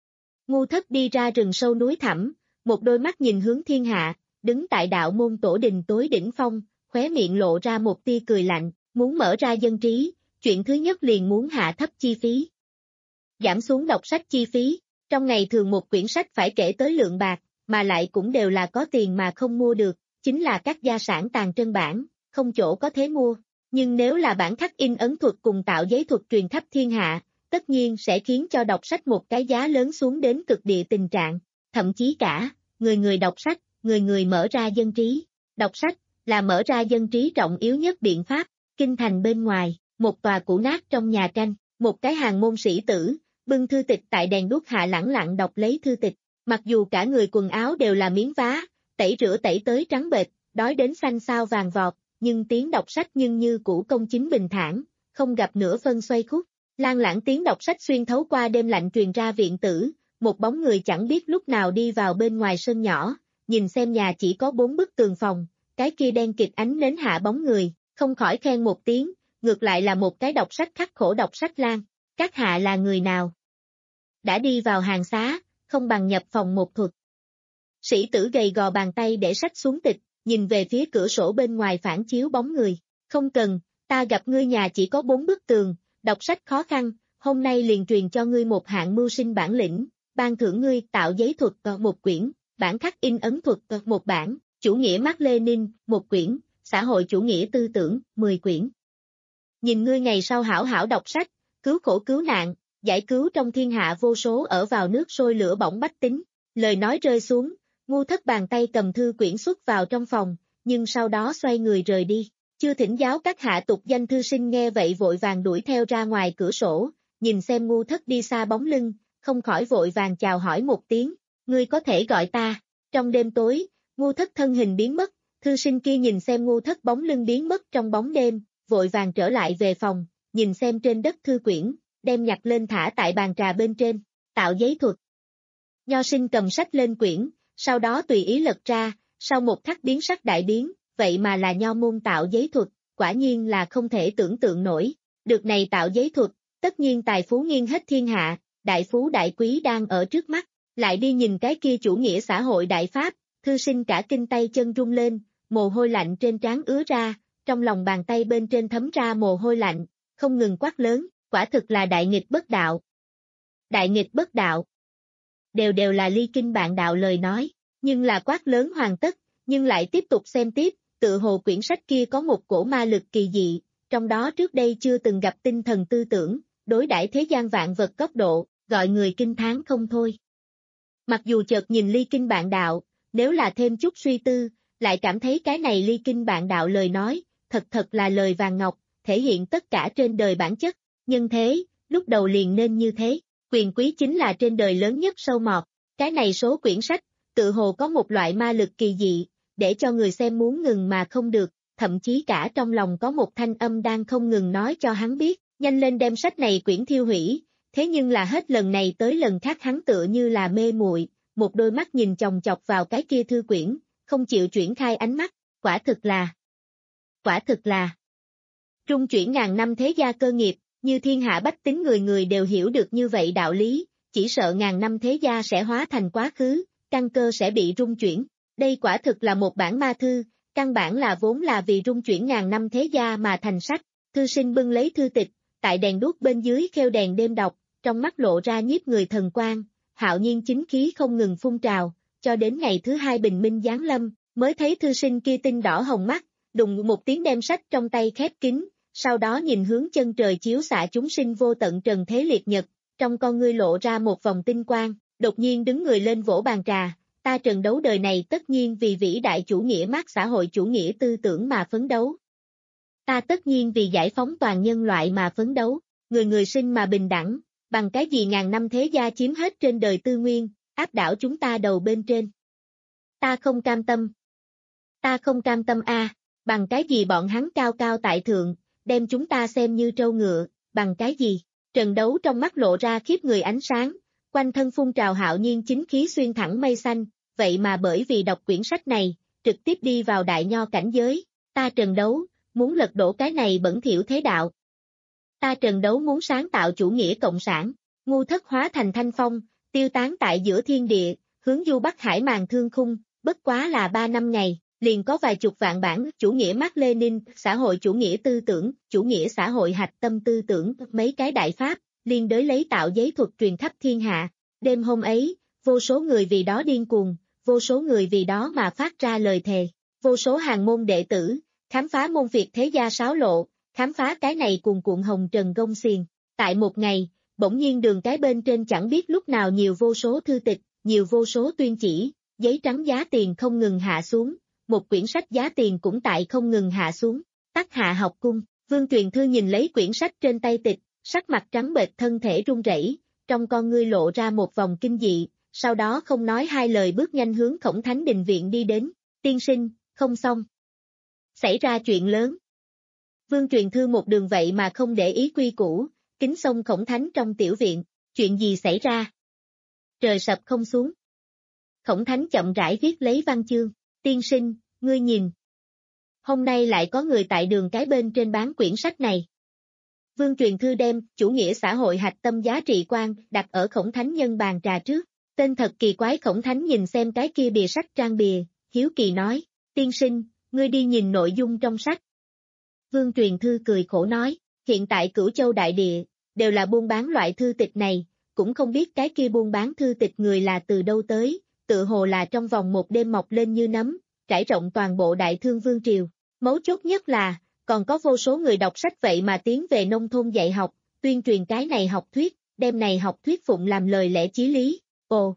Ngu Thất đi ra rừng sâu núi thẳm, một đôi mắt nhìn hướng thiên hạ, đứng tại đạo môn tổ đình tối đỉnh phong, khóe miệng lộ ra một tia cười lạnh, muốn mở ra dân trí, chuyện thứ nhất liền muốn hạ thấp chi phí. Giảm xuống đọc sách chi phí, trong ngày thường một quyển sách phải kể tới lượng bạc, mà lại cũng đều là có tiền mà không mua được, chính là các gia sản tàn trân bản, không chỗ có thế mua. Nhưng nếu là bản khắc in ấn thuật cùng tạo giấy thuật truyền khắp thiên hạ, tất nhiên sẽ khiến cho đọc sách một cái giá lớn xuống đến cực địa tình trạng, thậm chí cả, người người đọc sách, người người mở ra dân trí. Đọc sách là mở ra dân trí trọng yếu nhất biện pháp. Kinh thành bên ngoài, một tòa cũ nát trong nhà tranh, một cái hàng môn sĩ tử, bưng thư tịch tại đèn đuốc hạ lẳng lặng đọc lấy thư tịch, mặc dù cả người quần áo đều là miếng vá, tẩy rửa tẩy tới trắng bệch, đói đến xanh xao vàng vọt, nhưng tiếng đọc sách nhưng như cũ công chính bình thản, không gặp nửa phân xoay khúc. Lan lãng tiếng đọc sách xuyên thấu qua đêm lạnh truyền ra viện tử, một bóng người chẳng biết lúc nào đi vào bên ngoài sân nhỏ, nhìn xem nhà chỉ có bốn bức tường phòng, cái kia đen kịt ánh nến hạ bóng người, không khỏi khen một tiếng, ngược lại là một cái đọc sách khắc khổ đọc sách Lan. Các hạ là người nào? Đã đi vào hàng xá, không bằng nhập phòng một thuật. Sĩ tử gầy gò bàn tay để sách xuống tịch, nhìn về phía cửa sổ bên ngoài phản chiếu bóng người. Không cần, ta gặp ngươi nhà chỉ có bốn bức tường, đọc sách khó khăn, hôm nay liền truyền cho ngươi một hạng mưu sinh bản lĩnh, ban thưởng ngươi tạo giấy thuật một quyển, bản khắc in ấn thuật một bản, chủ nghĩa Mác Lênin một quyển, xã hội chủ nghĩa tư tưởng mười quyển. Nhìn ngươi ngày sau hảo hảo đọc sách, cứu khổ cứu nạn, giải cứu trong thiên hạ vô số ở vào nước sôi lửa bỏng bách tính. Lời nói rơi xuống, Ngu Thất bàn tay cầm thư quyển xuất vào trong phòng, nhưng sau đó xoay người rời đi. Chưa thỉnh giáo các hạ tục danh thư sinh nghe vậy vội vàng đuổi theo ra ngoài cửa sổ, nhìn xem Ngu Thất đi xa bóng lưng, không khỏi vội vàng chào hỏi một tiếng, ngươi có thể gọi ta. Trong đêm tối, Ngu Thất thân hình biến mất, thư sinh kia nhìn xem Ngu Thất bóng lưng biến mất trong bóng đêm, vội vàng trở lại về phòng, nhìn xem trên đất thư quyển, đem nhặt lên thả tại bàn trà bên trên, tạo giấy thuật. Nho sinh cầm sách lên quyển, sau đó tùy ý lật ra, sau một khắc biến sắc đại biến, vậy mà là nho môn tạo giấy thuật, quả nhiên là không thể tưởng tượng nổi. Được này tạo giấy thuật, tất nhiên tài phú nghiêng hết thiên hạ, đại phú đại quý đang ở trước mắt, lại đi nhìn cái kia chủ nghĩa xã hội đại Pháp, thư sinh cả kinh tay chân rung lên, mồ hôi lạnh trên trán ứa ra, trong lòng bàn tay bên trên thấm ra mồ hôi lạnh, không ngừng quát lớn, quả thực là đại nghịch bất đạo. Đại nghịch bất đạo. Đều đều là ly kinh bạn đạo lời nói, nhưng là quát lớn hoàn tất, nhưng lại tiếp tục xem tiếp, tự hồ quyển sách kia có một cổ ma lực kỳ dị, trong đó trước đây chưa từng gặp tinh thần tư tưởng, đối đãi thế gian vạn vật cấp độ, gọi người kinh thán không thôi. Mặc dù chợt nhìn ly kinh bạn đạo, nếu là thêm chút suy tư, lại cảm thấy cái này ly kinh bạn đạo lời nói, thật thật là lời vàng ngọc, thể hiện tất cả trên đời bản chất, nhân thế, lúc đầu liền nên như thế, quyền quý chính là trên đời lớn nhất sâu mọt, cái này số quyển sách, tự hồ có một loại ma lực kỳ dị, để cho người xem muốn ngừng mà không được, thậm chí cả trong lòng có một thanh âm đang không ngừng nói cho hắn biết, nhanh lên đem sách này quyển thiêu hủy, thế nhưng là hết lần này tới lần khác hắn tựa như là mê muội, một đôi mắt nhìn chòng chọc vào cái kia thư quyển, không chịu chuyển khai ánh mắt, quả thực là, quả thực là, trung chuyển ngàn năm thế gia cơ nghiệp, như thiên hạ bách tính người người đều hiểu được như vậy đạo lý, chỉ sợ ngàn năm thế gia sẽ hóa thành quá khứ, căn cơ sẽ bị rung chuyển, đây quả thực là một bản ma thư, căn bản là vốn là vì rung chuyển ngàn năm thế gia mà thành sách, thư sinh bưng lấy thư tịch, tại đèn đuốc bên dưới khêu đèn đêm đọc, trong mắt lộ ra nhiếp người thần quang, hạo nhiên chính khí không ngừng phun trào, cho đến ngày thứ hai bình minh giáng lâm, mới thấy thư sinh kia tinh đỏ hồng mắt, đùng một tiếng đem sách trong tay khép kín, sau đó nhìn hướng chân trời chiếu xạ chúng sinh vô tận trần thế liệt nhật, trong con ngươi lộ ra một vòng tinh quang, đột nhiên đứng người lên vỗ bàn trà, ta Trần Đấu đời này tất nhiên vì vĩ đại chủ nghĩa mác xã hội chủ nghĩa tư tưởng mà phấn đấu. Ta tất nhiên vì giải phóng toàn nhân loại mà phấn đấu, người người sinh mà bình đẳng, bằng cái gì ngàn năm thế gia chiếm hết trên đời tư nguyên, áp đảo chúng ta đầu bên trên. Ta không cam tâm. Ta không cam tâm a, bằng cái gì bọn hắn cao cao tại thượng, đem chúng ta xem như trâu ngựa, bằng cái gì? Trần Đấu trong mắt lộ ra khiếp người ánh sáng, quanh thân phun trào hạo nhiên chính khí xuyên thẳng mây xanh, vậy mà bởi vì đọc quyển sách này, trực tiếp đi vào đại nho cảnh giới, ta Trần Đấu, muốn lật đổ cái này bẩn thỉu thế đạo. Ta Trần Đấu muốn sáng tạo chủ nghĩa cộng sản, ngu thất hóa thành thanh phong, tiêu tán tại giữa thiên địa, hướng du Bắc Hải màn thương khung, bất quá là ba năm ngày, liền có vài chục vạn bản chủ nghĩa Mác Lênin, xã hội chủ nghĩa tư tưởng, chủ nghĩa xã hội hạch tâm tư tưởng, mấy cái đại pháp, liên đới lấy tạo giấy thuật truyền khắp thiên hạ. Đêm hôm ấy, vô số người vì đó điên cuồng, vô số người vì đó mà phát ra lời thề, vô số hàng môn đệ tử, khám phá môn Việt thế gia sáo lộ, khám phá cái này cuồn cuộn hồng trần gông xiềng. Tại một ngày, bỗng nhiên đường cái bên trên chẳng biết lúc nào nhiều vô số thư tịch, nhiều vô số tuyên chỉ, giấy trắng giá tiền không ngừng hạ xuống, một quyển sách giá tiền cũng tại không ngừng hạ xuống. Tắc Hạ học cung, Vương Truyền Thư nhìn lấy quyển sách trên tay tịch, sắc mặt trắng bệch thân thể run rẩy, trong con ngươi lộ ra một vòng kinh dị, sau đó không nói hai lời bước nhanh hướng Khổng Thánh Đình viện đi đến. Tiên sinh, không xong. Xảy ra chuyện lớn. Vương Truyền Thư một đường vậy mà không để ý quy củ, kính xông Khổng Thánh trong tiểu viện, chuyện gì xảy ra? Trời sập không xuống. Khổng Thánh chậm rãi viết lấy văn chương, tiên sinh, ngươi nhìn. Hôm nay lại có người tại đường cái bên trên bán quyển sách này. Vương Truyền Thư đem chủ nghĩa xã hội hạch tâm giá trị quan đặt ở Khổng Thánh nhân bàn trà trước, tên thật kỳ quái. Khổng Thánh nhìn xem cái kia bìa sách trang bìa, hiếu kỳ nói, tiên sinh, ngươi đi nhìn nội dung trong sách. Vương Truyền Thư cười khổ nói, hiện tại Cửu Châu đại địa, đều là buôn bán loại thư tịch này, cũng không biết cái kia buôn bán thư tịch người là từ đâu tới, tự hồ là trong vòng một đêm mọc lên như nấm, trải rộng toàn bộ Đại Thương Vương Triều. Mấu chốt nhất là, còn có vô số người đọc sách vậy mà tiến về nông thôn dạy học, tuyên truyền cái này học thuyết, đem này học thuyết phụng làm lời lẽ chí lý. Ồ!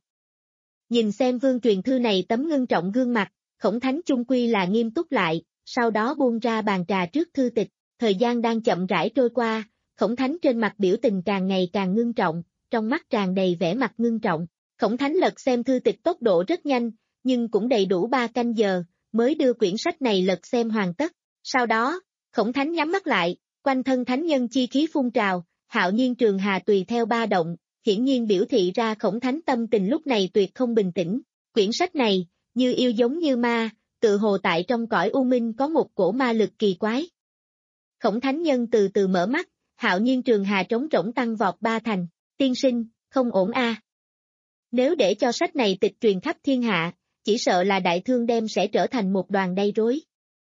Nhìn xem Vương Truyền Thư này tấm ngưng trọng gương mặt, Khổng Thánh chung quy là nghiêm túc lại, sau đó buông ra bàn trà trước thư tịch, thời gian đang chậm rãi trôi qua, Khổng Thánh trên mặt biểu tình càng ngày càng ngưng trọng, trong mắt tràn đầy vẻ mặt ngưng trọng. Khổng Thánh lật xem thư tịch tốc độ rất nhanh, nhưng cũng đầy đủ ba canh giờ, mới đưa quyển sách này lật xem hoàn tất. Sau đó, Khổng Thánh nhắm mắt lại, quanh thân thánh nhân chi khí phun trào, hạo nhiên trường hà tùy theo ba động, hiển nhiên biểu thị ra Khổng Thánh tâm tình lúc này tuyệt không bình tĩnh. Quyển sách này, như yêu giống như ma, tự hồ tại trong cõi u minh có một cổ ma lực kỳ quái. Khổng Thánh nhân từ từ mở mắt, hạo nhiên trường hà trống rỗng tăng vọt ba thành, tiên sinh, không ổn a. Nếu để cho sách này tịch truyền khắp thiên hạ, chỉ sợ là Đại Thương đem sẽ trở thành một đoàn đay rối.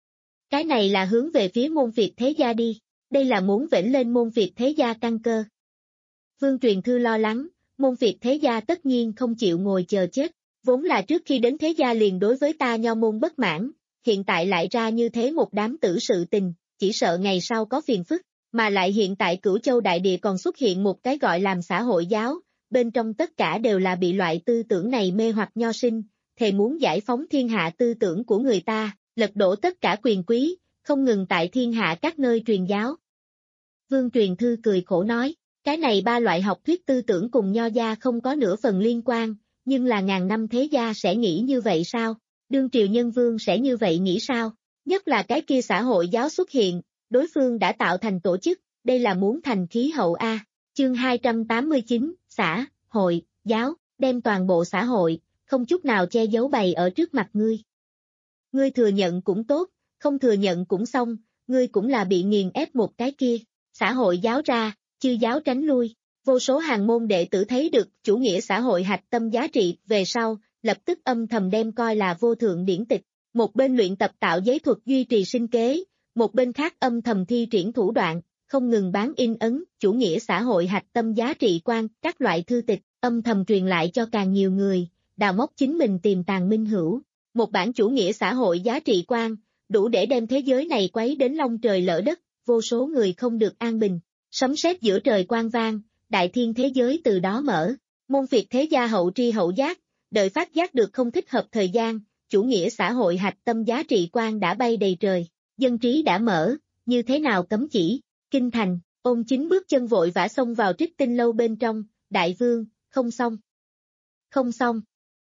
Cái này là hướng về phía môn Việt thế gia đi, đây là muốn vểnh lên môn Việt thế gia căn cơ. Vương Truyền Thư lo lắng, môn Việt thế gia tất nhiên không chịu ngồi chờ chết. Vốn là trước khi đến thế gia liền đối với ta nho môn bất mãn, hiện tại lại ra như thế một đám tử sự tình, chỉ sợ ngày sau có phiền phức, mà lại hiện tại Cửu Châu đại địa còn xuất hiện một cái gọi làm xã hội giáo, bên trong tất cả đều là bị loại tư tưởng này mê hoặc nho sinh, thề muốn giải phóng thiên hạ tư tưởng của người ta, lật đổ tất cả quyền quý, không ngừng tại thiên hạ các nơi truyền giáo. Vương Truyền Thư cười khổ nói, cái này ba loại học thuyết tư tưởng cùng nho gia không có nửa phần liên quan, nhưng là ngàn năm thế gia sẽ nghĩ như vậy sao? Đương triều nhân vương sẽ như vậy nghĩ sao? Nhất là cái kia xã hội giáo xuất hiện, đối phương đã tạo thành tổ chức, đây là muốn thành khí hậu A. Chương hai trăm tám mươi chín, xã, hội, giáo, đem toàn bộ xã hội, không chút nào che giấu bày ở trước mặt ngươi. Ngươi thừa nhận cũng tốt, không thừa nhận cũng xong, ngươi cũng là bị nghiền ép một cái kia. Xã hội giáo ra, chư giáo tránh lui, vô số hàng môn đệ tử thấy được chủ nghĩa xã hội hạch tâm giá trị về sau, lập tức âm thầm đem coi là vô thượng điển tịch. Một bên luyện tập tạo giấy thuật duy trì sinh kế, một bên khác âm thầm thi triển thủ đoạn, không ngừng bán in ấn, chủ nghĩa xã hội hạch tâm giá trị quan, các loại thư tịch, âm thầm truyền lại cho càng nhiều người, đào móc chính mình tiềm tàng minh hữu. Một bản chủ nghĩa xã hội giá trị quan, đủ để đem thế giới này quấy đến long trời lỡ đất, vô số người không được an bình. Sấm sét giữa trời quang vang, đại thiên thế giới từ đó mở. Môn phiệt thế gia hậu tri hậu giác, đợi phát giác được không thích hợp thời gian, chủ nghĩa xã hội hạch tâm giá trị quan đã bay đầy trời, dân trí đã mở, như thế nào cấm chỉ, kinh thành, Ôn Chính bước chân vội vã xông vào Trích Tinh lâu bên trong, đại vương, không xong. Không xong.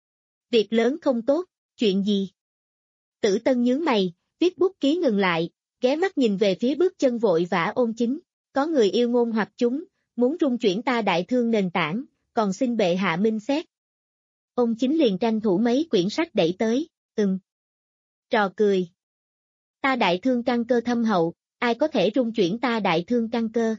Việc lớn không tốt, chuyện gì? Tử Tân nhướng mày, viết bút ký ngừng lại, ghé mắt nhìn về phía bước chân vội vã Ôn Chính, có người yêu ngôn hoặc chúng, muốn rung chuyển ta đại thương nền tảng, còn xin bệ hạ minh xét. Ôn Chính liền tranh thủ mấy quyển sách đẩy tới, ừm. Trò cười. Ta đại thương căn cơ thâm hậu, ai có thể rung chuyển ta đại thương căn cơ?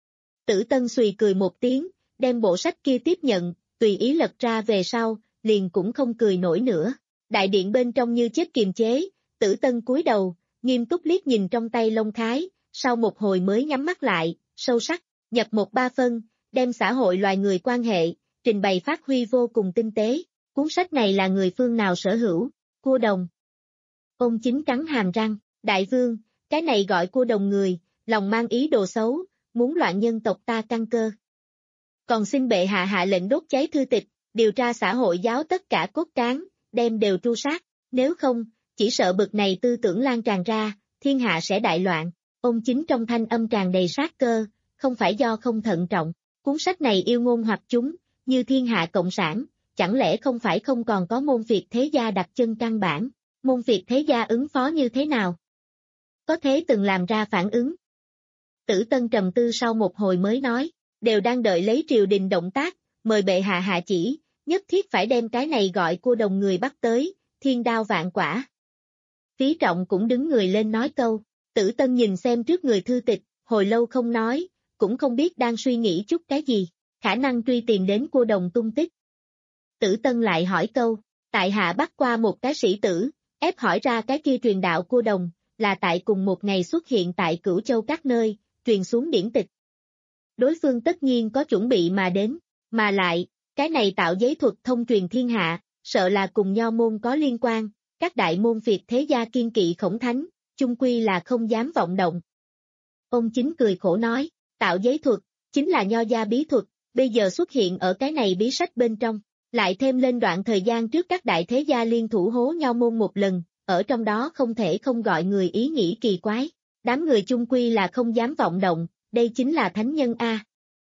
Tử Tân xùy cười một tiếng, đem bộ sách kia tiếp nhận, tùy ý lật ra về sau, liền cũng không cười nổi nữa. Đại điện bên trong như chết kiềm chế, Tử Tân cúi đầu, nghiêm túc liếc nhìn trong tay lông khái, sau một hồi mới nhắm mắt lại, sâu sắc, nhập một ba phân, đem xã hội loài người quan hệ, trình bày phát huy vô cùng tinh tế. Cuốn sách này là người phương nào sở hữu? Cua Đồng. Ôn Chính cắn hàm răng, đại vương, cái này gọi Cua Đồng người, lòng mang ý đồ xấu, muốn loạn nhân tộc ta căn cơ. Còn xin bệ hạ hạ lệnh đốt cháy thư tịch, điều tra xã hội giáo tất cả cốt cán, đem đều tru sát, nếu không, chỉ sợ bực này tư tưởng lan tràn ra, thiên hạ sẽ đại loạn. Ôn Chính trong thanh âm tràn đầy sát cơ, không phải do không thận trọng, cuốn sách này yêu ngôn hoặc chúng, như thiên hạ cộng sản, chẳng lẽ không phải không còn có môn phiệt thế gia đặt chân căn bản, môn phiệt thế gia ứng phó như thế nào? Có thế từng làm ra phản ứng? Tử Tân trầm tư sau một hồi mới nói, đều đang đợi lấy triều đình động tác, mời bệ hạ hạ chỉ, nhất thiết phải đem cái này gọi Cua Đồng người bắt tới, thiên đao vạn quả. Phí Trọng cũng đứng người lên nói câu, Tử Tân nhìn xem trước người thư tịch, hồi lâu không nói, cũng không biết đang suy nghĩ chút cái gì, khả năng truy tìm đến Cua Đồng tung tích. Tử Tân lại hỏi câu, tại hạ bắt qua một cái sĩ tử, ép hỏi ra cái kia truyền đạo Cua Đồng, là tại cùng một ngày xuất hiện tại Cửu Châu các nơi, truyền xuống điển tịch. Đối phương tất nhiên có chuẩn bị mà đến, mà lại, cái này tạo giấy thuật thông truyền thiên hạ, sợ là cùng nho môn có liên quan, các đại môn phiệt thế gia kiên kỵ Khổng Thánh, chung quy là không dám vọng động. Ông Chính cười khổ nói, tạo giấy thuật, chính là nho gia bí thuật, bây giờ xuất hiện ở cái này bí sách bên trong, lại thêm lên đoạn thời gian trước các đại thế gia liên thủ hố nho môn một lần, ở trong đó không thể không gọi người ý nghĩ kỳ quái, đám người chung quy là không dám vọng động, đây chính là thánh nhân A.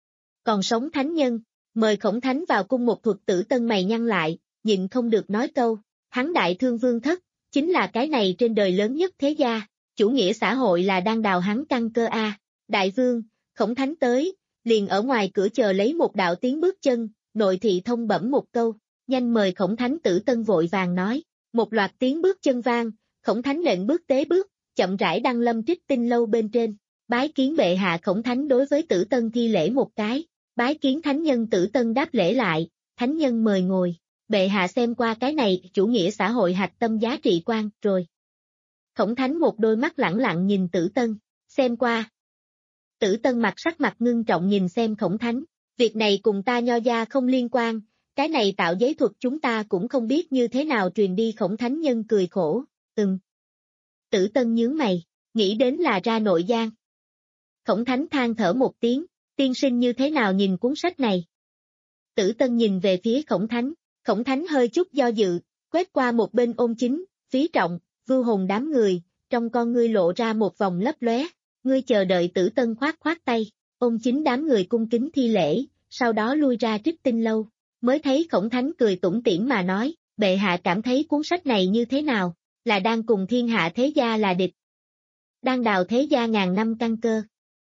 Còn sống thánh nhân, mời Khổng Thánh vào cung một thuật. Tử Tân mày nhăn lại, nhịn không được nói câu, hắn đại thương vương thất, chính là cái này trên đời lớn nhất thế gia, chủ nghĩa xã hội là đang đào hắn căn cơ A. Đại vương, Khổng Thánh tới, liền ở ngoài cửa chờ lấy một đạo tiếng bước chân, nội thị thông bẩm một câu, nhanh mời Khổng Thánh. Tử Tân vội vàng nói, một loạt tiếng bước chân vang, Khổng Thánh lệnh bước tế bước, chậm rãi đăng lâm Trích Tinh lâu bên trên, bái kiến bệ hạ. Khổng Thánh đối với Tử Tân thi lễ một cái, bái kiến thánh nhân. Tử Tân đáp lễ lại, thánh nhân mời ngồi, bệ hạ xem qua cái này chủ nghĩa xã hội hạch tâm giá trị quan rồi. Khổng Thánh một đôi mắt lẳng lặng nhìn Tử Tân, xem qua. Tử Tân mặt sắc mặt ngưng trọng nhìn xem Khổng Thánh, việc này cùng ta nho gia không liên quan, cái này tạo giấy thuật chúng ta cũng không biết như thế nào truyền đi. Khổng thánh nhân cười khổ, ừm. Tử Tân nhướng mày, nghĩ đến là ra nội gian. Khổng thánh than thở một tiếng, tiên sinh như thế nào nhìn cuốn sách này? Tử Tân nhìn về phía khổng thánh, khổng thánh hơi chút do dự, quét qua một bên Ôn Chính, Phí Trọng, Vưu Hồn đám người, trong con ngươi lộ ra một vòng lấp lóe. Ngươi chờ đợi. Tử Tân khoát khoát tay, Ôn Chính đám người cung kính thi lễ, sau đó lui ra Trích Tinh lâu, mới thấy khổng thánh cười tủm tỉm mà nói, bệ hạ cảm thấy cuốn sách này như thế nào, là đang cùng thiên hạ thế gia là địch, đang đào thế gia ngàn năm căn cơ.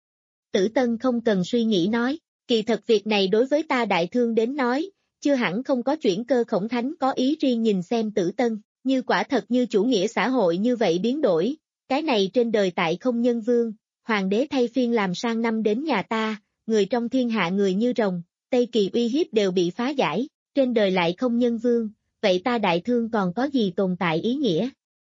Tử Tân không cần suy nghĩ nói, kỳ thật việc này đối với ta đại thương đến nói, chưa hẳn không có chuyển cơ. Khổng thánh có ý riêng nhìn xem Tử Tân, như quả thật như chủ nghĩa xã hội như vậy biến đổi, cái này trên đời tại không nhân vương, hoàng đế thay phiên làm sang năm đến nhà ta, người trong thiên hạ người như rồng, Tây Kỳ uy hiếp đều bị phá giải, trên đời lại không nhân vương, vậy ta đại thương còn có gì tồn tại ý nghĩa?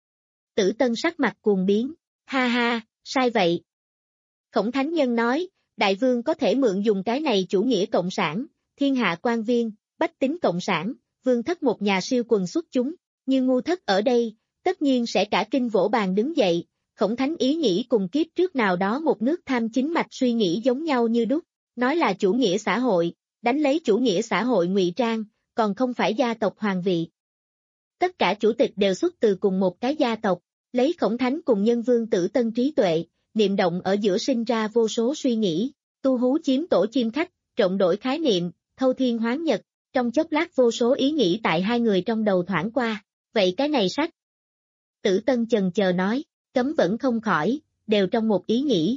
Tử Tân sắc mặt cuồng biến, ha ha, sai vậy. Khổng thánh nhân nói, đại vương có thể mượn dùng cái này chủ nghĩa cộng sản, thiên hạ quan viên, bách tính cộng sản, vương thất một nhà siêu quần xuất chúng, như ngu thất ở đây, tất nhiên sẽ cả kinh vỗ bàn đứng dậy. Khổng thánh ý nghĩ cùng kiếp trước nào đó một nước tham chính mạch suy nghĩ giống nhau như đúc, nói là chủ nghĩa xã hội, đánh lấy chủ nghĩa xã hội ngụy trang, còn không phải gia tộc hoàng vị. Tất cả chủ tịch đều xuất từ cùng một cái gia tộc, lấy khổng thánh cùng nhân vương Tử Tân trí tuệ, niệm động ở giữa sinh ra vô số suy nghĩ, tu hú chiếm tổ chim khách, trộn đổi khái niệm, thâu thiên hoán nhật, trong chốc lát vô số ý nghĩ tại hai người trong đầu thoảng qua, vậy cái này sách. Tử Tân chần chờ nói, cấm vẫn không khỏi, đều trong một ý nghĩ.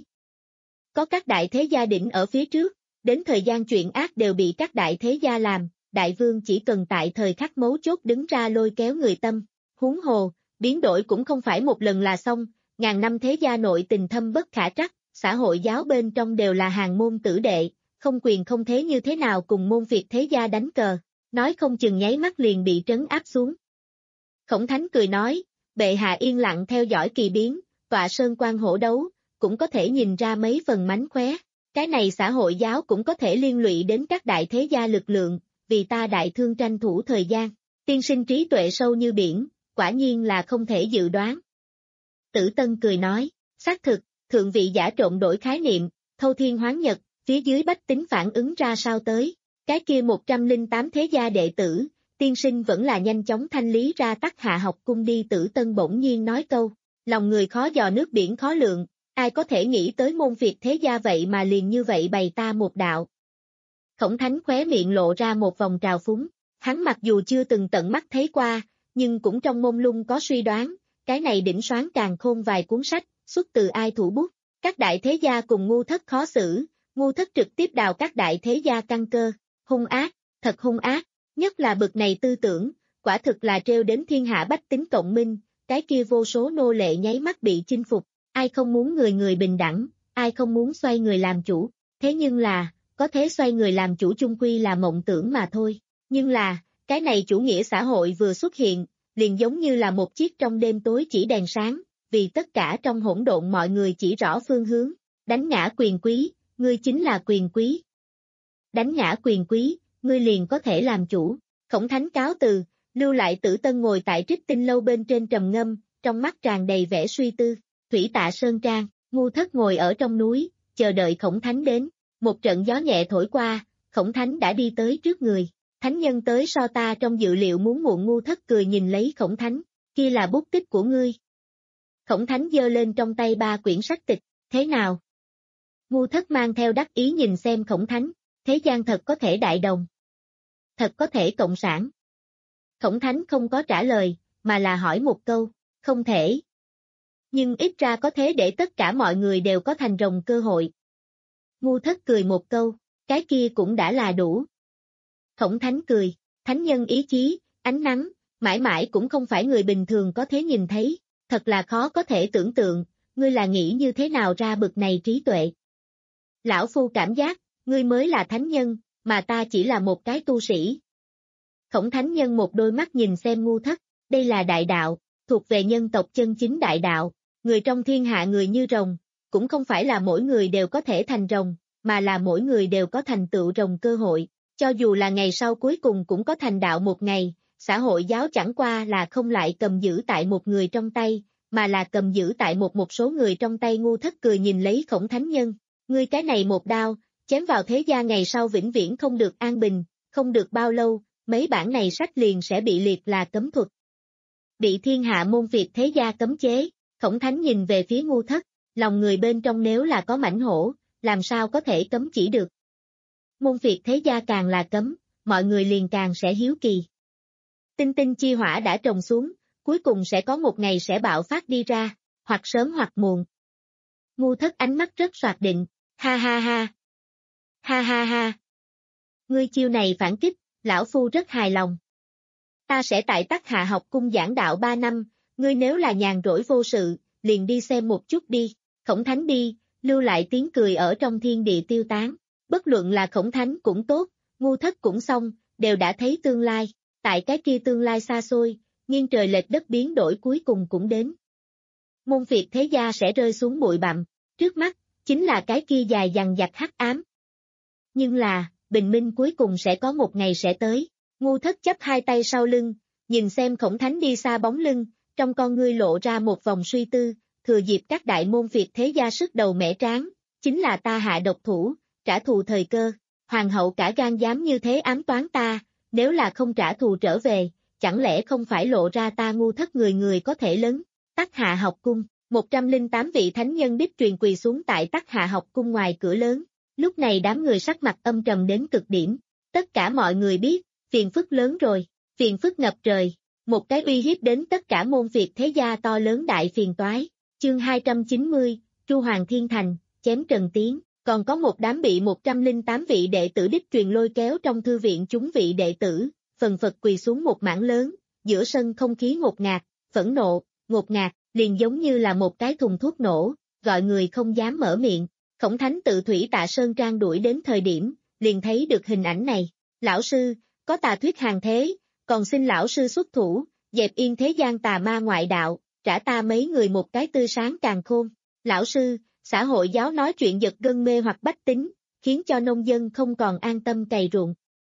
Có các đại thế gia đỉnh ở phía trước, đến thời gian chuyện ác đều bị các đại thế gia làm, đại vương chỉ cần tại thời khắc mấu chốt đứng ra lôi kéo người tâm, huống hồ, biến đổi cũng không phải một lần là xong, ngàn năm thế gia nội tình thâm bất khả trắc, xã hội giáo bên trong đều là hàng môn tử đệ, không quyền không thế như thế nào cùng môn Việt thế gia đánh cờ, nói không chừng nháy mắt liền bị trấn áp xuống. Khổng thánh cười nói, bệ hạ yên lặng theo dõi kỳ biến, tọa sơn quan hổ đấu, cũng có thể nhìn ra mấy phần mánh khóe, cái này xã hội giáo cũng có thể liên lụy đến các đại thế gia lực lượng, vì ta đại thương tranh thủ thời gian, tiên sinh trí tuệ sâu như biển, quả nhiên là không thể dự đoán. Tử Tân cười nói, xác thực, thượng vị giả trộn đổi khái niệm, thâu thiên hoán nhật, phía dưới bách tính phản ứng ra sao tới, cái kia một trăm lẻ tám thế gia đệ tử, tiên sinh vẫn là nhanh chóng thanh lý ra tắc hạ học cung đi. Tử Tân bỗng nhiên nói câu, lòng người khó dò nước biển khó lượng, ai có thể nghĩ tới môn Việt thế gia vậy mà liền như vậy bày ta một đạo. Khổng thánh khóe miệng lộ ra một vòng trào phúng, hắn mặc dù chưa từng tận mắt thấy qua, nhưng cũng trong mông lung có suy đoán, cái này đỉnh soán càng khôn vài cuốn sách, xuất từ ai thủ bút, các đại thế gia cùng ngu thất khó xử, ngu thất trực tiếp đào các đại thế gia căn cơ, hung ác, thật hung ác, nhất là bực này tư tưởng, quả thực là trêu đến thiên hạ bách tính cộng minh, cái kia vô số nô lệ nháy mắt bị chinh phục, ai không muốn người người bình đẳng, ai không muốn xoay người làm chủ, thế nhưng là, có thể xoay người làm chủ chung quy là mộng tưởng mà thôi, nhưng là, cái này chủ nghĩa xã hội vừa xuất hiện, liền giống như là một chiếc trong đêm tối chỉ đèn sáng, vì tất cả trong hỗn độn mọi người chỉ rõ phương hướng, đánh ngã quyền quý, ngươi chính là quyền quý. Đánh ngã quyền quý, ngươi liền có thể làm chủ. Khổng thánh cáo từ, lưu lại Tử Tân ngồi tại Trích Tinh lâu bên trên trầm ngâm, trong mắt tràn đầy vẻ suy tư. Thủy Tạ Sơn Trang, ngu thất ngồi ở trong núi, chờ đợi khổng thánh đến. Một trận gió nhẹ thổi qua, khổng thánh đã đi tới trước người. Thánh nhân tới so ta trong dự liệu muốn muộn. Ngu thất cười nhìn lấy khổng thánh, kia là bút tích của ngươi. Khổng thánh giơ lên trong tay ba quyển sách tịch, thế nào? Ngu thất mang theo đắc ý nhìn xem khổng thánh, thế gian thật có thể đại đồng. Thật có thể cộng sản. Khổng thánh không có trả lời, mà là hỏi một câu, không thể. Nhưng ít ra có thế để tất cả mọi người đều có thành rồng cơ hội. Ngu thất cười một câu, cái kia cũng đã là đủ. Khổng thánh cười, thánh nhân ý chí, ánh nắng, mãi mãi cũng không phải người bình thường có thể nhìn thấy, thật là khó có thể tưởng tượng, ngươi là nghĩ như thế nào ra bực này trí tuệ. Lão phu cảm giác, ngươi mới là thánh nhân, mà ta chỉ là một cái tu sĩ. Khổng thánh nhân một đôi mắt nhìn xem ngu thất, đây là đại đạo, thuộc về nhân tộc chân chính đại đạo, người trong thiên hạ người như rồng, cũng không phải là mỗi người đều có thể thành rồng, mà là mỗi người đều có thành tựu rồng cơ hội, Cho dù là ngày sau cuối cùng cũng có thành đạo một ngày, xã hội giáo chẳng qua là không lại cầm giữ tại một người trong tay, mà là cầm giữ tại một một số người trong tay. Ngu Thất cười nhìn lấy Khổng Thánh Nhân, ngươi cái này một đao, chém vào thế gia ngày sau vĩnh viễn không được an bình, không được bao lâu, mấy bản này sách liền sẽ bị liệt là cấm thuật. Bị thiên hạ môn Việt thế gia cấm chế. Khổng Thánh nhìn về phía Ngu Thất, lòng người bên trong nếu là có mảnh hổ, làm sao có thể cấm chỉ được. Môn Việt thế gia càng là cấm, mọi người liền càng sẽ hiếu kỳ. Tinh tinh chi hỏa đã trồng xuống, cuối cùng sẽ có một ngày sẽ bạo phát đi ra, hoặc sớm hoặc muộn. Ngu Thất ánh mắt rất soạt định, ha ha ha. Ha ha ha. Ngươi chiêu này phản kích, lão phu rất hài lòng. Ta sẽ tại Tắc Hạ học cung giảng đạo ba năm, ngươi nếu là nhàn rỗi vô sự, liền đi xem một chút đi. Khổng Thánh đi, lưu lại tiếng cười ở trong thiên địa tiêu tán. Bất luận là Khổng Thánh cũng tốt, Ngu Thất cũng xong, đều đã thấy tương lai. Tại cái kia tương lai xa xôi, nghiêng trời lệch đất biến đổi cuối cùng cũng đến. Môn Việt thế gia sẽ rơi xuống bụi bặm, trước mắt, chính là cái kia dài dằng dặc hắc ám. Nhưng là, bình minh cuối cùng sẽ có một ngày sẽ tới. Ngu Thất chắp hai tay sau lưng, nhìn xem Khổng Thánh đi xa bóng lưng, trong con ngươi lộ ra một vòng suy tư, thừa dịp các đại môn Việt thế gia sức đầu mẻ tráng, chính là ta hạ độc thủ, trả thù thời cơ. Hoàng hậu cả gan dám như thế ám toán ta, nếu là không trả thù trở về, chẳng lẽ không phải lộ ra ta Ngu Thất người người có thể lớn. Tắc Hạ học cung, một trăm lẻ tám vị thánh nhân đích truyền quỳ xuống tại Tắc Hạ học cung ngoài cửa lớn. Lúc này đám người sắc mặt âm trầm đến cực điểm. Tất cả mọi người biết, phiền phức lớn rồi, phiền phức ngập trời. Một cái uy hiếp đến tất cả môn Việt thế gia to lớn đại phiền toái. Chương hai trăm chín mươi, Tru Hoàng Thiên Thành, chém Trần Tiến. Còn có một đám bị một trăm lẻ tám vị đệ tử đích truyền lôi kéo trong thư viện chúng vị đệ tử, phần phật quỳ xuống một mảng lớn, giữa sân không khí ngột ngạt, phẫn nộ, ngột ngạt, liền giống như là một cái thùng thuốc nổ, gọi người không dám mở miệng. Khổng Thánh tự thủy Tạ Sơn Trang đuổi đến thời điểm, liền thấy được hình ảnh này. Lão sư, có tà thuyết hàng thế, còn xin lão sư xuất thủ, dẹp yên thế gian tà ma ngoại đạo, trả ta mấy người một cái tươi sáng càn khôn. Lão sư, xã hội giáo nói chuyện giật gân mê hoặc bách tính, khiến cho nông dân không còn an tâm cày ruộng.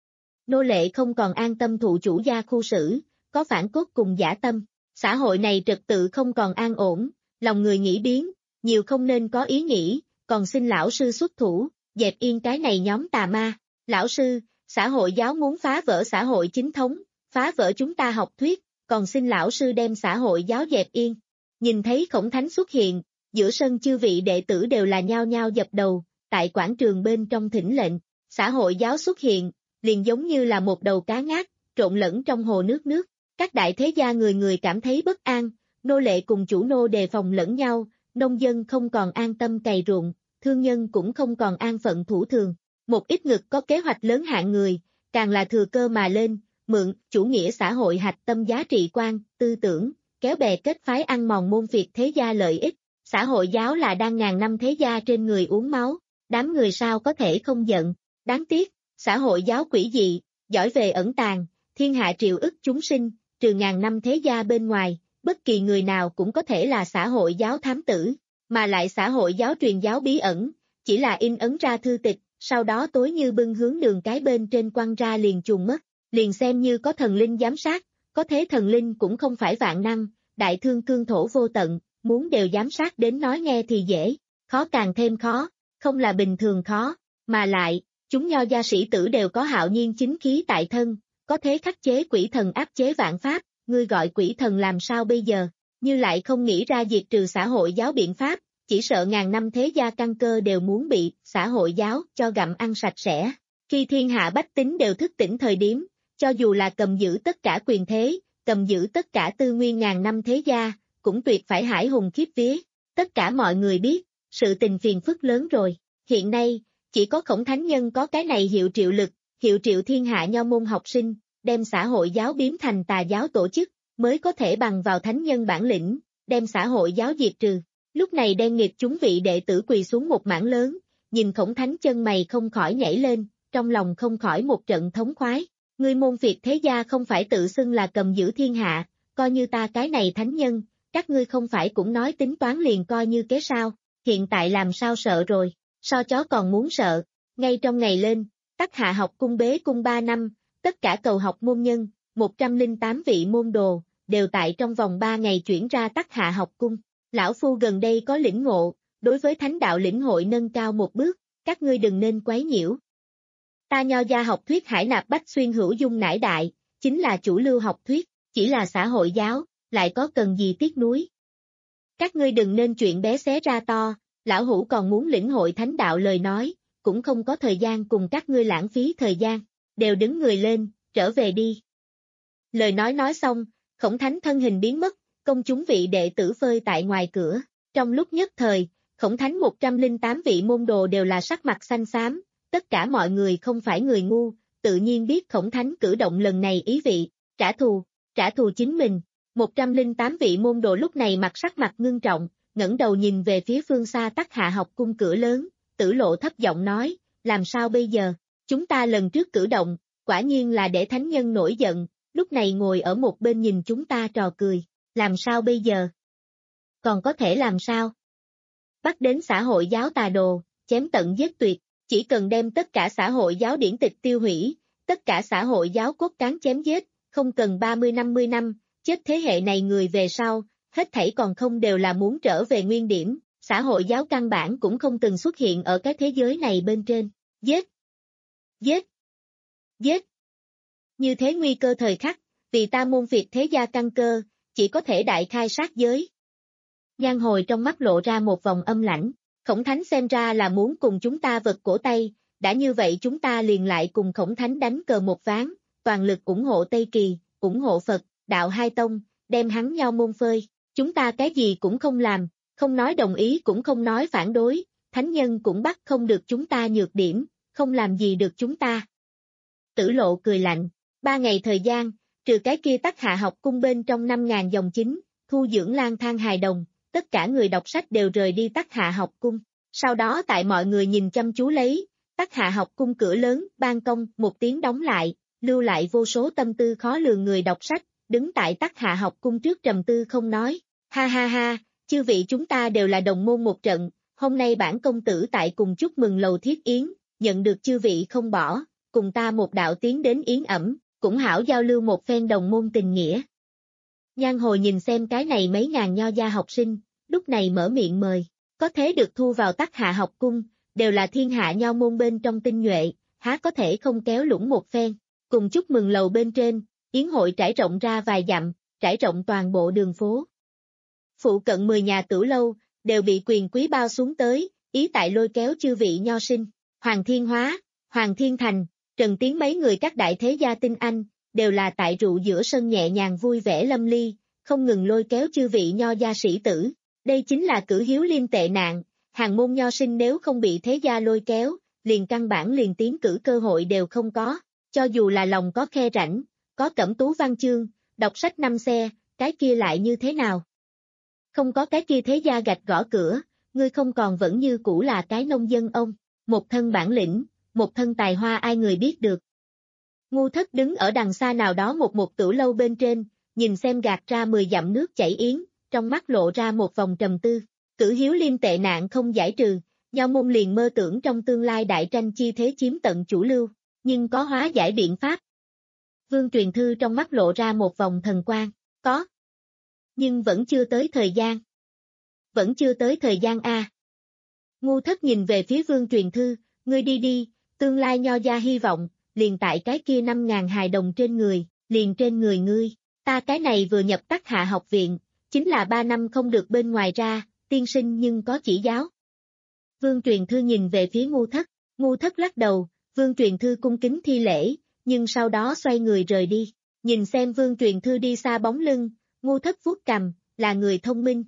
Nô lệ không còn an tâm thụ chủ gia khu xử, có phản cốt cùng giả tâm. Xã hội này trật tự không còn an ổn, lòng người nghĩ biến, nhiều không nên có ý nghĩ, còn xin lão sư xuất thủ, dẹp yên cái này nhóm tà ma. Lão sư, xã hội giáo muốn phá vỡ xã hội chính thống, phá vỡ chúng ta học thuyết, còn xin lão sư đem xã hội giáo dẹp yên. Nhìn thấy Khổng Thánh xuất hiện, giữa sân chư vị đệ tử đều là nhao nhao dập đầu, tại quảng trường bên trong thỉnh lệnh. Xã hội giáo xuất hiện, liền giống như là một đầu cá ngát, trộn lẫn trong hồ nước nước. Các đại thế gia người người cảm thấy bất an, nô lệ cùng chủ nô đề phòng lẫn nhau, nông dân không còn an tâm cày ruộng, thương nhân cũng không còn an phận thủ thường. Một ít ngực có kế hoạch lớn hạng người, càng là thừa cơ mà lên, mượn chủ nghĩa xã hội hạch tâm giá trị quan, tư tưởng, kéo bè kết phái ăn mòn môn Việt thế gia lợi ích. Xã hội giáo là đang ngàn năm thế gia trên người uống máu, đám người sao có thể không giận. Đáng tiếc, xã hội giáo quỷ dị, giỏi về ẩn tàng, thiên hạ triệu ức chúng sinh, trừ ngàn năm thế gia bên ngoài, bất kỳ người nào cũng có thể là xã hội giáo thám tử, mà lại xã hội giáo truyền giáo bí ẩn, chỉ là in ấn ra thư tịch, sau đó tối như bưng hướng đường cái bên trên quăng ra liền chuồn mất, liền xem như có thần linh giám sát, có thế thần linh cũng không phải vạn năng, đại thương cương thổ vô tận, muốn đều giám sát đến nói nghe thì dễ, khó càng thêm khó, không là bình thường khó, mà lại, chúng nho gia sĩ tử đều có hạo nhiên chính khí tại thân, có thế khắc chế quỷ thần áp chế vạn pháp, ngươi gọi quỷ thần làm sao bây giờ, như lại không nghĩ ra diệt trừ xã hội giáo biện pháp, chỉ sợ ngàn năm thế gia căn cơ đều muốn bị xã hội giáo cho gặm ăn sạch sẽ. Khi thiên hạ bách tính đều thức tỉnh thời điểm, cho dù là cầm giữ tất cả quyền thế, cầm giữ tất cả tư nguyên ngàn năm thế gia, cũng tuyệt phải hải hùng khiếp vía. Tất cả mọi người biết, sự tình phiền phức lớn rồi. Hiện nay, chỉ có Khổng Thánh Nhân có cái này hiệu triệu lực, hiệu triệu thiên hạ nho môn học sinh, đem xã hội giáo biếm thành tà giáo tổ chức, mới có thể bằng vào thánh nhân bản lĩnh, đem xã hội giáo diệt trừ. Lúc này đen nghịch chúng vị đệ tử quỳ xuống một mảng lớn, nhìn Khổng Thánh chân mày không khỏi nhảy lên, trong lòng không khỏi một trận thống khoái. Ngươi môn Việt thế gia không phải tự xưng là cầm giữ thiên hạ, coi như ta cái này thánh nhân, các ngươi không phải cũng nói tính toán liền coi như kế sao, hiện tại làm sao sợ rồi, so chó còn muốn sợ. Ngay trong ngày lên, Tắc Hạ học cung bế cung ba năm, tất cả cầu học môn nhân, một trăm lẻ tám vị môn đồ, đều tại trong vòng ba ngày chuyển ra Tắc Hạ học cung. Lão Phu gần đây có lĩnh ngộ, đối với thánh đạo lĩnh hội nâng cao một bước, các ngươi đừng nên quấy nhiễu. Ta Nho gia học thuyết hải nạp bách xuyên hữu dung nải đại, chính là chủ lưu học thuyết, chỉ là xã hội giáo, lại có cần gì tiếc nuối. Các ngươi đừng nên chuyện bé xé ra to, lão hữu còn muốn lĩnh hội thánh đạo lời nói, cũng không có thời gian cùng các ngươi lãng phí thời gian, đều đứng người lên, trở về đi. Lời nói nói xong, Khổng Thánh thân hình biến mất, công chúng vị đệ tử phơi tại ngoài cửa, trong lúc nhất thời, Khổng Thánh một trăm lẻ tám vị môn đồ đều là sắc mặt xanh xám, tất cả mọi người không phải người ngu, tự nhiên biết Khổng Thánh cử động lần này ý vị, trả thù, trả thù chính mình. một trăm lẻ tám vị môn đồ lúc này mặt sắc mặt ngưng trọng, ngẩng đầu nhìn về phía phương xa Tắc Hạ học cung cửa lớn, Tử Lộ thấp giọng nói, làm sao bây giờ, chúng ta lần trước cử động, quả nhiên là để thánh nhân nổi giận, lúc này ngồi ở một bên nhìn chúng ta trò cười, làm sao bây giờ? Còn có thể làm sao? Bắt đến xã hội giáo tà đồ, chém tận giết tuyệt, chỉ cần đem tất cả xã hội giáo điển tịch tiêu hủy, tất cả xã hội giáo cốt cán chém giết, không cần ba mươi năm mươi năm, chết thế hệ này người về sau, hết thảy còn không đều là muốn trở về nguyên điểm, xã hội giáo căn bản cũng không từng xuất hiện ở cái thế giới này bên trên, giết, giết, giết. Như thế nguy cơ thời khắc, vì ta môn Việt thế gia căn cơ, chỉ có thể đại khai sát giới. Nhan Hồi trong mắt lộ ra một vòng âm lãnh, Khổng Thánh xem ra là muốn cùng chúng ta vật cổ tay, đã như vậy chúng ta liền lại cùng Khổng Thánh đánh cờ một ván, toàn lực ủng hộ Tây Kỳ, ủng hộ Phật, đạo hai tông, đem hắn nhau môn phơi, chúng ta cái gì cũng không làm, không nói đồng ý cũng không nói phản đối, thánh nhân cũng bắt không được chúng ta nhược điểm, không làm gì được chúng ta. Tử Lộ cười lạnh, ba ngày thời gian, trừ cái kia Tắc Hạ học cung bên trong năm ngàn dòng chính, thu dưỡng lang thang hài đồng, tất cả người đọc sách đều rời đi Tắc Hạ học cung, sau đó tại mọi người nhìn chăm chú lấy, Tắc Hạ học cung cửa lớn, ban công, một tiếng đóng lại, lưu lại vô số tâm tư khó lường người đọc sách, đứng tại Tắc Hạ học cung trước trầm tư không nói, ha ha ha, chư vị chúng ta đều là đồng môn một trận, hôm nay bản công tử tại cùng chúc mừng lầu thiết yến, nhận được chư vị không bỏ, cùng ta một đạo tiến đến yến ẩm, cũng hảo giao lưu một phen đồng môn tình nghĩa. Nhan Hồi nhìn xem cái này mấy ngàn nho gia học sinh, lúc này mở miệng mời, có thế được thu vào Tắc Hạ học cung, đều là thiên hạ nho môn bên trong tinh nhuệ, há có thể không kéo lũng một phen, cùng chúc mừng lầu bên trên, yến hội trải rộng ra vài dặm, trải rộng toàn bộ đường phố. Phụ cận mười nhà tử lâu, đều bị quyền quý bao xuống tới, ý tại lôi kéo chư vị nho sinh, Hoàng Thiên Hóa, Hoàng Thiên Thành, Trần Tiến mấy người các đại thế gia tinh anh, đều là tại rượu giữa sân nhẹ nhàng vui vẻ lâm ly, không ngừng lôi kéo chư vị nho gia sĩ tử. Đây chính là cử hiếu liêm tệ nạn, hàng môn nho sinh nếu không bị thế gia lôi kéo, liền căn bản liền tiến cử cơ hội đều không có, cho dù là lòng có khe rãnh, có cẩm tú văn chương, đọc sách năm xe, cái kia lại như thế nào? Không có cái kia thế gia gạch gõ cửa, ngươi không còn vẫn như cũ là cái nông dân ông, một thân bản lĩnh, một thân tài hoa ai người biết được. Ngu Thất đứng ở đằng xa nào đó một một tử lâu bên trên, nhìn xem gạt ra mười dặm nước chảy yến, trong mắt lộ ra một vòng trầm tư, cử hiếu liêm tệ nạn không giải trừ, nho môn liền mơ tưởng trong tương lai đại tranh chi thế chiếm tận chủ lưu, nhưng có hóa giải biện pháp. Vương Truyền Thư trong mắt lộ ra một vòng thần quang, có. Nhưng vẫn chưa tới thời gian. Vẫn chưa tới thời gian a. Ngu Thất nhìn về phía Vương Truyền Thư, ngươi đi đi, tương lai nho gia hy vọng, liền tại cái kia năm ngàn hài đồng trên người, liền trên người ngươi, ta cái này vừa nhập Tắc Hạ học viện, chính là ba năm không được bên ngoài ra, tiên sinh nhưng có chỉ giáo. Vương Truyền Thư nhìn về phía Ngu Thất, Ngu Thất lắc đầu, Vương Truyền Thư cung kính thi lễ, nhưng sau đó xoay người rời đi, nhìn xem Vương Truyền Thư đi xa bóng lưng, Ngu Thất vuốt cằm, là người thông minh.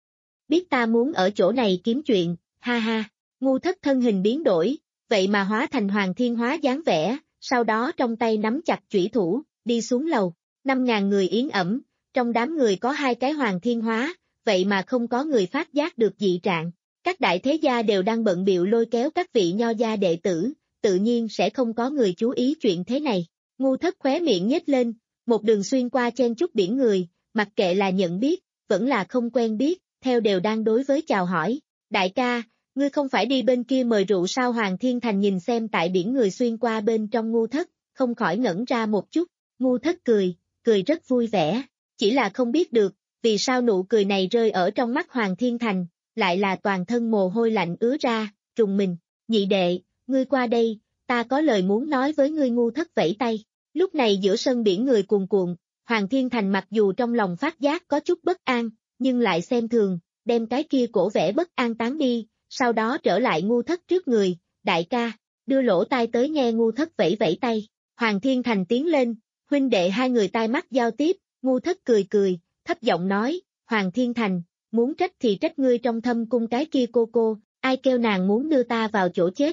Biết ta muốn ở chỗ này kiếm chuyện, ha ha, Ngu Thất thân hình biến đổi, vậy mà hóa thành Hoàng Thiên Hóa dáng vẻ, sau đó trong tay nắm chặt chủy thủ, đi xuống lầu, năm ngàn người yến ẩm, trong đám người có hai cái Hoàng Thiên Hóa, vậy mà không có người phát giác được dị trạng. Các đại thế gia đều đang bận bịu lôi kéo các vị nho gia đệ tử, tự nhiên sẽ không có người chú ý chuyện thế này. Ngu Thất khóe miệng nhếch lên, một đường xuyên qua chen chúc biển người, mặc kệ là nhận biết, vẫn là không quen biết, theo đều đang đối với chào hỏi. Đại ca, Ngươi không phải đi bên kia mời rượu sao? Hoàng Thiên Thành nhìn xem tại biển người xuyên qua bên trong ngu thất, không khỏi ngẩn ra một chút, ngu thất cười, cười rất vui vẻ, chỉ là không biết được, vì sao nụ cười này rơi ở trong mắt Hoàng Thiên Thành, lại là toàn thân mồ hôi lạnh ứa ra, trùng mình, nhị đệ, ngươi qua đây, ta có lời muốn nói với ngươi. Ngu thất vẫy tay, lúc này giữa sân biển người cuồn cuộn, Hoàng Thiên Thành mặc dù trong lòng phát giác có chút bất an, nhưng lại xem thường, đem cái kia cổ vẻ bất an tán đi, sau đó trở lại ngu thất trước người, đại ca, đưa lỗ tai tới nghe. Ngu thất vẫy vẫy tay, Hoàng Thiên Thành tiến lên, huynh đệ hai người tai mắt giao tiếp, ngu thất cười cười, thấp giọng nói, Hoàng Thiên Thành, muốn trách thì trách ngươi trong thâm cung cái kia cô cô, ai kêu nàng muốn đưa ta vào chỗ chết.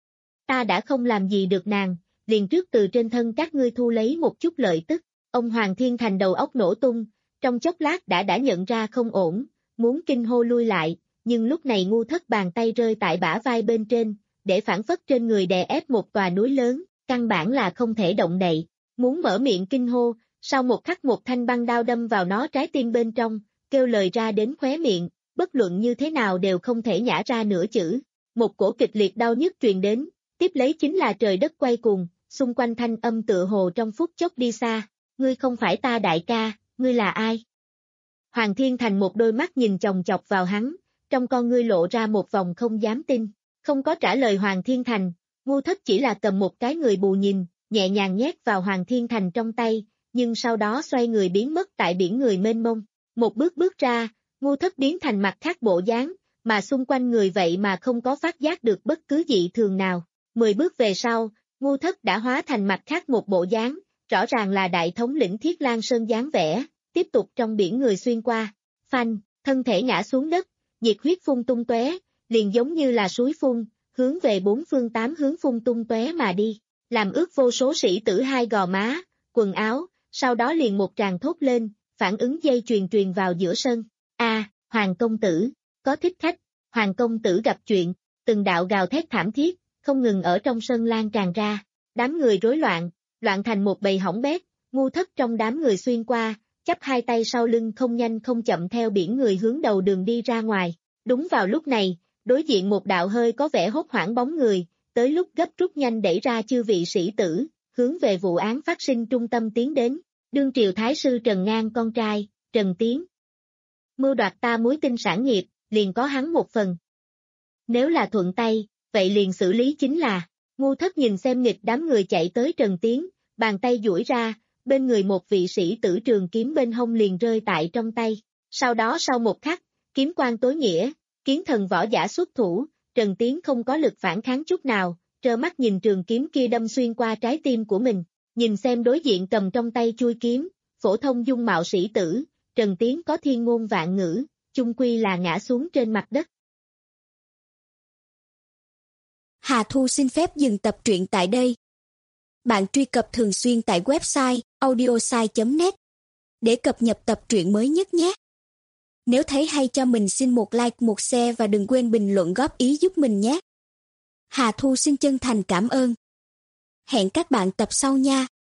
Ta đã không làm gì được nàng, liền trước từ trên thân các ngươi thu lấy một chút lợi tức. Ông Hoàng Thiên Thành đầu óc nổ tung, trong chốc lát đã đã nhận ra không ổn, muốn kinh hô lui lại, nhưng lúc này ngu thất bàn tay rơi tại bả vai bên trên, để phản phất trên người đè ép một tòa núi lớn, căn bản là không thể động đậy, muốn mở miệng kinh hô, sau một khắc một thanh băng đao đâm vào nó trái tim bên trong, kêu lời ra đến khóe miệng, bất luận như thế nào đều không thể nhả ra nửa chữ, một cổ kịch liệt đau nhức truyền đến, tiếp lấy chính là trời đất quay cuồng, xung quanh thanh âm tựa hồ trong phút chốc đi xa, ngươi không phải ta đại ca, ngươi là ai? Hoàng Thiên Thành một đôi mắt nhìn chòng chọc vào hắn, trong con ngươi lộ ra một vòng không dám tin, không có trả lời Hoàng Thiên Thành, ngu thất chỉ là cầm một cái người bù nhìn, nhẹ nhàng nhét vào Hoàng Thiên Thành trong tay, nhưng sau đó xoay người biến mất tại biển người mênh mông, một bước bước ra, ngu thất biến thành mặt khác bộ dáng, mà xung quanh người vậy mà không có phát giác được bất cứ dị thường nào, mười bước về sau, ngu thất đã hóa thành mặt khác một bộ dáng, rõ ràng là đại thống lĩnh Thiết Lang Sơn dáng vẻ, tiếp tục trong biển người xuyên qua, phanh, thân thể ngã xuống đất, nhiệt huyết phun tung tóe, liền giống như là suối phun, hướng về bốn phương tám hướng phun tung tóe mà đi, làm ướt vô số sĩ tử hai gò má, quần áo, sau đó liền một tràng thốt lên, phản ứng dây chuyền truyền vào giữa sân, a, Hoàng công tử, có thích khách, Hoàng công tử gặp chuyện, từng đạo gào thét thảm thiết, không ngừng ở trong sân lan tràn ra, đám người rối loạn, loạn thành một bầy hỏng bét, ngu thất trong đám người xuyên qua, chắp hai tay sau lưng không nhanh không chậm theo biển người hướng đầu đường đi ra ngoài, đúng vào lúc này, đối diện một đạo hơi có vẻ hốt hoảng bóng người, tới lúc gấp rút nhanh đẩy ra chư vị sĩ tử, hướng về vụ án phát sinh trung tâm tiến đến, đương triều thái sư Trần Ngang con trai, Trần Tiến. Mưu đoạt ta muối tinh sản nghiệp, liền có hắn một phần. Nếu là thuận tay, vậy liền xử lý chính là, ngu thất nhìn xem nghịch đám người chạy tới Trần Tiến, bàn tay duỗi ra, bên người một vị sĩ tử trường kiếm bên hông liền rơi tại trong tay, sau đó sau một khắc, kiếm quang tối nghĩa, kiến thần võ giả xuất thủ, Trần Tiến không có lực phản kháng chút nào, trơ mắt nhìn trường kiếm kia đâm xuyên qua trái tim của mình, nhìn xem đối diện cầm trong tay chui kiếm, phổ thông dung mạo sĩ tử, Trần Tiến có thiên ngôn vạn ngữ, chung quy là ngã xuống trên mặt đất. Hà Thu xin phép dừng tập truyện tại đây. Bạn truy cập thường xuyên tại website audiosai chấm net để cập nhật tập truyện mới nhất nhé. Nếu thấy hay cho mình xin một like, một share và đừng quên bình luận góp ý giúp mình nhé. Hà Thu xin chân thành cảm ơn. Hẹn các bạn tập sau nha.